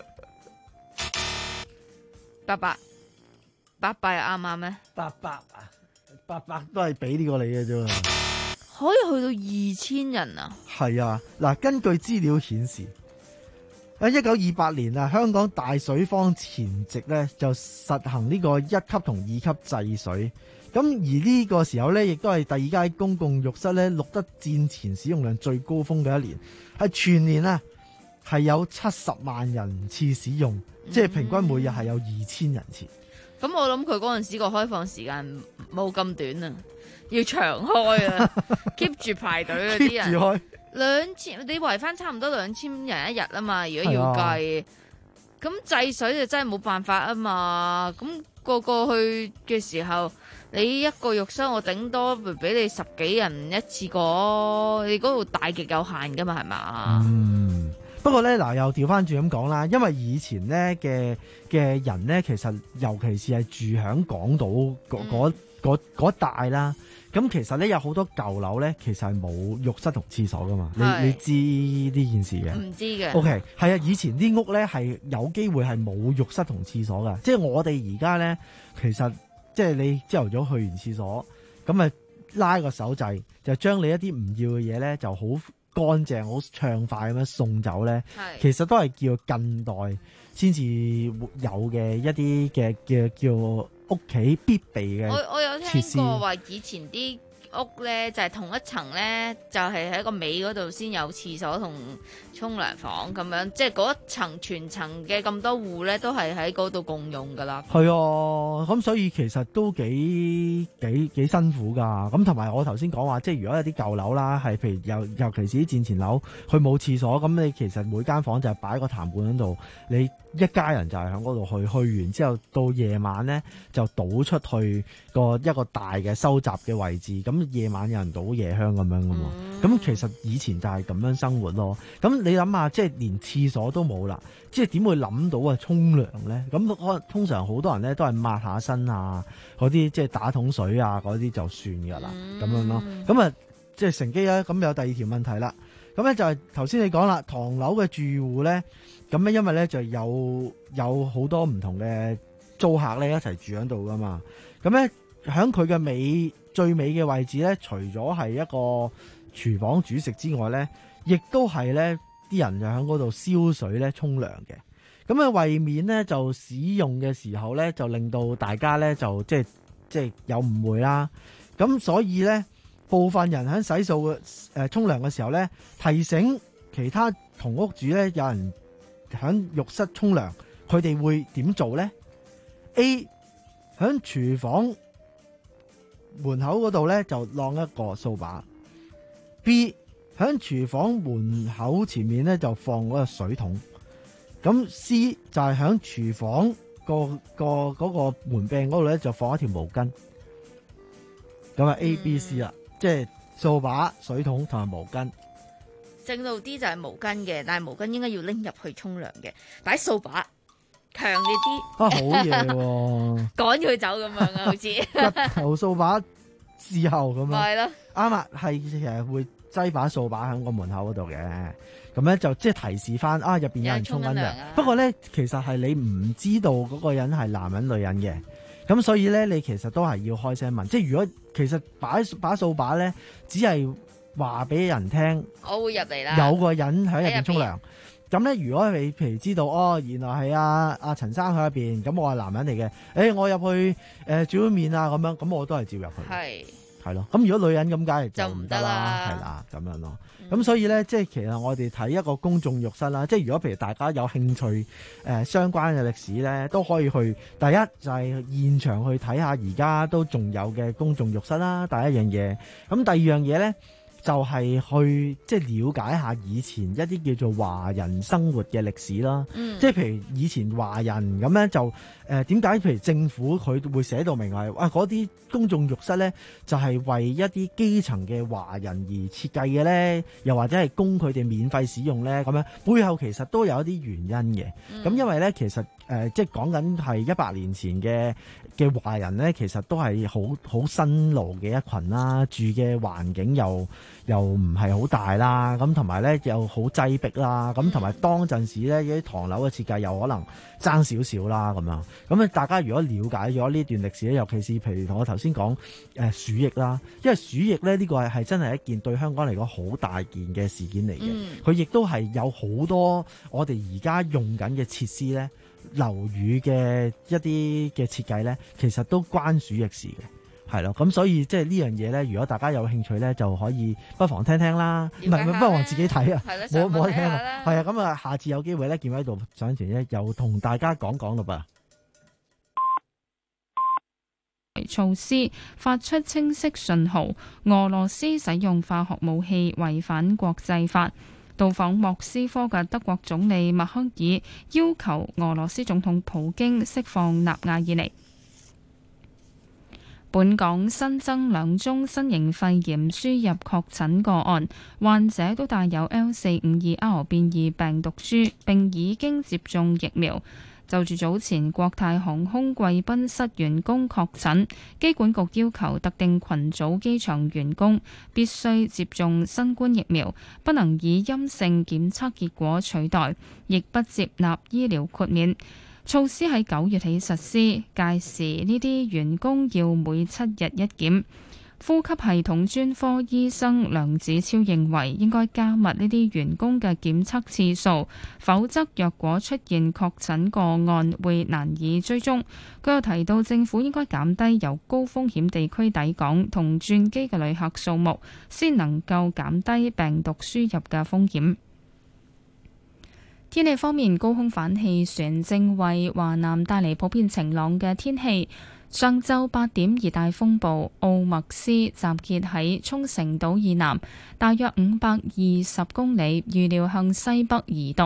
八百，八百啱唔啱咩？ 八百啊！八百都係俾呢個你嘅啫， 可以去到二千人啊！ 係啊，嗱，根據資料顯示，喺一九二八年啊，香港大水荒前夕咧就實行呢個一級同二級制水，咁而呢個時候咧，亦都係第二間公共浴室咧錄得戰前使用量最高峰嘅一年，係全年啊係有七十萬人次使用，嗯、即係平均每日係有二千人次。 咁我諗佢嗰陣時個開放時間冇咁短啊，要長開啊，keep 住排隊嗰啲人。keep 住開兩千，你圍翻差唔多兩千人一日啊嘛，如果要計，咁制水就真係冇辦法啊嘛。咁、個個去嘅時候，你一個浴室我頂多俾你十幾人一次過，你嗰度大極有限噶嘛，係嘛？ 嗯。不過咧，嗱又調翻轉咁講啦，因為以前咧嘅嘅人咧，其實尤其是係住響港島嗰嗰嗰帶啦，咁其實咧有好多舊樓咧，其實係冇浴室同廁所噶嘛，你你知呢件事嘅？ 唔知嘅。O K， 係啊，以前啲屋咧係有機會係冇浴室同廁所噶，即係我哋而家咧，其實即係你朝頭早去完廁所，咁啊拉個手掣，就將你一啲唔要嘅嘢咧就好乾淨好暢快咁樣送走咧，其實都係叫近代先至有嘅一啲嘅嘅叫屋企必備嘅設施。 我我有聽過話以前啲屋咧就係、是、同一層咧，就係、是、喺個尾嗰度先有廁所同沖涼房咁樣，即係嗰一層全層嘅咁多戶咧都係喺嗰度共用噶啦。 係啊，咁所以其實都幾幾幾辛苦噶。咁同埋我頭先講話，即係如果有啲舊樓啦，係譬如尤尤其是啲戰前樓，佢冇廁所，咁你其實每間房就係擺個痰罐喺度，你一家人就係喺嗰度去，去完之後到夜晚咧就倒出去個一個大嘅收集嘅位置，咁夜晚有人倒夜香咁樣噶嘛。咁、嗯、其實以前就係咁樣生活咯。咁你諗下，即係連廁所都冇啦，即係點會諗到啊沖涼咧？咁可能通常好多人咧都係抹下身啊，嗰啲即係打桶水啊嗰啲就算㗎啦，咁、嗯、樣咯。咁啊，即係乘機咧，咁有第二條問題啦。咁咧就係頭先你講啦，唐樓嘅住戶咧，咁咧因為咧就有有好多唔同嘅租客咧一齊住喺度噶嘛。咁咧喺佢嘅尾最尾嘅位置咧，除咗係一個廚房煮食之外咧，亦都係咧啲人就喺嗰度燒水咧沖涼嘅。咁啊為免咧就使用嘅時候咧，就令到大家咧就即係即係有誤會啦。咁所以咧。部分人喺洗漱嘅誒沖涼嘅時候咧，提醒其他同屋主咧，有人喺浴室沖涼，佢哋會點做咧 ？A 喺廚房門口嗰度咧就晾一個掃把 ，B 喺廚房門口前面咧就放嗰個水桶，咁 C 就係喺廚房個個嗰個門柄嗰度咧就放一條毛巾，咁啊 A、B、C 啦。即係掃把、水桶同埋毛巾。 正路啲就係毛巾嘅，但係毛巾應該要拎入去沖涼嘅。擺掃把強烈啲。啊，好嘢喎！趕佢走咁樣啊，好似一頭掃把事後咁樣。 係咯， 啱啦，係其實會擠把掃把喺個門口嗰度嘅。咁咧就即係提示翻啊，入邊有人沖緊涼。不過咧，其實係你唔知道嗰個人係男人女人嘅。咁所以咧，你其實都係要開聲問。即係如果其實擺把掃把咧，只係話俾人聽， 我會入嚟啦。 有個人喺入邊沖涼。咁咧，如果你譬如知道哦，原來係阿阿陳生喺入邊，咁我係男人嚟嘅。誒、欸，我入去誒、呃、煮碗麵啊，咁樣，咁我都係照入去。係係咯。咁如果女人咁，梗係就唔得啦，係啦，咁樣咯。咁、嗯、所以咧，即係其實我哋睇一個公眾浴室啦，即係如果譬如大家有興趣誒、呃、相關嘅歷史咧，都可以去。第一就係、是、現場去睇下而家都仲有嘅公眾浴室啦，第一樣嘢。咁第二樣嘢咧，就係、是、去即係了解下以前一啲叫做華人生活嘅歷史啦。嗯、即係譬如以前華人咁咧，就誒點解譬如政府佢會寫到明係啊嗰啲公眾浴室咧，就係、是、為一啲基層嘅華人而設計嘅咧，又或者係供佢哋免費使用咧，咁樣背後其實都有一啲原因嘅。咁、嗯、因為咧，其實誒、呃、即係講緊係一百年前嘅嘅華人咧，其實都係好好辛勞嘅一群啦，住嘅環境又又唔係好大啦，咁同埋咧又好擠迫啦，咁同埋當陣時咧啲唐樓嘅設計又可能爭少少啦咁樣。咁啊，大家如果了解咗呢段歷史咧，尤其是譬如同我頭先講誒鼠疫啦，因為鼠疫咧呢、呢個係係真係一件對香港嚟講好大件嘅事件嚟嘅。佢、嗯、亦都係有好多我哋而家用緊嘅設施咧，樓宇嘅一啲嘅設計咧，其實都關鼠疫事嘅。係咯，咁所以即係呢樣嘢咧，如果大家有興趣咧，就可以不妨聽聽啦，唔係不妨自己睇啊，冇冇得聽啊，係啊，咁啊，下次有機會咧，見喺度上前咧，又同大家講講咯噃。 措施發出清晰信號，俄羅斯使用化學武器違反國際法。到訪莫斯科嘅德國總理默克爾要求俄羅斯總統普京釋放納瓦爾尼。本港新增兩宗新型肺炎輸入確診個案，患者都帶有 L 四五二 R 變異病毒株，並已經接種疫苗。就住早前國泰航空貴賓室員工確診，機管局要求特定群組機場員工必須接種新冠疫苗，不能以陰性檢測結果取代，亦不接納醫療豁免。措施喺九月起實施，屆時呢啲員工要每七日一檢。呼吸系統專科醫生梁子超認為應該加密呢啲員工嘅檢測次數，否則若果出現確診個案會難以追蹤。佢又提到政府應該減低由高風險地區抵港同轉機嘅旅客數目，先能夠減低病毒輸入嘅風險。天氣方面，高空反氣旋正為華南帶嚟普遍晴朗嘅天氣。上晝八點，熱帶風暴奧麥斯集結喺沖繩島以南，大約五百二十公里，預料向西北移動，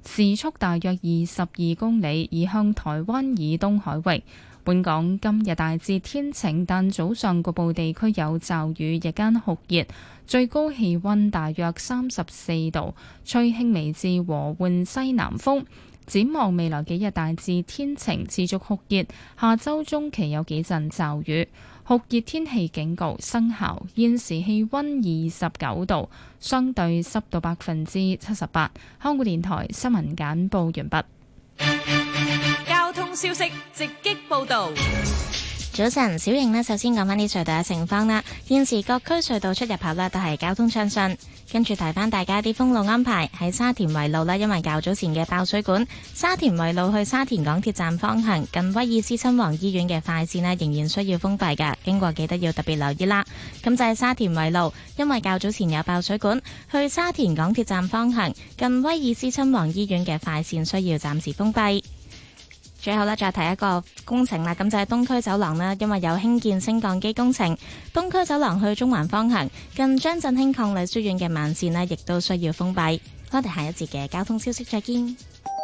時速大約二十二公里，移向台灣以東海域。本港今日大致天晴，但早上局部地區有驟雨，日間酷熱，最高氣溫大約三十四度，吹輕微至和緩西南風。展望未來幾日大致天晴，持續酷熱，下週中期有幾陣驟雨，酷熱天氣警告生效。現時氣溫二十九度，相對濕度百分之七十八。香港電台新聞簡報完畢。 交通消息直擊報道。 早晨，小瑩呢，首先講返啲隧道嘅情況啦。現時各區隧道出入口呢都係交通暢順。跟住提翻大家啲封路安排，喺沙田圍路呢，因為較早前嘅爆水管，沙田圍路去沙田港鐵站方向近威爾斯親王醫院嘅快線呢，仍然需要封閉㗎，經過記得要特別留意啦。咁就係沙田圍路，因為較早前有爆水管，去沙田港鐵站方向近威爾斯親王醫院嘅快線需要暫時封閉。最後呢，再提一個工程啦，咁就係東區走廊啦，因為有興建升降機工程，東區走廊去中環方向近張振興伉儷書院嘅慢線呢，亦都需要封閉。我哋下一節嘅交通消息再見。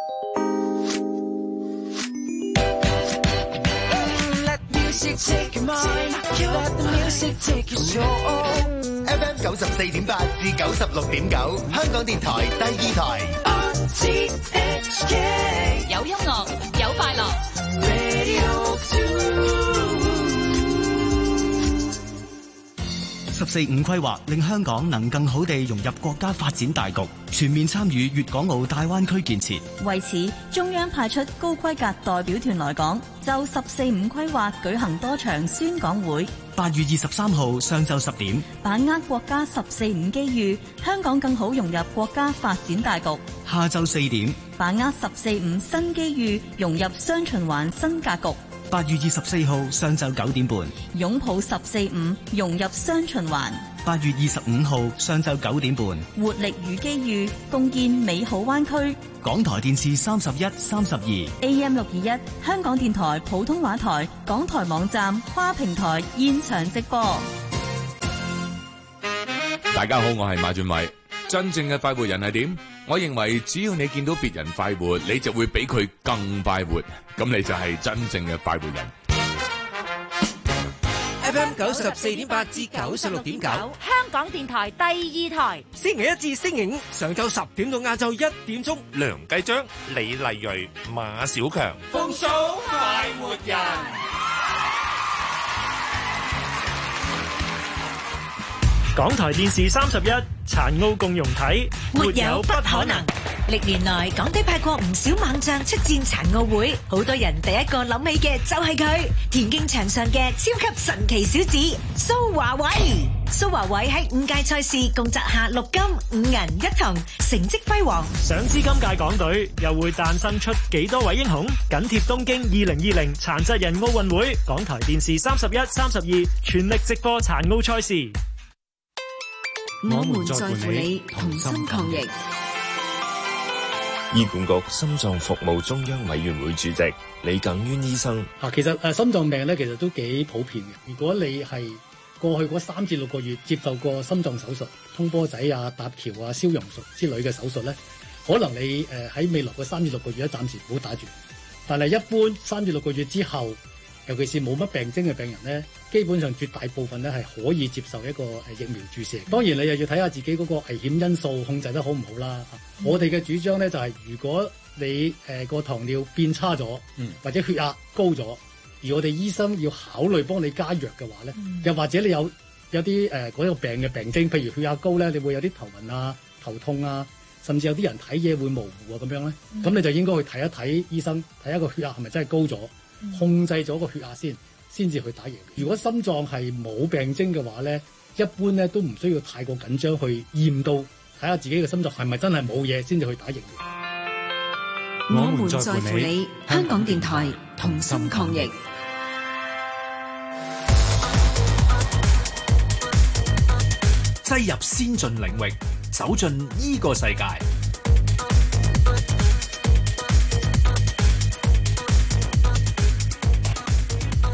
F M 九十四點八至九十六點九，香港電台第二台。 有音樂，有快樂。 十四五規劃令香港能更好地融入國家發展大局，全面參與粵港澳大灣區建設。 為此，中央派出高規格代表團來港，就十四五規劃舉行多場宣講會。 八月二十三號上晝十點， 把握國家十四五機遇，香港更好融入國家發展大局。 下晝四點， 把握十四五新機遇，融入雙循環新格局。 八月二十四號上晝九點半， 擁抱十四五，融入雙循環。 八月二十五號上晝九點半， 活力與機遇，共建美好灣區。 港台電視三十一、三十二 A M 六二一，香港電台普通話台，港台網站跨平台現場直播。 大家好，我係馬俊偉。真正嘅快活人係點？我認為只要你見到別人快活，你就會比佢更快活，咁你就係真正嘅快活人。 F M 九十四點八至九十六點九，香港電台第二台， 星期一至星期五上晝十點到晏晝一點鐘，梁繼章、李麗蕊、馬小強，風騷快活人。 港台電視三十一，殘奧共融體， 沒有不可能。歷年來，港隊派過唔少猛將出戰殘奧會，好多人第一個諗起嘅就係佢，田徑場上嘅超級神奇小子蘇華偉。蘇華偉喺五屆賽事共摘下六金五銀一銅，成績輝煌。 想知今屆港隊又會誕生出幾多位英雄？緊貼東京二零二零殘疾人奧運會，港台電視三十一、三十二全力直播殘奧賽事。 我們在乎你，同心抗疫。 醫管局心臟服務中央委員會主席李耿淵醫生。 啊，其實誒心臟病咧，其實都幾普遍嘅。如果你係過去嗰三至六個月接受過心臟手術、通波仔啊、搭橋啊、消融術之類嘅手術咧，可能你誒喺未來嘅三至六個月咧，暫時唔好打住。但係一般三至六個月之後，尤其是冇乜病徵嘅病人咧，基本上絕大部分咧係可以接受一個誒疫苗注射。當然你又要睇下自己嗰個危險因素控制得好唔好啦。嗯、我哋嘅主張咧就係、是，如果你誒個、呃、糖尿變差咗，嗯、或者血壓高咗，而我哋醫生要考慮幫你加藥嘅話咧，嗯、又或者你有有啲誒嗰個病嘅病徵，譬如血壓高咧，你會有啲頭暈啊、頭痛啊，甚至有啲人睇嘢會模糊啊咁樣咧，咁、嗯、你就應該去睇一睇醫生，睇一個血壓係咪真係高咗。控制咗個血壓先，先至去打疫苗。如果心臟係冇病徵嘅話咧，一般咧都唔需要太過緊張去驗到，睇下自己嘅心臟係咪真係冇嘢，先至去打疫苗。 我們在乎你，香港電台同心抗疫。 擠入先進領域，走進呢個世界。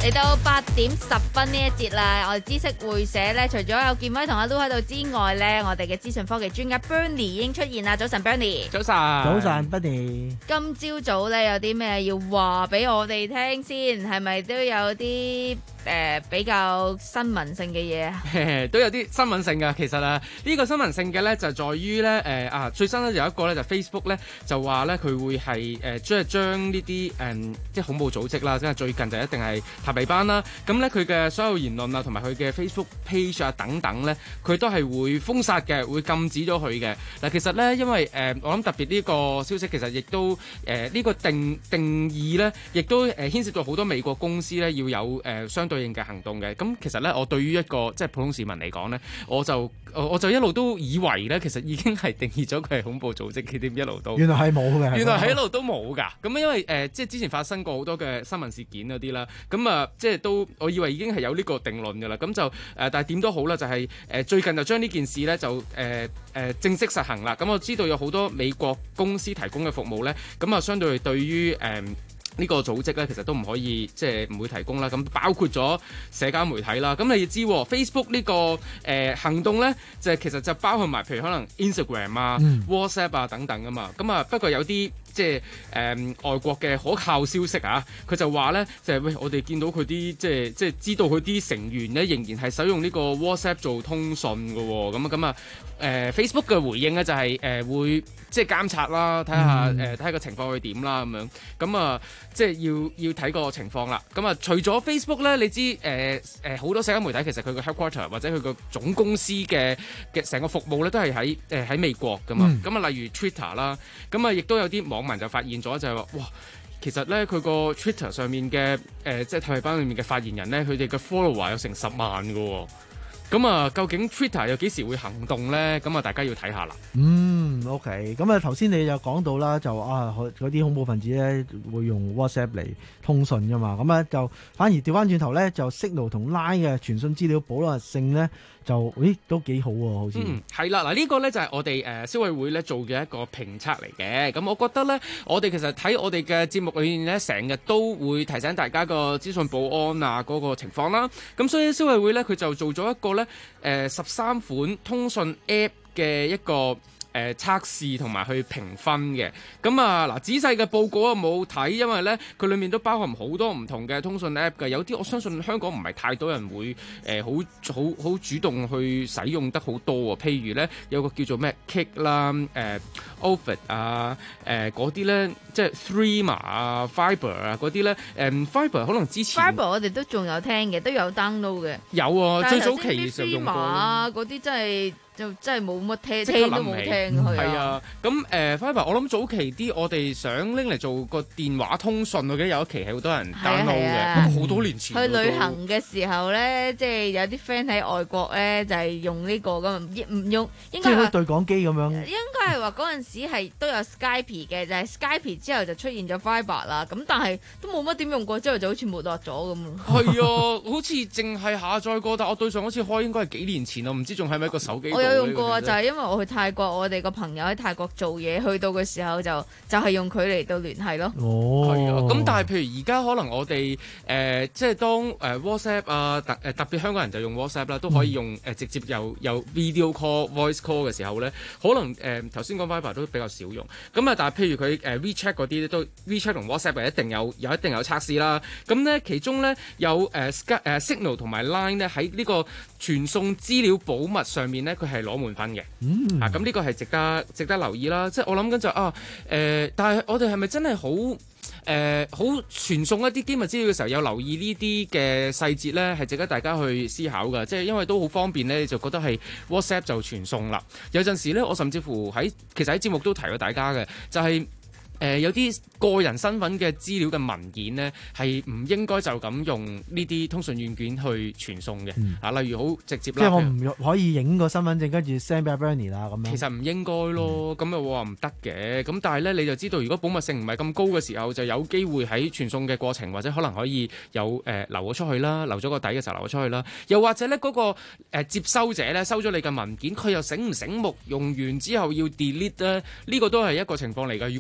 嚟到八點十分呢一節啦，我哋知識會社咧，除咗有建威同阿 Lu 喺度之外咧，我哋嘅資訊科技專家 Bernie 已經出現啦。早晨 Bernie， 早晨， 早晨 Bernie。 今朝早咧有啲咩要話俾我哋聽先？係咪都有啲誒、呃、比較新聞性嘅嘢啊？ 都有啲新聞性㗎。其實啊，呢、呢個新聞性嘅咧就在於咧誒啊，最新咧有一個咧就 Facebook 咧就話咧佢會係誒即係將呢啲誒即係恐怖組織啦，即係最近就一定係塔利班啦。咁咧佢嘅所有言論啊，同埋佢嘅 Facebook page 啊等等咧，佢都係會封殺嘅，會禁止咗佢嘅。嗱，其實咧因為誒、呃、我諗特別呢個消息其實亦都誒呢、呃呢個定定義咧，亦都誒牽涉到好多美國公司咧要有誒、呃、相對應嘅行動嘅。咁其實咧我對於一個即係普通市民嚟講咧，我就我就一路都以為咧，其實已經係定義咗佢係恐怖組織嘅，點一路都原來係冇嘅， 原來係一路都冇㗎。咁因為誒、呃、即係之前發生過好多嘅新聞事件嗰啲啦，咁啊即係都我以為已經係有呢個定論㗎啦。咁就誒、呃，但係點都好啦，就係、是、誒、呃、最近就將呢件事咧就誒誒、呃呃、正式實行啦。咁我知道有好多美國公司提供嘅服務咧，咁啊相對對於誒。呃呢個組織咧，其實都唔可以即係唔會提供啦。咁包括咗社交媒體啦。咁你要知 Facebook 呢、這個誒、呃、行動咧，就係其實就包括埋譬如可能 Instagram 啊、嗯、WhatsApp 啊等等噶嘛。咁啊不過有啲即係誒、呃、外國嘅可靠消息啊，佢就話咧就係、是、喂我哋見到佢啲即係即係知道佢啲成員咧仍然係使用呢個 WhatsApp 做通訊㗎喎。咁啊咁啊誒 Facebook 嘅回應咧就係、是、誒、呃、會即係監察啦，睇下誒睇下個情況會點啦咁樣。咁啊即係要要睇個情況啦。咁啊除咗 Facebook 咧，你知誒誒好多社交媒體其實佢個 headquarter 或者佢個總公司嘅嘅成個服務咧都係喺誒喺美國㗎嘛。咁、嗯、啊例如 Twitter 啦，咁啊亦都有啲網民就發現咗就係話哇，其實咧佢個 Twitter 上面嘅誒、呃、即係塔利班裏面嘅發言人咧，佢哋嘅 follower 有成十萬㗎喎。咁啊，究竟 Twitter 有幾時會行動咧？咁啊，大家要睇下啦。 嗯 ，OK。咁啊，頭先你就講到啦，就啊，嗰啲恐怖分子咧會用 WhatsApp 嚟通訊噶嘛。咁啊，就反而調翻轉頭咧，就 Signal 同 Line 嘅傳訊資料保密性咧，就咦都幾好喎，好似。嗯，係啦，嗱呢個咧就係我哋誒消委會咧做嘅一個評測嚟嘅。咁我覺得咧，我哋其實睇我哋嘅節目裏面咧，成日都會提醒大家個資訊保安啊嗰個情況啦。咁所以消委會咧，佢就做咗一個咧，誒十三款通訊 App 嘅一個誒測試同埋去評分嘅。咁啊嗱，仔細嘅報告啊冇睇，因為咧佢裏面都包含好多唔同嘅通訊 App 嘅，有啲我相信香港唔係太多人會誒好好好主動去使用得好多啊。譬如咧有個叫做咩 Kik 啦、誒 Ovid 啊、誒嗰啲咧，即係 Threema 啊、Fiber 啊嗰啲咧，誒 Fiber 可能之前 Fiber 我哋都仲有聽嘅，都有 download 嘅。 有啊，最早期就用過。 啊，嗰啲真係就真係冇乜聽，聽都冇聽係啊。咁誒、呃、Fiber 我諗早期啲我哋想拎嚟做個電話通訊，我記得有一期係好多人 download 嘅，不過好多年前。 去旅行嘅時候咧，即係有啲 friend 喺外國咧，就係用呢個咁，唔用應該係即係對講機咁樣。 應該係話嗰陣時係都有 Skype 嘅，就係 Skype 之後就出現咗 Fiber 啦。咁但係都冇乜點用過，之後就好似沒落咗咁咯。 係啊，好似淨係下載過，但我對上嗰次開應該係幾年前咯，唔知仲喺咪個手機度。 我有用過啊，就係因為我去泰國，我哋個朋友喺泰國做嘢，去到嘅時候就就係用佢嚟到聯繫咯。 哦，係啊。咁但係譬如而家可能我哋誒、呃、即係當誒、呃、WhatsApp 啊特誒特別香港人就用 WhatsApp 啦，都可以用誒、呃、直接有有 video call、voice call 嘅時候咧，可能誒頭先講 Viber 都比較少用。咁啊，但係譬如佢誒、呃、WeChat 嗰啲都 WeChat 同 WhatsApp 係一定有有一定有測試啦。咁咧其中咧有誒 Sky 誒 Signal 同埋 Line 咧喺呢個傳送資料保密上面咧，佢係攞滿分嘅。嗯，啊，咁呢個係值得值得留意啦。即係我諗緊就啊，誒、呃，但係我哋係咪真係好誒好傳送一啲機密資料嘅時候，有留意呢啲嘅細節咧，係值得大家去思考㗎。即係因為都好方便咧，就覺得係 WhatsApp 就傳送啦。有陣時咧，我甚至乎喺其實喺節目都提過大家嘅，就係、是。誒、呃、有啲個人身份嘅資料嘅文件呢，係唔應該就咁用呢啲通訊軟件去傳送嘅。嗯、啊，例如好直接啦， 即係我唔可以影個身份證跟住 send 俾 Bernie 啦咁樣。 其實唔應該咯，咁又話唔得嘅。咁但係咧，你就知道如果保密性唔係咁高嘅時候，就有機會喺傳送嘅過程或者可能可以有誒、呃、流咗出去啦，留咗個底嘅時候流咗出去啦。又或者咧嗰、那個、呃、接收者咧收咗你嘅文件，佢又醒唔醒目用完之後要 delete 咧？呢、這個都係一個情況嚟㗎。如果唔係你開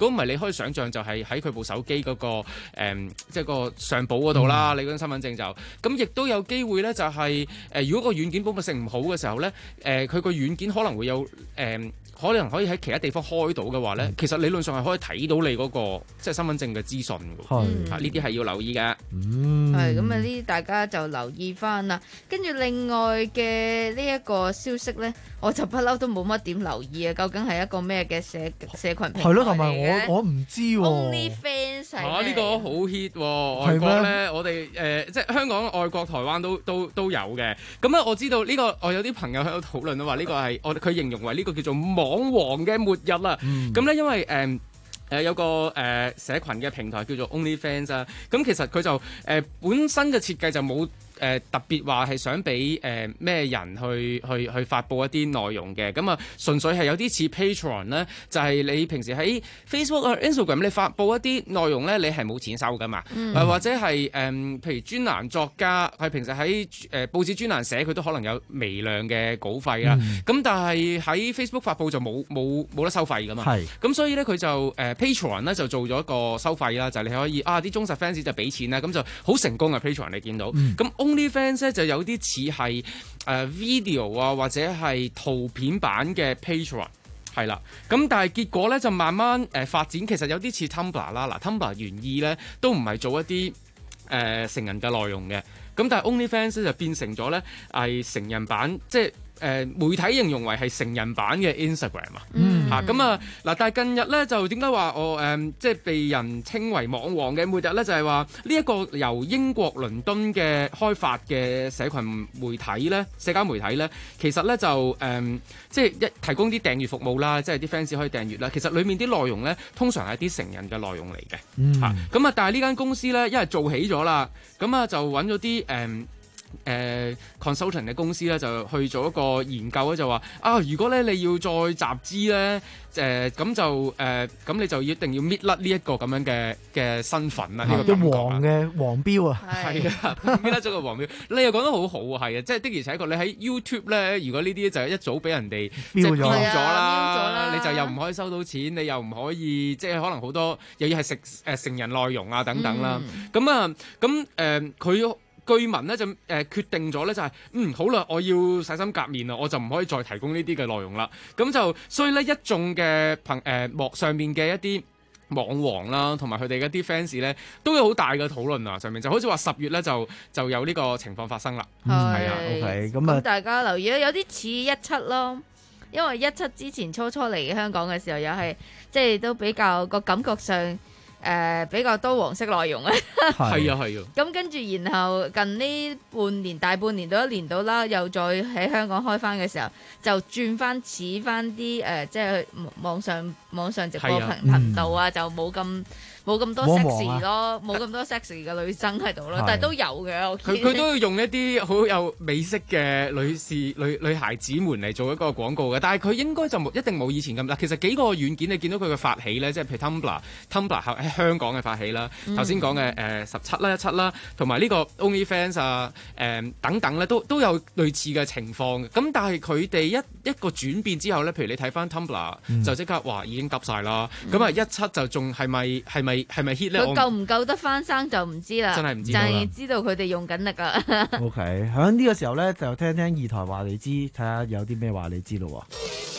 可以想象就係喺佢部手機嗰、那個誒、嗯，即係個相簿嗰度啦。嗯、你嗰張身份證就咁，亦都有機會咧，就係、是、誒、呃，如果個軟件保密性唔好嘅時候咧，誒、呃，佢個軟件可能會有誒。呃可能可以喺其他地方開到嘅話咧，其實理論上係可以睇到你嗰、那個即係身份證嘅資訊嘅。係啊，呢啲係要留意嘅。 嗯，係咁啊，呢啲大家就留意翻啦。跟住另外嘅呢一個消息咧，我就不嬲都冇乜點留意啊。究竟係一個咩嘅社社群平台嚟嘅？ 係咯，同埋我我唔知喎。 OnlyFans 啊，呢、這個好 hit 喎！外國咧，我哋誒、呃、即係香港、外國、台灣都都都有嘅。咁咧，我知道呢、這個，我有啲朋友喺度討論啊，話呢個係我佢形容為呢個叫做網黃嘅末日啦。咁咧、嗯，因為誒。呃誒、呃、有個誒、呃、社群嘅平台叫做 OnlyFans 啊，咁其實佢就誒、呃、本身嘅設計就冇誒、呃、特別話係想俾誒咩人去去去發布一啲內容嘅，咁啊純粹係有啲似 Patreon 咧，就係你平時喺 Facebook 啊 Instagram 你發布一啲內容咧，你係冇錢收噶嘛，嗯、或者係誒、呃、譬如專欄作家係平時喺誒、呃、報紙專欄寫，佢都可能有微量嘅稿費啦，咁、嗯、但係喺 Facebook 發布就冇冇冇得收費噶嘛，係，咁所以咧佢就誒。呃 Patreon 咧就做咗一個收費啦，就係、是、你可以啊啲忠實 fans 就俾錢啦，咁就好成功嘅 Patreon 你見到。咁、嗯、OnlyFans 咧就有啲似係誒 video 啊或者係圖片版嘅 Patreon 係啦。咁但係結果咧就慢慢誒、呃、發展，其實有啲似 Tumblr 啦。嗱 Tumblr 原意咧都唔係做一啲誒、呃、成人嘅內容嘅，咁但係 OnlyFans 就變成咗咧係成人版，即係。誒、呃、媒體形容為係成人版嘅 Instagram、嗯、啊，嚇咁啊嗱，但係近日咧就點解話我誒、呃、即係被人稱為網黃嘅末日咧？就係話呢一個由英國倫敦嘅開發嘅社群媒體咧，社交媒體咧，其實咧就誒、呃、即係一提供啲訂閱服務啦，即係啲 fans 可以訂閱啦。其實裡面啲內容咧，通常係啲成人嘅內容嚟嘅嚇。咁啊，但係呢間公司咧，因為做起咗啦，咁啊就揾咗啲誒。呃誒、呃、consultant 嘅公司咧就去做一個研究咧，就話啊，如果咧你要再集資咧，誒、呃、咁就誒咁、呃、你就一定要搣甩呢一個咁樣嘅嘅身份啦，呢、啊、個黃嘅黃標啊， 係啊，搣甩咗個黃標，你又講得好好啊，係啊，即係的而且確，你喺 YouTube 咧，如果呢啲就一早俾人哋即係標咗啦，你就又唔可以收到錢，你又唔可以即係可能好多又要係食誒成人內容啊等等啦，咁、嗯、啊咁誒佢。呃據聞咧就誒、呃、決定咗咧就係、是、嗯好啦，我要洗心革面啦，我就唔可以再提供呢啲嘅內容啦。咁就所以咧一眾嘅朋誒網上面嘅一啲網黃啦，同埋佢哋嘅啲 fans 咧都有好大嘅討論啊。上面就好似話十月咧就就有呢個情況發生啦。係、嗯、啊 ，OK 咁啊，大家留意啦，有啲似一七咯，因為一七之前初初嚟香港嘅時候又係即係都比較個感覺上。誒、呃、比較多黃色內容啊，係啊係啊，咁跟住然後近呢半年大半年到一年到啦，又再喺香港開翻嘅時候，就轉翻似翻啲誒，即係網上網上直播頻、啊、頻道啊，嗯、就冇咁。冇咁多 sexy 咯，冇咁多 sexy 嘅女生喺度咯，但係都有嘅。佢佢都要用一啲好有美式嘅女士女女孩子們嚟做一個廣告嘅，但係佢應該就冇一定冇以前咁。嗱，其實幾個軟件你見到佢嘅發起咧，即係譬如 Tumblr，Tumblr 喺香港嘅發起啦，頭先講嘅誒十七啦一七啦，同埋呢個 OnlyFans 啊誒、呃、等等咧，都都有類似嘅情況嘅。咁但係佢哋一一個轉變之後咧，譬如你睇翻 Tumblr、嗯、就即刻話已經揼晒啦。咁啊一七就仲係咪係咪？係咪 hit 咧？佢夠唔夠得翻生就唔知啦，真係唔知道啦。就係知道佢哋用緊力啊。 OK，喺呢個時候咧，就聽聽二台話你知，睇下有啲咩話你知咯。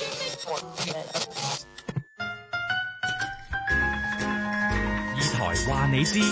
二台話你知，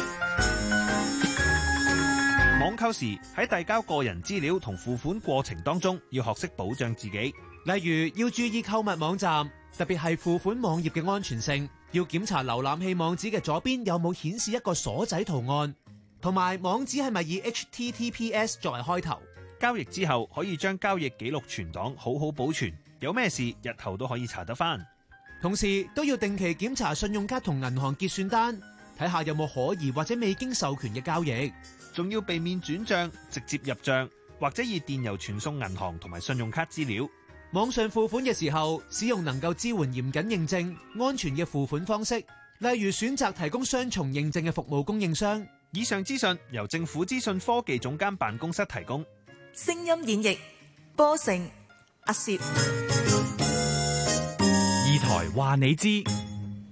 網購時喺遞交個人資料同付款過程當中，要學識保障自己，例如要注意購物網站，特別係付款網頁嘅安全性。要檢查瀏覽器網址嘅左邊有冇顯示一個鎖仔圖案，同埋網址係咪以 H T T P S 作為開頭。交易之後可以將交易記錄存檔，好好保存，有咩事日後都可以查得返。同時都要定期檢查信用卡同銀行結算單，睇下有冇可疑或者未經授權嘅交易，仲要避免轉賬、直接入賬或者以電郵傳送銀行同埋信用卡資料。網上付款嘅時候，使用能夠支援嚴謹認證、安全嘅付款方式，例如選擇提供雙重認證嘅服務供應商。以上資訊由政府資訊科技總監辦公室提供。 聲音演繹波成阿攝。 二台話你知。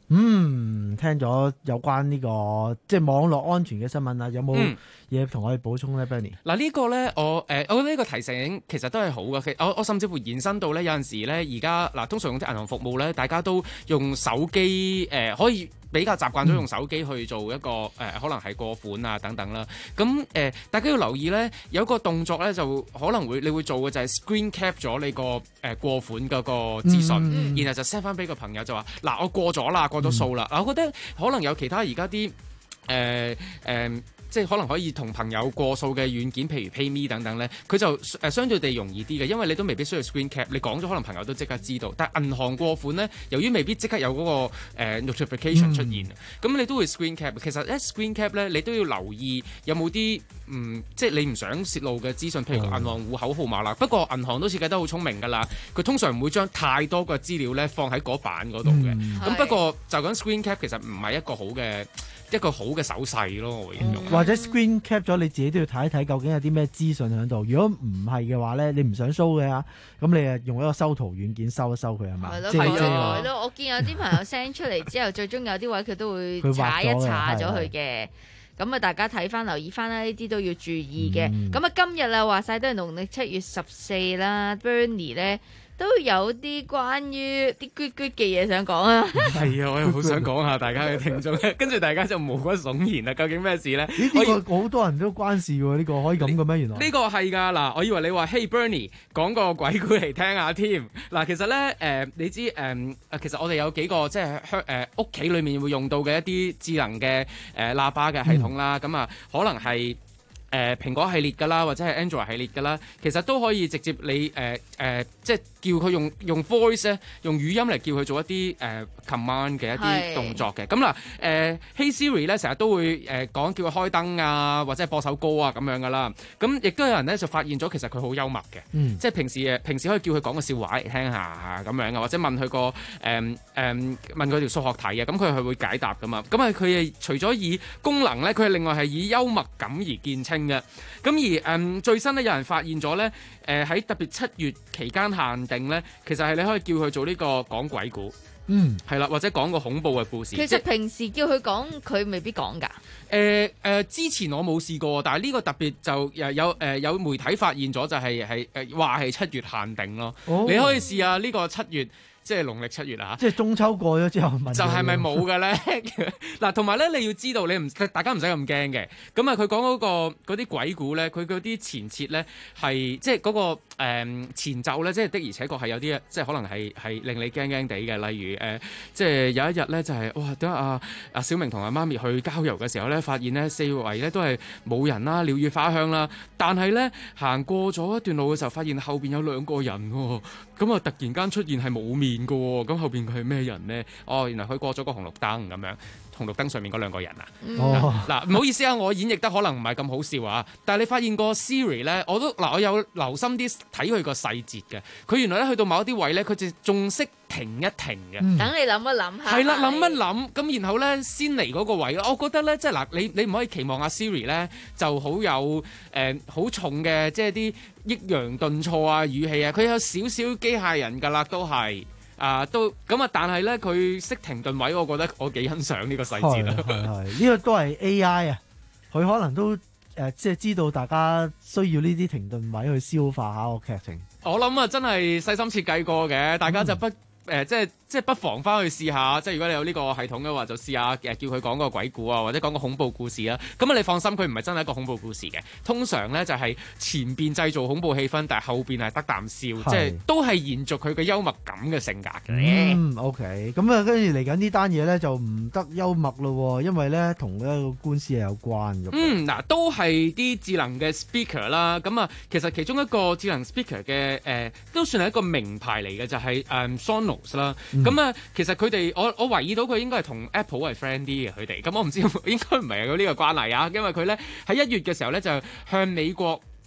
嗯，聽咗有關呢、這個即係網絡安全嘅新聞啦，有冇嘢同我哋補充咧 Bernie？ 嗱、嗯、呢、這個咧，我誒、呃，我覺得呢個提醒其實都係好嘅。我我甚至乎延伸到咧，有陣時咧，而家嗱，通常用啲銀行服務咧，大家都用手機誒、呃，可以比較習慣咗用手機去做一個誒、呃，可能係過款啊等等啦。咁誒、呃，大家要留意咧，有一個動作咧，就可能會你會做嘅就係 screen cap 咗你個誒、呃、過款嗰個資訊，嗯、然後就 send 翻俾個朋友就話嗱，我過咗啦，過咗數啦。嗱、嗯，我覺得可能有其他而家啲誒誒。即係可能可以同朋友過數嘅軟件，譬如 PayMe 等等咧，佢就誒、呃、相對地容易啲嘅，因為你都未必需要 screen cap，你講咗可能朋友都即刻知道。但係銀行過款咧，由於未必即刻有嗰、那個、呃、notification 出現，咁、嗯、你都會 screen cap。其實一 screen cap 咧，你都要留意有冇啲嗯，即係你唔想泄露嘅資訊，譬如銀行戶口號碼啦。不過銀行都設計得好聰明㗎啦，佢通常唔會將太多個資料咧放喺嗰版嗰度嘅。咁、嗯、不過就咁 screen cap 其實唔係一個好嘅。一個好嘅手勢咯，我會形容。 或者 screen cap 咗，你自己都要睇一睇究竟有啲咩資訊喺度。如果唔係嘅話咧，你唔想 show 嘅啊，咁你啊用一個修圖軟件收一收佢係嘛？係咯， 係咯，我見有啲朋友 send 出嚟之後，最終有啲位佢都會查一查咗佢嘅。咁啊，大家睇翻留意翻啦，呢啲都要注意嘅。咁啊、嗯，今日啊話晒都係農曆七月十四啦 ，Bernie 咧。都有啲關於啲 good good 嘅嘢想講啊！ 係啊，我又好想講下大家嘅聽眾，跟住大家就毛骨悚然啦。究竟咩事咧？ 呢、這個好多人都關事喎，呢、這個可以咁嘅咩？原來呢、這個係㗎嗱，我以為你話 Hey Bernie 講個鬼故嚟聽下添嗱。其實咧誒、呃，你知誒誒、呃，其實我哋有幾個即係香誒屋企裡面會用到嘅一啲智能嘅誒、呃、喇叭嘅系統啦。咁啊、嗯，可能係。誒、呃、蘋果系列㗎啦，或者係 Android 系列㗎啦，其實都可以直接你誒誒、呃呃，即係叫佢用用 voice 咧，用語音嚟叫佢做一啲誒、呃、command 嘅一啲動作嘅。咁嗱誒，Hey Siri 咧成日都會誒、呃、講叫佢開燈啊，或者係播首歌啊咁樣㗎啦。咁亦都有人咧就發現咗其實佢好幽默嘅，嗯、即係平時誒平時可以叫佢講個笑話嚟聽下咁樣嘅，或者問佢個誒誒問佢條數學題啊，咁佢係會解答㗎嘛。咁啊佢誒除咗以功能咧，佢係另外係以幽默感而見稱。嘅咁而誒、嗯、最新咧有人發現咗咧誒喺特別七月期間限定咧，其實係你可以叫佢做呢個講鬼故，嗯係啦，或者講個恐怖嘅故事。 其實平時叫佢講佢未必講㗎。 誒誒之前我冇試過，但係呢個特別就誒有誒有媒體發現咗，就係係誒話係七月限定咯。哦、你可以試下呢個七月。即係農曆七月啊！ 即係中秋過咗之後， 就係咪冇嘅咧？嗱，同埋咧，你要知道，你唔大家唔使咁驚嘅。咁啊，佢講嗰個嗰啲鬼故咧，佢嗰啲前設咧係即係嗰個、呃、前奏咧，即係的而且確係有啲即係可能係係令你驚驚地嘅。例如誒、呃，即係有一日咧就係、是、哇，點解阿阿小明同阿媽咪去郊遊嘅時候咧，發現咧四圍咧都係冇人啦，鳥語花香啦，但係咧行過咗一段路嘅時候，發現後邊有兩個人喎、哦，咁啊突然間出現係冇面。咁後邊佢係咩人呢？哦，原來佢過咗個紅綠燈咁樣，紅綠燈上面嗰兩個人啊。嗱、嗯，唔好意思啊，我演繹得可能唔係咁好笑啊。但係你發現個 Siri 咧，我都嗱，我有留心啲睇佢個細節嘅。佢原來咧去到某一啲位咧，佢就仲識停一停嘅。等、 嗯、你諗一諗下。係啦， 諗一諗，咁然後咧先嚟嗰個位。我覺得咧，即係嗱，你你唔可以期望阿 Siri 咧就好有誒好、呃、重嘅，即係啲抑揚頓挫啊語氣啊，佢有少少機械人㗎啦，都係。啊，都咁啊！但係咧，佢識停頓位，我覺得我幾欣賞呢個細節啦。 係係，呢個都係 A I 啊，佢可能都誒、呃，即係知道大家需要呢啲停頓位去消化下個劇情。 我諗啊，真係細心設計過嘅，大家就不。嗯誒、呃、即係即係不妨翻去試下，即係如果你有呢個系統嘅話，就試下誒叫佢講個鬼故啊，或者講個恐怖故事啊。咁啊，你放心，佢唔係真係一個恐怖故事嘅。通常咧就係、是、前邊製造恐怖氣氛，但係後邊係得啖笑，即係都係延續佢嘅幽默感嘅性格嘅。 嗯 ，OK。咁啊，跟住嚟緊呢單嘢咧就唔得幽默咯，因為咧同一個官司係有關嘅。 嗯，嗱，都係啲智能嘅 speaker 啦。咁啊，其實其中一個智能 speaker 嘅誒、呃、都算係一個名牌嚟嘅，就係、是、誒、嗯、Sonos。啦，咁啊、嗯，其實佢哋我我懷疑到佢應該係同 Apple 係 friend 啲嘅，佢哋咁我唔知應該唔係有呢個關係啊，因為佢咧喺一月嘅時候咧就向美國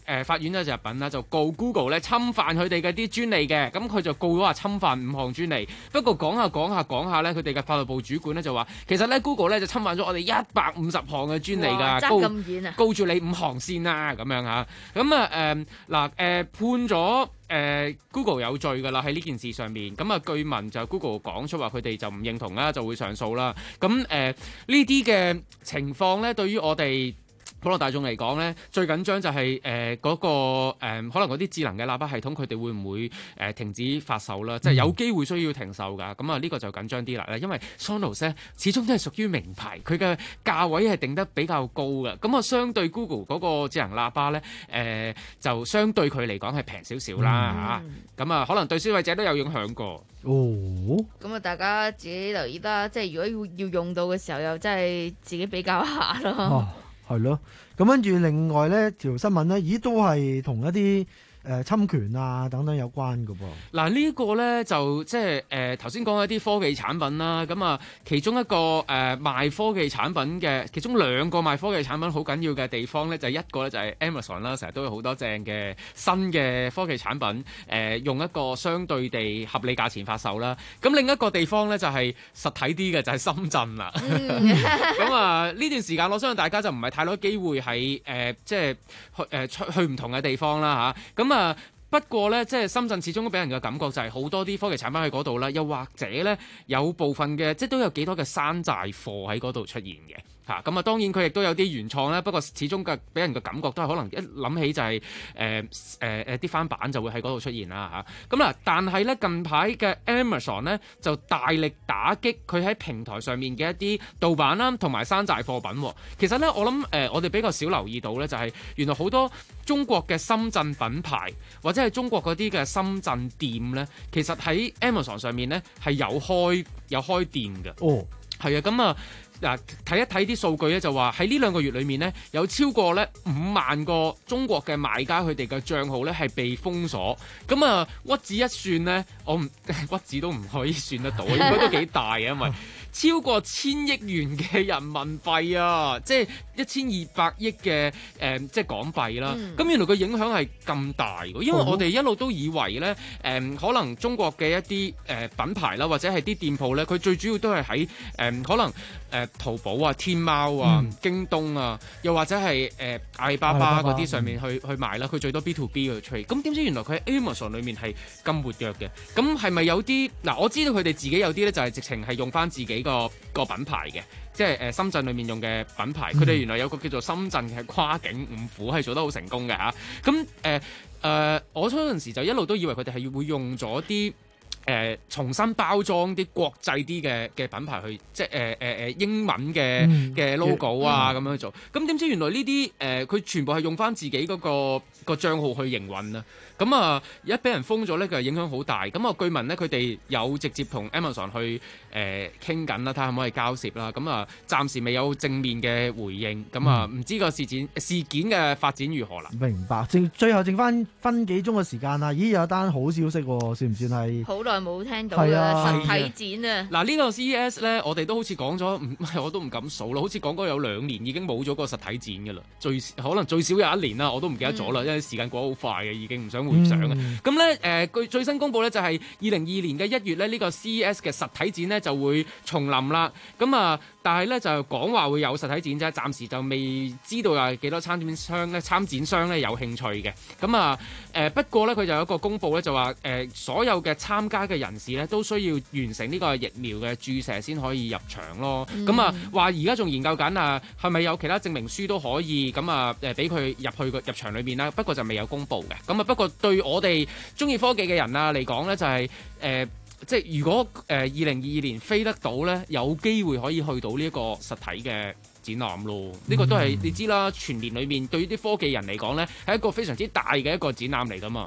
誒法院咧就入稟啦，就告 Google 咧侵犯佢哋嘅啲專利嘅，咁佢就告咗話侵犯五項專利。不過講下講下講下咧，佢哋嘅法律部主管咧就話，其實咧 Google 咧就侵犯咗我哋一百五十項嘅專利㗎， 爭咁遠啊， 告住你五項先啦，咁樣嚇。咁啊誒嗱誒判咗誒、呃、Google 有罪㗎啦，喺呢件事上面。咁啊據聞就 Google 講出話佢哋就唔認同啦，就會上訴啦。咁誒呢啲嘅情況咧，對於我哋普羅大眾嚟講咧，最緊張就係誒嗰個、呃、可能嗰啲智能嘅喇叭系統，佢哋會唔會誒、呃、停止發售啦？即係有機會需要停售㗎。咁啊呢個就緊張啲啦，因為 Sonos 咧始終都係屬於名牌，佢嘅價位係定得比較高嘅。咁啊相對 Google 嗰個智能喇叭咧，誒、呃、就相對佢嚟講係平少少啦嚇。咁、嗯、啊可能對消費者都有影響過。 哦， 咁啊大家自己留意啦，即係如果要要用到嘅時候，又真係自己比較下咯。 哦係咯，咁跟住另外呢條新聞呢，咦都係同一啲誒、呃、侵權啊等等有關嘅噃。 嗱呢個呢，就即係誒頭先講一啲科技產品啦，咁啊其中一個誒、呃、賣科技產品嘅，其中兩個賣科技產品好緊要嘅地方呢，就係、一個呢，就係 Amazon 啦，成日都有好多正嘅新嘅科技產品，誒、呃、用一個相對地合理價錢發售啦。咁另一個地方呢，就係、是、實體啲嘅，就係、是、深圳啦。咁啊呢段時間我相信大家就唔係太多機會喺誒、呃、即係去誒出去唔同嘅地方啦嚇。咁啊啊不過咧，即係深圳始終都俾人嘅感覺就係好多啲科技產品喺嗰度啦，又或者咧有部分嘅即係都有幾多嘅山寨貨喺嗰度出現嘅嚇。咁啊當然佢亦都有啲原創啦，不過始終嘅俾人嘅感覺都係可能一諗起就係誒誒誒啲翻版就會喺嗰度出現啦嚇。咁、啊、嗱，但係咧近排嘅 Amazon 咧就大力打擊佢喺平台上面嘅一啲盜版啦同埋山寨貨品。其實咧我諗誒、呃、我哋比較少留意到咧，就係原來好多中國嘅深圳品牌或者係中國嗰啲嘅深圳店咧，其實喺 Amazon 上面咧係有開有開店嘅。哦，係啊，咁啊嗱，睇一睇啲數據咧，就話喺呢兩個月裏面咧，有超過咧五萬個中國嘅賣家佢哋嘅帳號咧係被封鎖。咁啊屈指一算咧，我唔屈指都唔可以算得到，應該都幾大嘅，因為超過千億元嘅人民幣啊，即係一千二百億嘅誒，即係港幣啦。咁、嗯、原來個影響係咁大嘅，因為我哋一路都以為咧誒、呃，可能中國嘅一啲誒、呃、品牌啦，或者係啲店鋪咧，佢最主要都係喺誒可能誒、呃、淘寶啊、天貓啊、嗯、京東啊，又或者係誒、呃、阿里巴巴嗰啲上面去、嗯、去賣啦。佢最多 B to B 去 trade。咁點知原來佢喺 Amazon 裏面係咁活躍嘅？咁係咪有啲嗱、呃？我知道佢哋自己有啲咧，就係直情係用翻自己個個品牌嘅，即係誒深圳裏面用嘅品牌，佢、嗯、哋原來有個叫做深圳嘅跨境五虎係做得好成功嘅嚇。咁誒誒，我嗰陣時就一路都以為佢哋係會用咗啲誒重新包裝啲國際啲嘅嘅品牌去，即係誒誒誒英文嘅嘅、嗯、logo 啊咁、嗯、樣做。咁點知原來呢啲誒佢全部係用翻自己嗰、那個個帳號去營運啊！咁啊，一俾人封咗咧，佢影響好大。咁啊，據聞咧，佢哋有直接同 Amazon 去誒傾緊啦，睇下可唔可以交涉啦。咁啊，暫時未有正面嘅回應。咁啊，唔知個事件事件嘅發展如何啦？ 明白。剩最後剩翻分幾鐘嘅時間啦。咦，有一單好消息喎，算唔算係？ 好耐冇聽到啦，實體展啊！ 嗱，呢個 C E S 咧，我哋都好似講咗，唔係我都唔敢數啦，好似講過有兩年已經冇咗個實體展㗎啦。最可能最少有一年啦，我都唔記得咗啦，嗯、因為時間過得好快嘅，已經唔想回想啊。咁咧誒，據最新公佈咧，就係二零二二年嘅一月咧，呢、呢個 C E S 嘅實體展咧就會重臨啦。咁啊，但係咧就講話會有實體展啫，暫時就未知道有幾多參展商咧、參展商咧有興趣嘅。咁啊誒，不過咧佢就有一個公佈咧，就話誒、呃、所有嘅參加嘅人士咧都需要完成呢個疫苗嘅注射先可以入場咯。咁、嗯、啊話而家仲研究緊啊，係咪有其他證明書都可以咁啊誒俾佢入去個入場裏邊啦？不過就未有公佈嘅。咁啊不過對我哋中意科技嘅人啊嚟講咧，就係、是、誒、呃，即係如果誒二零二二年飛得到咧，有機會可以去到呢一個實體嘅展覽咯。呢、這個都係、嗯、你知啦，全年裏面對於啲科技人嚟講咧，係一個非常之大嘅一個展覽嚟噶嘛。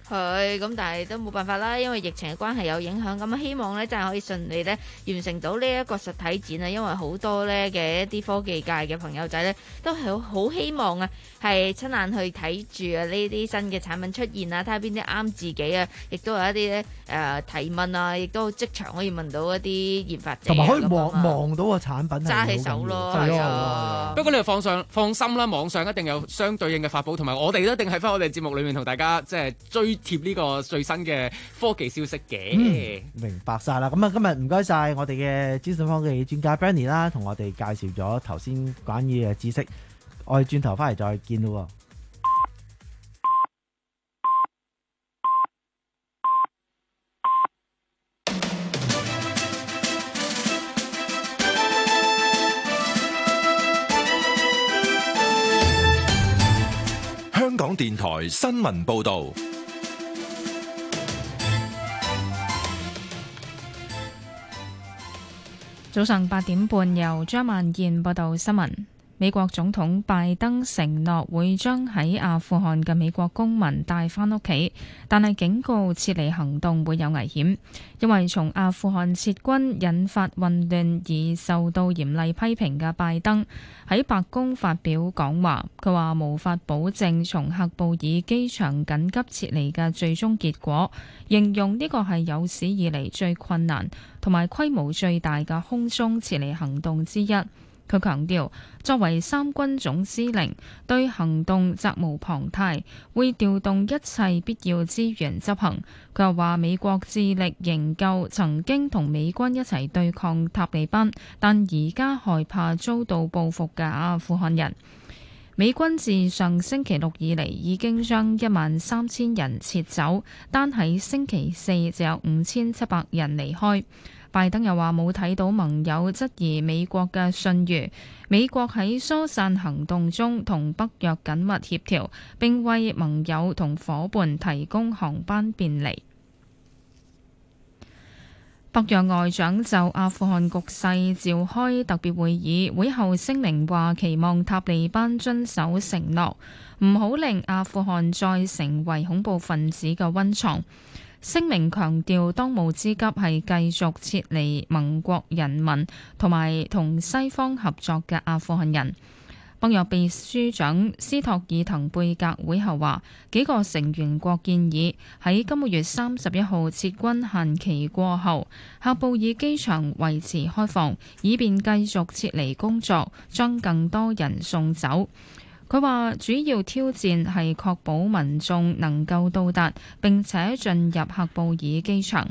係咁，但係都冇辦法啦，因為疫情嘅關係有影響。咁希望呢，真係可以順利呢完成到呢一個實體展啊！因為好多呢嘅一啲科技界嘅朋友仔呢，都係好希望啊，係親眼去睇住啊呢啲新嘅產品出現啊，睇下邊啲啱自己啊，亦都有一啲咧誒提問啊，亦都即場可以問到一啲研發者， 同埋可以望望到個產品， 揸起手咯，係啊。 不過你哋放上放心啦，網上一定有相對應嘅發布，同埋我哋一定喺翻我哋節目裏面同大家即係追貼呢個最新嘅科技消息嘅、 嗯。明白晒啦，咁啊今日唔該晒我哋嘅資訊科技專家 Bernie 啦，同我哋介紹咗頭先關於嘅知識。我哋轉頭翻嚟再見咯。 香港電台新聞報道。 早上八點半，由張萬燕報道新聞。美國總統拜登承諾會將喺阿富汗嘅美國公民帶返屋企，但係警告撤離行動會有危險，因為從阿富汗撤軍引發混亂而受到嚴厲批評嘅拜登喺白宮發表講話，佢話無法保證從喀布爾機場緊急撤離嘅最終結果，形容呢個係有史以嚟最困難同埋規模最大嘅空中撤離行動之一。佢強調，作為三軍總司令，對行動責無旁貸，會調動一切必要資源執行。佢又話，美國致力營救曾經同美軍一齊對抗塔利班，但而家害怕遭到報復嘅阿富汗人。美軍自上星期六以嚟已經將一萬三千人撤走，單喺星期四就有五千七百人離開。拜登又話冇睇到盟友質疑美國嘅信譽，美國喺疏散行動中同北約緊密協調，並為盟友同夥伴提供航班便利。北約外長就阿富汗局勢召開特別會議，會後聲明話期望塔利班遵守承諾，唔好令阿富汗再成為恐怖分子嘅溫床。聲明強調，當務之急係繼續撤離盟國人民同埋同西方合作嘅阿富汗人。北約秘書長斯托爾滕貝格會後話，幾個成員國建議喺今個月三十一號撤軍限期過後，喀布爾機場維持開放，以便繼續撤離工作，將更多人送走。佢話主要挑戰係確保民眾能夠到達並且進入喀布爾機場。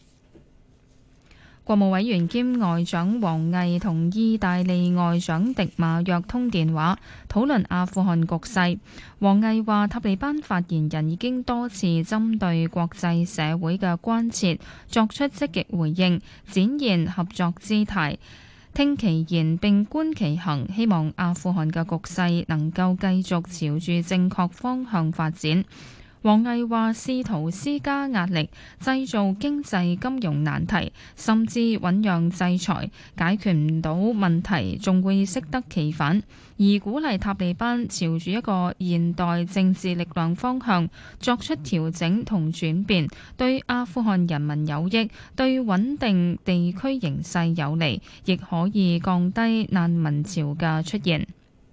國務委員兼外長王毅同意大利外長迪馬約通電話，討論阿富汗局勢。王毅話，塔利班發言人已經多次針對國際社會嘅關切作出積極回應，展現合作姿態。聽其言並觀其行，希望阿富汗嘅局勢能夠繼續朝住正確方向發展。王毅話，試圖施加壓力，製造經濟金融難題，甚至醞釀制裁，解決唔到問題，仲會適得其反。而鼓勵塔利班朝住一個現代政治力量方向作出調整同轉變，對阿富汗人民有益，對穩定地區形勢有利，亦可以降低難民潮嘅出現。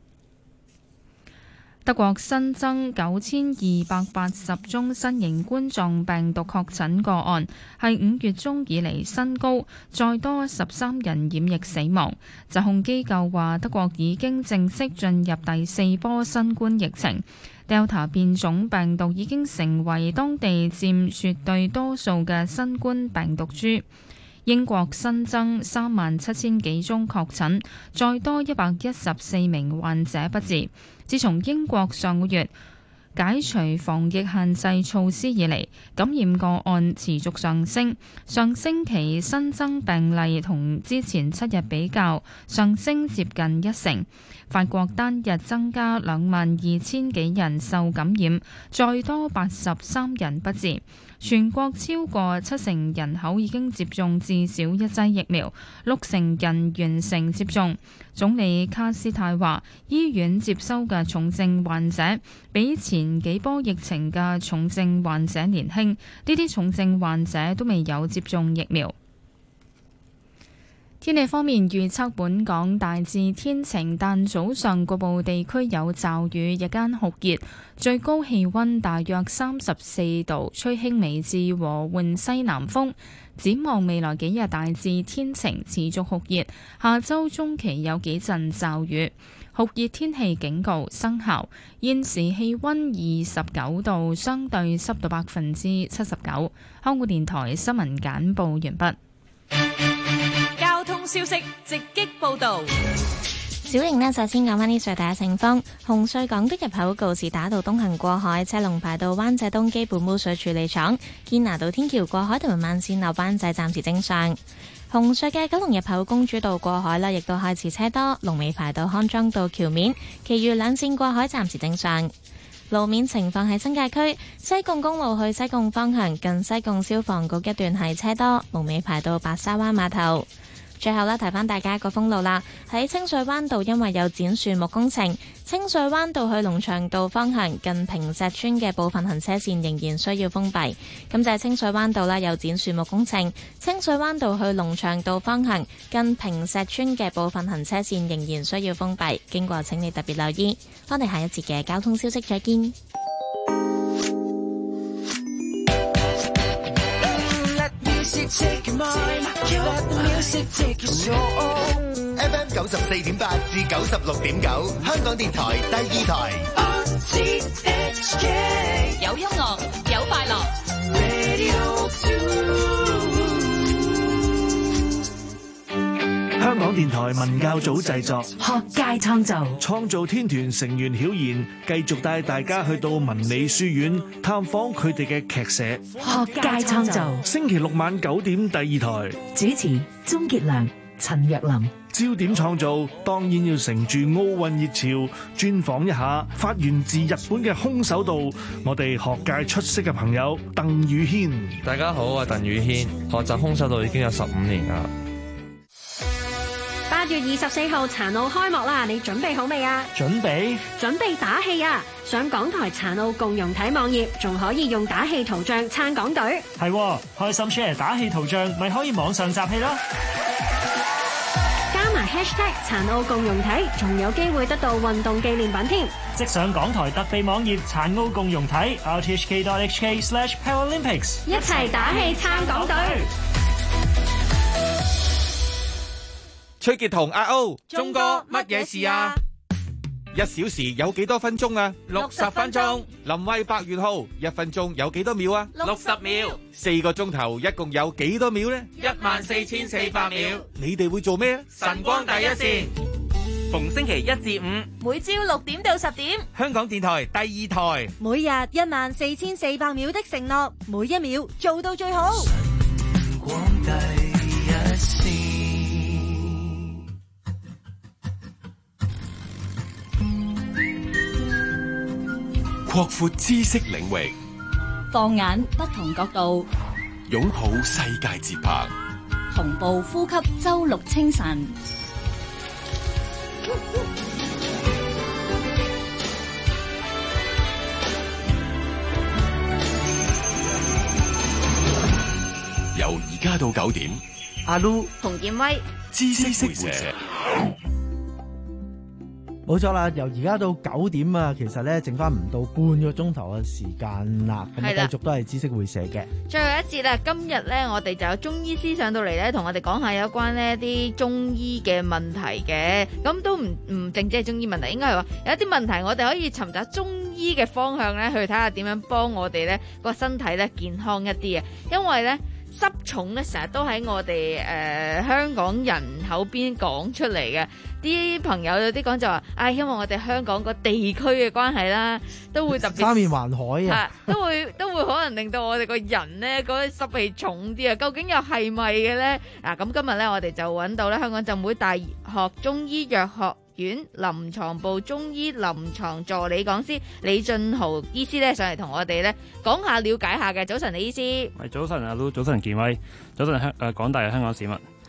德國新增九千二百八十宗新型冠狀病毒確診個案，係五月中以嚟新高，再多十三人染疫死亡。疾控機構話，德國已經正式進入第四波新冠疫情。Delta 變種病毒已經成為當地佔絕對多數嘅新冠病毒株。英國新增三萬七千幾宗確診，再多一百一十四名患者不治。自從英國上個月解除防疫限制措施以嚟，感染個案持續上升。上星期新增病例同之前七日比較上升接近一成。法國單日增加兩萬二千幾人受感染，再多八十三人不治。全國超過七成人口已經接種至少一劑疫苗，六成人完成接種。總理卡斯泰話，醫院接收嘅重症患者比前前幾波疫情嘅重症患者年輕，呢啲重症患者都未有接種疫苗。天氣方面預測，本港大致天晴，但早上局部地區有驟雨，日間酷熱，最高氣溫大約三十四度，吹輕微至和緩西南風。展望未來幾日大致天晴，持續酷熱，下周中期有幾陣驟雨，酷熱天氣警告生效。現時氣溫二十九度，相對濕度百分之七十九。香港電台新聞簡報完畢。 交通消息直擊報道。 小瑩呢，首先講返呢隧道嘅情況。紅隧港島入口告士打道東行過海，車龍排到灣仔東基本污水處理廠；堅拿道天橋過海同埋慢線落灣仔暫時正常。紅隧嘅九龍入口公主道過海啦，亦都開始車多，龍尾排到康莊道橋面，其餘兩線過海暫時正常。路面情況喺新界區西貢公路去西貢方向，近西貢消防局一段係車多，龍尾排到白沙灣碼頭。最後咧，提翻大家一個封路啦。喺清水灣道，因為有剪樹木工程，清水灣道去龍翔道方向近坪石村嘅部分行車線仍然需要封閉。咁就係清水灣道啦，有剪樹木工程，清水灣道去龍翔道方向近坪石村嘅部分行車線仍然需要封閉，經過請你特別留意。我哋下一節嘅交通消息再見。 Take your mind, let the music take your soul. F M 九十四點八至九十六點九，香港電台第二台。R T H K 有音樂，有快樂。 Radio two。 香港電台文教組製作， 學界創造， 創造天團成員曉賢繼續帶大家去到文理書院探訪佢哋嘅劇社。 學界創造， 星期六晚九點第二台， 主持鍾傑良、陳若琳。 焦點創造當然要乘住奧運熱潮，專訪一下發源自日本嘅空手道，我哋學界出色嘅朋友鄧宇軒。 大家好，我係鄧宇軒，學習空手道已經有十五年啦。 八月二十四號殘奧開幕啦，你準備好未啊？ 準備？ 準備打氣啊！上港台殘奧共融體網頁，仲可以用打氣圖像撐港隊。 係，開心 share 打氣圖像，咪可以網上集氣咯。 加埋 hashtag 殘奧共融體，仲有機會得到運動紀念品添。 即上港台特備網頁殘奧共融體 r t h k dot h k slash paralympics， 一齊打氣撐港隊。 崔潔彤阿 O， 鐘哥乜嘢事啊？ 一小時有幾多分鐘啊？ 六十分鐘。 林威百元號一分鐘有幾多秒啊？ 六十秒。 四個鐘頭一共有幾多秒呢？ 一萬四千四百秒。 你哋會做咩啊？ 晨光第一線， 逢星期一至五， 每朝六點到十點， 香港電台第二台， 每日一萬四千四百秒的承諾，每一秒做到最好。 晨光第一線。 擴闊知識領域， 放眼不同角度， 擁抱世界節拍， 同步呼吸周六清晨。 由而家到九點， 阿 Lu 洪建威， 知識會社。 冇錯啦，由而家到九點啊，其實咧剩翻唔到半個鐘頭嘅時間啦，咁啊繼續都係知識會社嘅。 最後一節啦，今日咧我哋就有中醫師上到嚟咧，同我哋講下有關呢啲中醫嘅問題嘅。咁都唔唔淨止係中醫問題，應該係話有一啲問題我哋可以尋找中醫嘅方向咧，去睇下點樣幫我哋咧個身體咧健康一啲啊。因為咧濕重咧成日都喺我哋誒、呃、香港人口邊講出嚟嘅。啲朋友有啲講就話，唉、哎，因為我哋香港個地區嘅關係啦，都會特別三面環海啊， 都會都會可能令到我哋個人咧嗰啲濕氣重啲啊。究竟又係咪嘅咧？嗱，咁今日咧我哋就揾到咧香港浸會大學中醫藥學院臨床部中醫臨床助理講師李俊豪醫師咧上嚟同我哋咧講下了解下嘅。早晨，李醫師。 係早晨，阿 Lu， 早晨，健威，早晨香誒廣大嘅香港市民。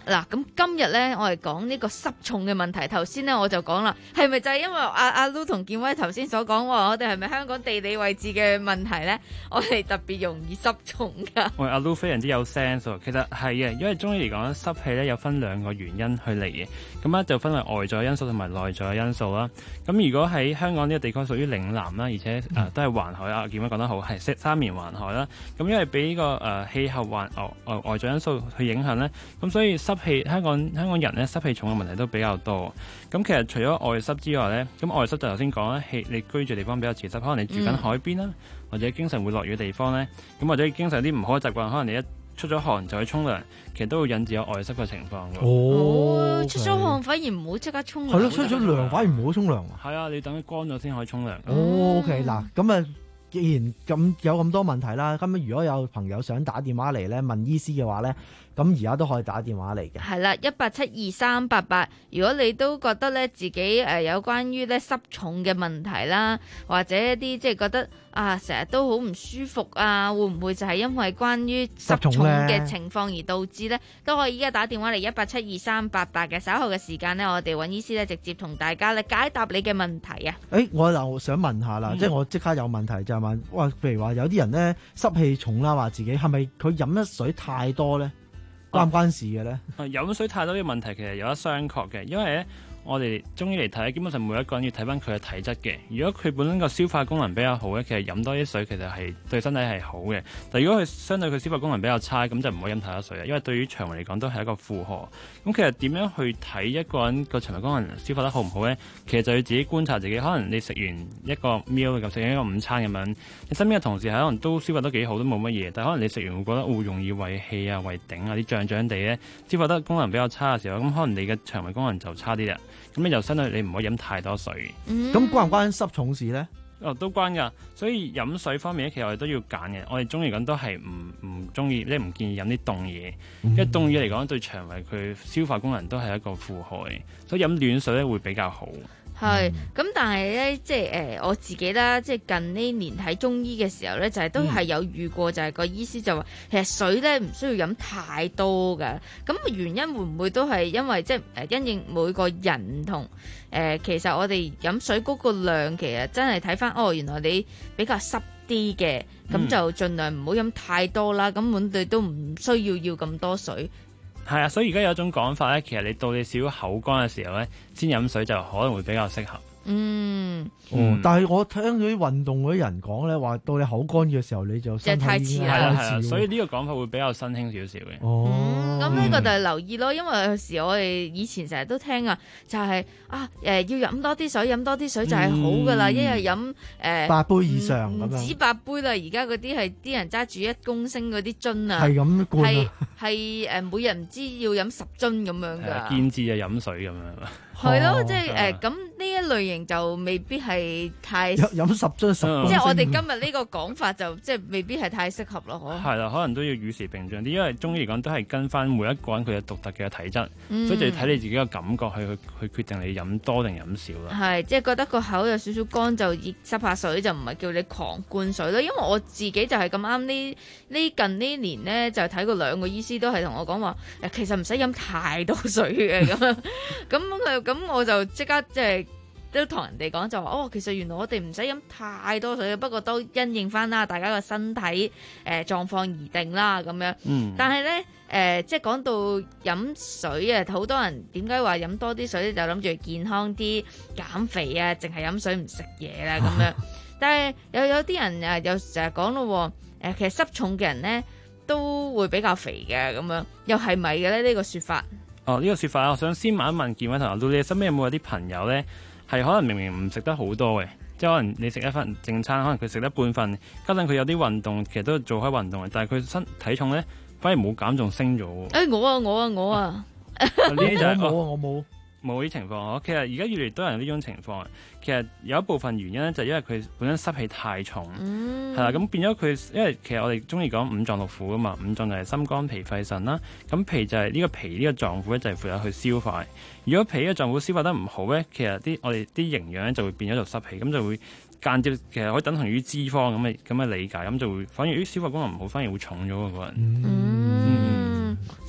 嗱，咁今日咧，我哋講呢個濕重嘅問題。頭先咧我就講啦，係咪就係因為阿阿 Lu 同建威頭先所講話，我哋係咪香港地理位置嘅問題咧？我哋特別容易濕重㗎。 喂，阿 Lu 非常之有 sense 喎。其實係嘅，因為中醫嚟講，濕氣咧有分兩個原因去嚟嘅。咁咧就分為外在因素同埋內在因素啦。咁如果喺香港呢個地方屬於嶺南啦，而且誒、呃、都係環海啊，建威講得好，係三三面環海啦。咁因為俾呢、這個誒、呃、氣候環外、呃、外在因素去影響咧，咁所以濕氣香港香港人咧濕氣重嘅問題都比較多。咁其實除咗外濕之外咧，咁外濕就頭先講啦，氣你居住地方比較潮濕，可能你住緊海邊啦，嗯、或者經常會落雨嘅地方咧，咁或者經常有啲唔好嘅習慣，可能你一出咗汗就去沖涼，其實都會引致有外濕嘅情況嘅。 哦，出咗汗反而唔好即刻沖涼。 係咯，出咗涼反而唔好沖涼。 係啊，你等佢乾咗先可以沖涼。 哦 ，OK， 嗱，咁啊。既然咁有咁多問題啦，咁如果有朋友想打電話嚟咧問醫師嘅話咧，咁而家都可以打電話嚟嘅。 係啦，一八七二三八八。如果你都覺得咧自己誒有關於咧濕重嘅問題啦，或者一啲即係覺得啊成日都好唔舒服啊，會唔會就係因為關於濕重嘅情況而導致咧？都可以依家打電話嚟一八七二三八八嘅。稍後嘅時間咧，我哋揾醫師咧直接同大家咧解答你嘅問題啊！ 誒、欸，我又想問下啦，嗯、即係我即刻有問題就係問，哇，譬如話有啲人咧濕氣重啦，話自己係咪佢飲得水太多咧？關唔關事嘅咧？ 啊，飲水太多呢個問題其實有得商榷嘅，因為咧我哋中醫嚟睇，基本上每一個人要睇翻佢嘅體質嘅。如果佢本身個消化功能比較好咧，其實飲多啲水其實係對身體係好嘅。但如果佢相對佢消化功能比較差，咁就唔好飲太多水啦，因為對於腸胃嚟講都係一個負荷。咁其實點樣去睇一個人個腸胃功能消化得好唔好咧？其實就要自己觀察自己。可能你食完一個 meal 咁食完一個午餐咁樣，你身邊嘅同事係可能都消化得幾好，都冇乜嘢。但係可能你食完會覺得會容易胃氣啊、胃頂啊啲脹脹地咧，消化得功能比較差嘅時候，咁可能你嘅腸胃功能就差啲啦。咁你就相對你唔可以飲太多水。咁、 嗯、關唔關濕重事咧？ 哦，都關㗎。所以飲水方面咧，其實我哋都要揀嘅。我哋中醫講都係唔唔中意，即係唔建議飲啲凍嘢，嗯、因為凍嘢嚟講對腸胃佢消化功能都係一個負荷嘅，所以飲暖水咧會比較好。 係，咁但係咧，即係誒、呃、我自己啦，即係近呢年睇中醫嘅時候咧，就係、是、都係有遇過，就係、是、個醫師就話，其實水咧唔需要飲太多㗎。咁原因會唔會都係因為即係誒因應每個人唔同誒、呃？其實我哋飲水嗰個量其實真係睇返，哦，原來你比較濕啲嘅，咁就盡量唔好飲太多啦。咁本地都唔需要要咁多水。 係啊，所以而家有一種講法咧，其實你到你少口乾嘅時候咧，先飲水就可能會比較適合。 嗯， 哦，但係我聽到啲運動嗰啲人講咧，話到你口乾嘅時候，你就身體太遲啦， 係啊係啊，所以呢個講法會比較新興少少嘅。 哦， 咁呢、嗯、個就係留意咯，因為有時我哋以前成日都聽啊，就係、是、啊誒、呃、要飲多啲水，飲多啲水就係好噶啦，嗯、一日飲誒八杯以上咁樣， 唔止八杯啦，而家嗰啲係啲人揸住一公升嗰啲樽啊， 係咁灌係係誒每日唔知要飲十樽咁樣㗎， 見字就飲水咁樣。 係咯，即係誒咁呢一類型就未必係太飲十樽十， 即係我哋今日呢個講法就即係未必係太適合咯，嗬。 係啦，可能都要與時並進啲，因為中醫嚟講都係跟翻每一個人佢嘅獨特嘅體質， 嗯、 所以就要睇你自己嘅感覺去去去決定你飲多定飲少啦。 係，即係覺得個口有少少乾就熱濕下水，就唔係叫你狂灌水咯。因為我自己就係咁啱呢呢近呢年呢，就睇過兩個醫師都係同我講話，誒其實唔使飲太多水嘅咁樣，咁佢咁我就即刻即係都同人哋講就話哦，其實原來我哋唔使飲太多水嘅，不過都因應翻啦，大家個身體誒狀況而定啦咁樣。嗯。但係咧誒，即係講到飲水啊，好多人點解話飲多啲水咧，就諗住健康啲、減肥啊，淨係飲水唔食嘢啦咁樣。但係有有啲人誒又成日講咯，誒其實濕重嘅人咧都會比較肥嘅咁樣，又係咪嘅咧呢個説法？ 哦，呢、這個説法我想先問一問建威同阿 Lu，你身邊有冇有啲朋友咧，係可能明明唔食得好多嘅，即係可能你食一份正餐，可能佢食得半份，加上佢有啲運動，其實都做開運動嘅，但係佢身體重咧反而冇減，仲升咗。誒、 欸，我啊，我啊，我啊， 呢啲就係我冇啊，我冇。 冇呢情況，其實而家越嚟越多人有呢種情況。其實有一部分原因咧，就係因為佢本身濕氣太重，係啦、嗯，咁變咗佢。因為其實我哋中意講五臟六腑啊嘛，五臟就係心肝脾肺腎啦。咁脾就係呢個脾呢個臟腑咧，就係負責去消化。如果脾呢個臟腑消化得唔好咧，其實啲我哋啲營養咧就會變咗做濕氣，咁就會間接其實可以等同於脂肪咁嘅咁嘅理解，咁就會反而啲消化功能唔好，反而會重咗個人。嗯嗯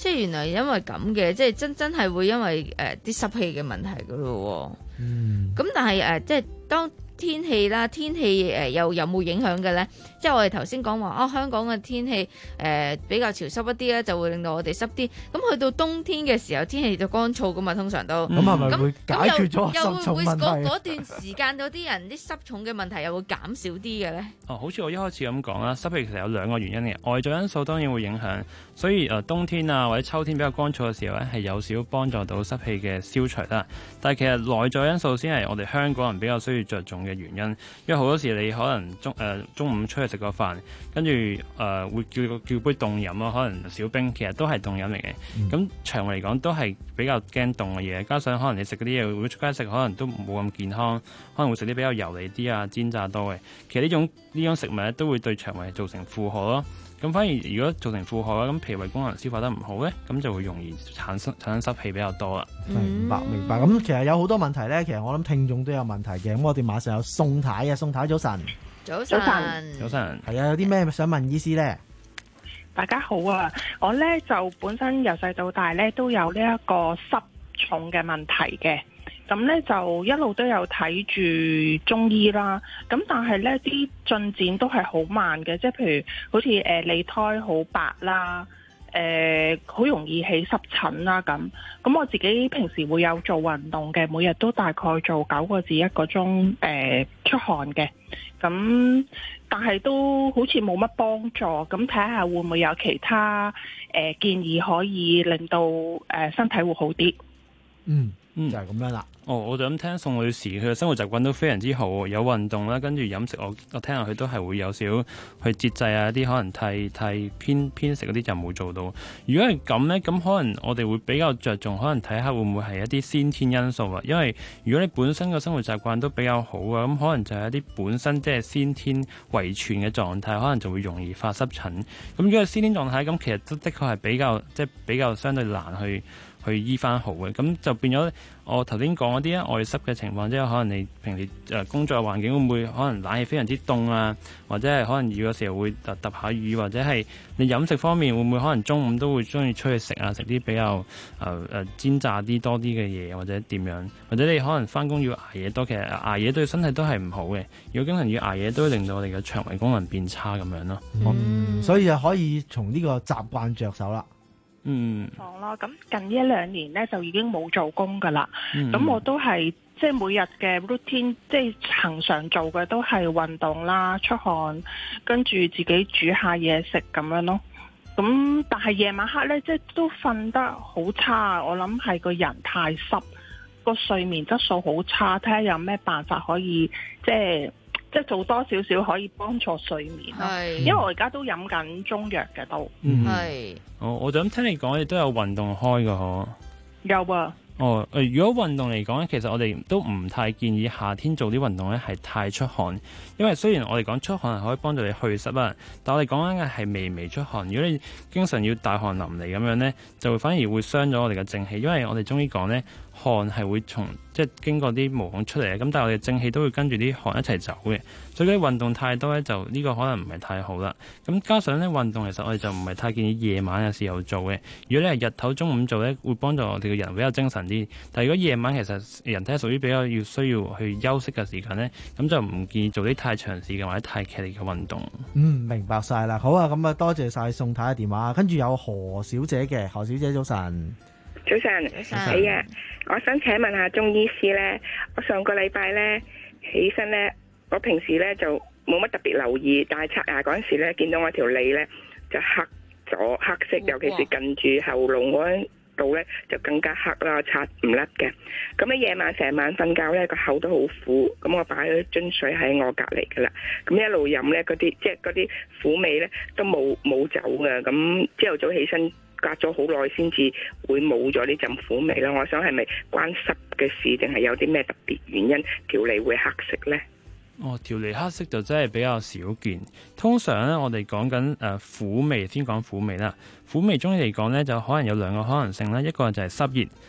即係原來因為咁嘅，即係真真係會因為誒啲濕氣嘅問題噶咯。嗯，咁但係誒、呃、即係當天氣啦，天氣誒又有冇影響嘅咧？即係我哋頭先講話，哦，香港嘅天氣誒、呃、比較潮濕一啲咧，就會令到我哋濕啲。咁去到冬天嘅時候，天氣就乾燥噶嘛，通常都。 咁係咪會解決咗又濕重問題？ 又會唔會嗰段時間嗰啲人啲濕重嘅問題又會減少啲嘅咧？ 哦，好似我一開始咁講啦，濕氣其實有兩個原因嘅，外在因素當然會影響，所以誒、呃、冬天啊或者秋天比較乾燥嘅時候咧，係有少少幫助到濕氣嘅消除啦。但係其實內在因素先係我哋香港人比較需要着重嘅原因，因為好多時你可能中誒、呃、中午出去食個飯，跟住誒會叫叫杯凍飲咯，可能小冰，其實都係凍飲嚟嘅。咁、嗯、腸胃嚟講都係比較驚凍嘅嘢，加上可能你食嗰啲嘢會出街食，可能都冇咁健康，可能會食啲比較油膩啲啊、煎炸多嘅。其實呢種呢種食物咧都會對腸胃造成負荷咯。咁反而如果造成負荷咧，咁脾胃功能消化得唔好咧，咁就會容易產生產生濕氣比較多啦。 明白明白。咁其實有好多問題咧，其實我諗聽眾都有問題嘅。咁我哋馬上有宋太啊，宋太早晨。 早晨。 早晨。 係啊，有啲咩想問醫師咧？ 大家好啊，我咧就本身由細到大咧都有呢一個濕重嘅問題嘅。咁咧就一路都有睇住中醫啦，咁但係咧啲進展都係好慢嘅，即係譬如好似誒脷苔好白啦，誒、呃、好容易起濕疹啦咁。咁我自己平時會有做運動嘅，每日都大概做九個至一個鐘誒、呃、出汗嘅，咁但係都好似冇乜幫助。咁睇下會唔會有其他誒、呃、建議可以令到誒、呃、身體會好啲？ 嗯。嗯，就係、是、咁樣啦。 哦，我就咁聽宋女士佢嘅生活習慣都非常之好，有運動啦，跟住飲食我我聽落去都係會有少去節制啊，啲可能太太偏偏食嗰啲就冇做到。如果係咁呢，咁可能我哋會比較着重，可能睇下會唔會係一啲先天因素啊。因為如果你本身個生活習慣都比較好啊，咁可能就係一啲本身即係先天遺傳嘅狀態，可能就會容易發濕疹。咁如果係先天狀態，咁其實都的確係比較即係比較相對難去。去醫翻好嘅，咁就變咗我頭先講嗰啲外濕嘅情況，即係可能你平時誒工作環境會唔會可能冷氣非常之凍啊，或者係可能雨嘅時候會揼揼下雨，或者係你飲食方面會唔會可能中午都會中意出去食啊，食啲比較誒誒、呃、煎炸啲多啲嘅嘢，或者點樣，或者你可能翻工要捱夜多，其實捱夜對身體都係唔好嘅。如果經常要捱夜，都會令到我哋嘅腸胃功能變差咁樣咯。 嗯，所以就可以從呢個習慣着手啦。 嗯， 講咯，咁近一兩年咧就已經冇做工噶啦，咁、嗯、我都係即係每日嘅 routine，即係恆常做嘅都係運動啦、出汗，跟住自己煮下嘢食咁樣咯。咁但係夜晚黑咧，即係都瞓得好差，我諗係個人太濕，個睡眠質素好差，睇下有咩辦法可以即係。即係做多少少可以幫助睡眠咯，因為我而家都飲緊中藥嘅都。 係、嗯，哦，我就咁聽你講，你都有運動開㗎嗬？ 有啊。 哦，誒，如果運動嚟講咧，其實我哋都唔太建議夏天做啲運動咧，係太出汗，因為雖然我哋講出汗係可以幫助你去濕啊，但我哋講緊嘅係微微出汗。如果你經常要大汗淋漓咁樣咧，就會反而會傷咗我哋嘅正氣，因為我哋中醫講咧，汗係會從即係經過啲毛孔出嚟嘅，咁但係我哋正氣都會跟住啲汗一齊走嘅，所以啲運動太多咧，就呢個可能唔係太好啦。咁加上咧運動，其實我哋就唔係太建議夜晚嘅時候做嘅。如果你係日頭中午做咧，會幫助我哋嘅人比較精神啲。但係如果夜晚其實人體係屬於比較要需要去休息嘅時間咧，咁就唔建議做啲太長時間或者太劇烈嘅運動。 嗯，明白晒啦。好啊，咁啊多謝晒宋太嘅電話，跟住有何小姐嘅，何小姐早晨。 早晨，係啊，我想請問下鐘醫師咧，我上個禮拜咧起身咧，我平時咧就冇乜特別留意，但係刷牙嗰陣時咧，見到我條脷咧就黑咗黑色，尤其是近住喉嚨嗰度咧就更加黑啦，刷唔甩嘅。咁咧夜晚成晚瞓覺咧個口都好苦，咁我擺咗樽水喺我隔離噶啦，咁一路飲咧嗰啲即係嗰啲苦味咧都冇冇走嘅，咁朝頭早起身。隔咗好耐先至會冇咗呢陣苦味啦，我想係咪關濕嘅事，定係有啲咩特別原因條脷會黑色呢？ 哦，條脷黑色就真係比較少見。通常咧，我哋講緊誒苦味，先講苦味啦。苦味中醫嚟講咧，就可能有兩個可能性啦，一個就係濕熱。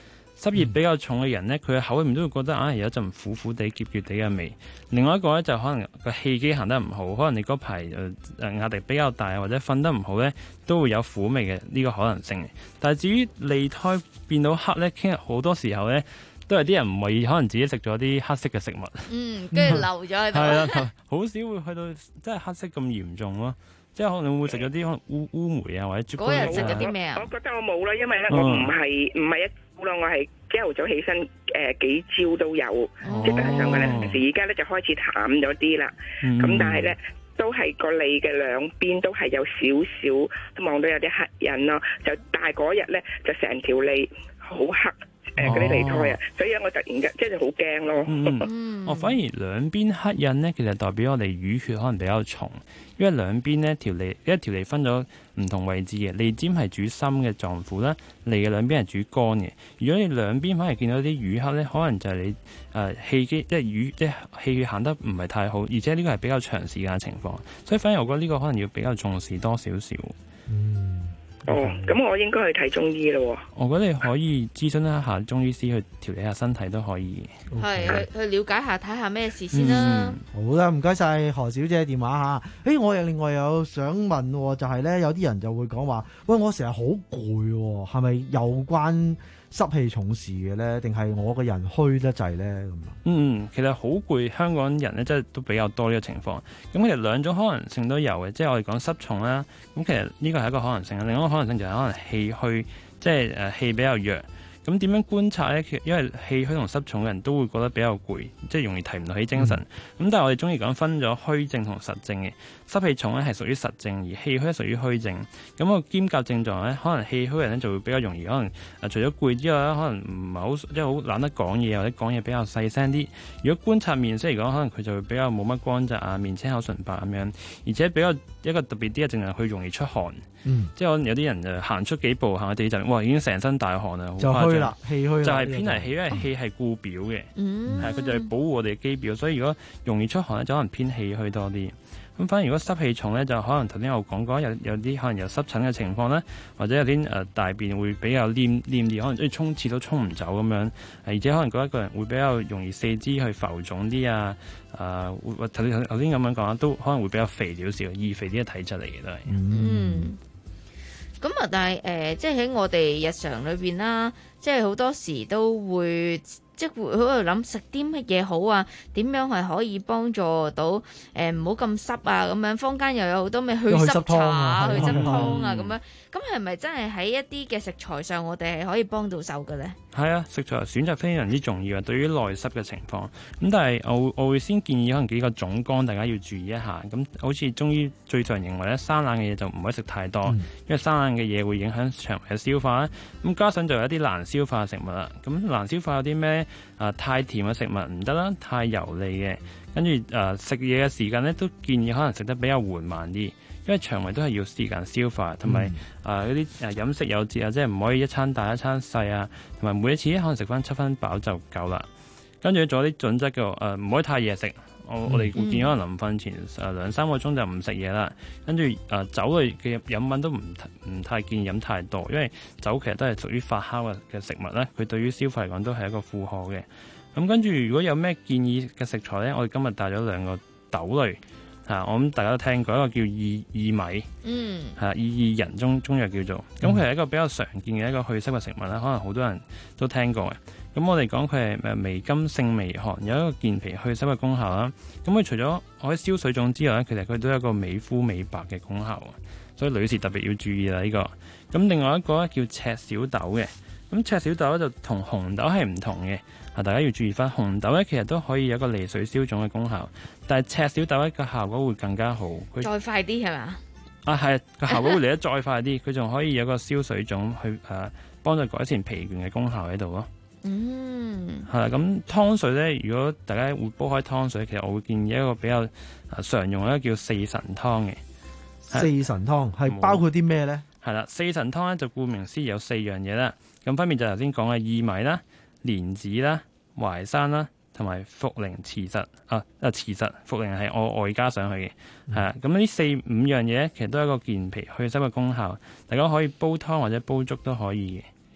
濕熱比較重嘅人咧，佢嘅口入面都會覺得啊有一陣苦苦地、澀澀地嘅味。另外一個咧就可能個氣機行得唔好，可能你嗰排誒誒壓力比較大或者瞓得唔好咧，都會有苦味嘅呢個可能性。但係至於脷苔變到黑咧，其實好多時候咧都係啲人唔為意，可能自己食咗啲黑色嘅食物， 嗯，跟住漏咗喺度。 係啊，好少會去到即係黑色咁嚴重咯。即係可能會食咗啲可能烏烏梅啊，或者朱古力啊。 嗰日食咗啲咩啊？ 我覺得我冇啦，因為咧我唔係唔係一朝咯，我係朝頭早起身誒、呃、幾朝都有，即係上個咧時，而家咧就開始淡咗啲啦。咁、嗯、但係咧都係個脷嘅兩邊都係有少少都望到有啲黑印咯，就但係嗰日咧就成條脷好黑。誒嗰啲脷苔啊，所以我突然間即係好驚咯。 嗯，哦，反而兩邊黑印咧，其實代表我哋淤血可能比較重，因為兩邊咧條脷，一條脷分咗唔同位置嘅，脷尖係主心嘅臟腑啦，脷嘅兩邊係主肝嘅。如果你兩邊反而見到啲淤黑咧，可能就係你誒、呃、氣機即係淤即係氣血行得唔係太好，而且呢個係比較長時間嘅情況，所以反而我覺得呢個可能要比較重視多少少。嗯。 哦，咁我應該去睇中醫咯。 我覺得你可以諮詢一下中醫師去調理下身體都可以。 係去去了解下睇下咩事先啦。 嗯、好啦，唔該晒何小姐電話吓。誒，我又另外有想問，就係、是、咧有啲人就會講話，喂，我成日好攰，係咪有關濕氣重視嘅咧？定係我個人虛得滯咧？咁啊？嗯， 其實好攰，香港人咧真係都比較多呢個情況。咁其實兩種可能性都有嘅，即係我哋講濕重啦。咁其實呢個係一個可能性，另一個可能性就係可能氣虛，即係誒氣比較弱。咁點樣觀察咧？因為氣虛同濕重嘅人都會覺得比較攰，即係容易提唔到起精神。咁、嗯、但係我哋中醫講分咗虛症同實症嘅，濕氣重咧係屬於實症，而氣虛係屬於虛症。咁、個兼夾症狀咧，可能氣虛嘅人咧就會比較容易，可能誒除咗攰之外咧，可能唔係好即係好懶得講嘢，或者講嘢比較細聲啲。如果觀察面色嚟講，可能佢就會比較冇乜光澤啊，面青口唇白咁樣，而且比較一個特別啲嘅症狀，佢容易出汗。嗯、即係可能有啲人就行出幾步，行下地陣，哇，已經成身大汗啦， 就虛啦，氣虛就係偏係氣，因為氣係固表嘅，係佢就係保護我哋嘅肌表，所以如果容易出汗咧，就可能偏氣虛多啲。咁反而如果濕氣重咧，就可能頭先我講過，有有啲可能有濕疹嘅情況啦，或者有啲誒、呃、大便會比較黏黏啲，可能即係沖廁都沖唔走咁樣，而且可能覺得一個人會比較容易四肢去浮腫啲啊，誒會頭先頭先咁樣講都可能會比較肥少少，易肥啲嘅體質嚟嘅都係。 嗯。咁啊，但係誒、呃，即係喺我哋日常裏邊啦，即係好多時都會即係會喺度諗食啲乜嘢好啊？點樣係可以幫助到誒唔好咁濕啊？咁樣坊間又有好多咩去濕茶啊、去濕湯啊咁樣，咁係咪真係喺一啲嘅食材上，我哋係可以幫到手嘅咧？ 係啊，食材選擇非常之重要啊！對於內濕嘅情況，咁但係我我會先建議可能幾個總綱，大家要注意一下。咁好似中醫最常認為咧，生冷嘅嘢就唔可以食太多，嗯、因為生冷嘅嘢會影響腸胃嘅消化啦。咁加上就有一啲難消化嘅食物啦。咁難消化有啲咩？啊，太甜嘅食物唔得啦，太油膩嘅，跟住誒食嘢嘅時間咧都建議可能食得比較緩慢啲。因為腸胃都係要時間消化，同埋誒嗰啲誒飲食有節啊，即係唔可以一餐大一餐細啊，同埋每一次可能食翻七分飽就夠啦。跟住做啲準則嘅誒，唔可以太夜食。我、嗯、我哋會見可能臨瞓前誒兩三個鐘就唔食嘢啦。跟住誒酒類嘅飲品都唔唔太建議飲太多，因為酒其實都係屬於發酵嘅嘅食物咧，佢對於消化嚟講都係一個負荷嘅。咁跟住如果有咩建議嘅食材咧，我哋今日帶咗兩個豆類。嚇、啊！我諗大家都聽過一個叫薏薏米，嗯，係薏薏仁中中藥叫做，咁佢係一個比較常見嘅一個去濕嘅食物啦，可能好多人都聽過嘅。咁我哋講佢係誒微甘性微寒，有一個健脾去濕嘅功效啦。咁佢除咗可以消水腫之外咧，其實佢都有一個美膚美白嘅功效，所以女士特別要注意啦呢、這個。咁另外一個咧叫赤小豆嘅，咁赤小豆咧就同紅豆係唔同嘅。啊！大家要注意翻，紅豆咧其實都可以有一個利水消腫嘅功效，但係赤小豆咧個效果會更加好。 再快啲係嘛？ 啊係，個效果會嚟得再快啲，佢仲可以有個消水腫去誒幫助改善疲倦嘅功效喺度咯。嗯，係啦。咁湯水咧，如果大家會煲開湯水，其實我會建議一個比較常用嘅叫四神湯嘅。 四神湯係包括啲咩咧？ 係啦，四神湯咧就顧名思義有四樣嘢啦。咁分別就頭先講嘅薏米啦、蓮子啦、淮山啦，同埋茯苓、慈實啊，啊慈實茯苓係我外加上去嘅，係啊、嗯。咁呢四五樣嘢其實都係一個健脾去濕嘅功效，大家可以煲湯或者煲粥都可以嘅。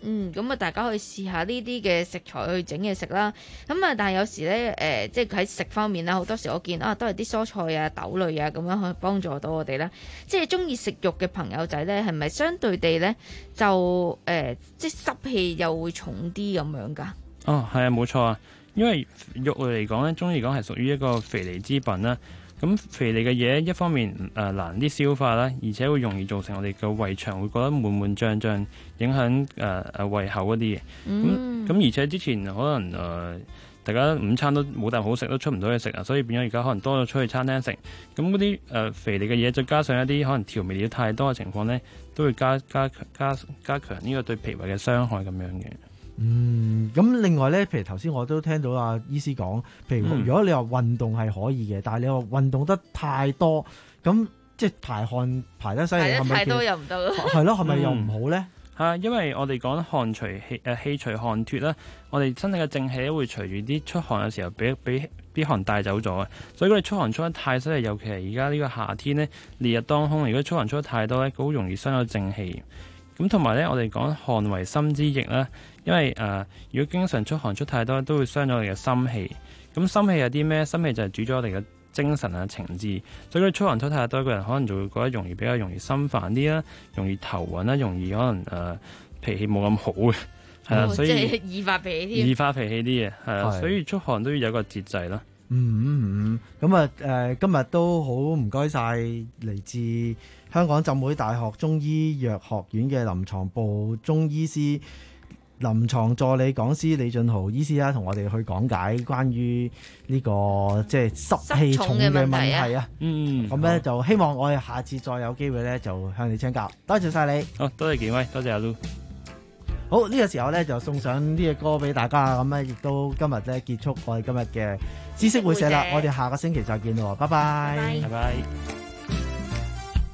嗯，咁啊，大家可以試下呢啲嘅食材去整嘢食啦。咁啊，但係有時咧，誒、呃，即係喺食方面啦，好多時我見啊，都係啲蔬菜啊、豆類啊咁樣去幫助到我哋啦。即係中意食肉嘅朋友仔咧，係咪相對地咧就誒、呃，即係濕氣又會重啲咁樣㗎？ 哦，係啊，冇錯啊。因為肉類嚟講咧，中醫嚟講係屬於一個肥膩之品啦。咁肥膩嘅嘢，一方面誒、呃、難啲消化啦，而且會容易造成我哋嘅胃腸會覺得悶悶脹脹，影響誒誒、呃、胃口嗰啲嘢。咁咁、嗯、而且之前可能誒、呃、大家午餐都冇啖好食，都出唔到去食啊，所以變咗而家可能多咗出去餐廳食。咁嗰啲誒肥膩嘅嘢，再加上一啲可能調味料太多嘅情況咧，都會加加加加強呢個對脾胃嘅傷害咁樣嘅。 嗯，咁另外咧，譬如頭先我都聽到阿醫師講，譬如如果你話運動係可以嘅，嗯、但係你話運動得太多，咁即係排汗排得犀利，係咪太多又唔得？ 係咯，係咪又唔好咧？ 係啊、嗯，因為我哋講汗除氣誒氣除汗脫啦，我哋身體嘅正氣咧會隨住啲出汗嘅時候俾俾啲汗帶走咗啊，所以如果你出汗出得太犀利，尤其係而家呢個夏天咧烈日當空，如果出汗出得太多咧，好容易傷咗正氣。咁同埋咧，我哋講汗為心之液啦，因為誒、呃，如果經常出汗出太多，都會傷咗我哋嘅心氣。咁心氣係啲咩？心氣就係主咗我哋嘅精神啊、情志。所以佢出汗出太多，一個人可能就會覺得容易比較容易心煩啲啦，容易頭暈啦，容易可能誒、呃、脾氣冇咁好嘅，係啦、 哦， 所以即係易發脾氣添， 易發脾氣啲嘅，係啊，所以出汗都要有一個節制啦。 嗯嗯嗯，咁啊誒，今日都好唔該晒嚟自香港浸會大學中醫藥學院嘅臨床部中醫師、臨床助理講師李俊豪醫師啦，同我哋去講解關於呢、這個即係濕氣重嘅問題啊。嗯，咁咧就希望我哋下次再有機會咧，就向你請教。多謝晒你。 好，多謝健威，多謝阿 Lu。 好，呢、這個時候咧就送上呢隻歌俾大家，咁咧亦都今日咧結束我哋今日嘅知識會社啦。我哋下個星期再見咯，拜拜， 拜拜。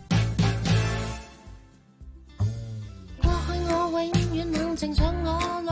過去我永遠冷靜上我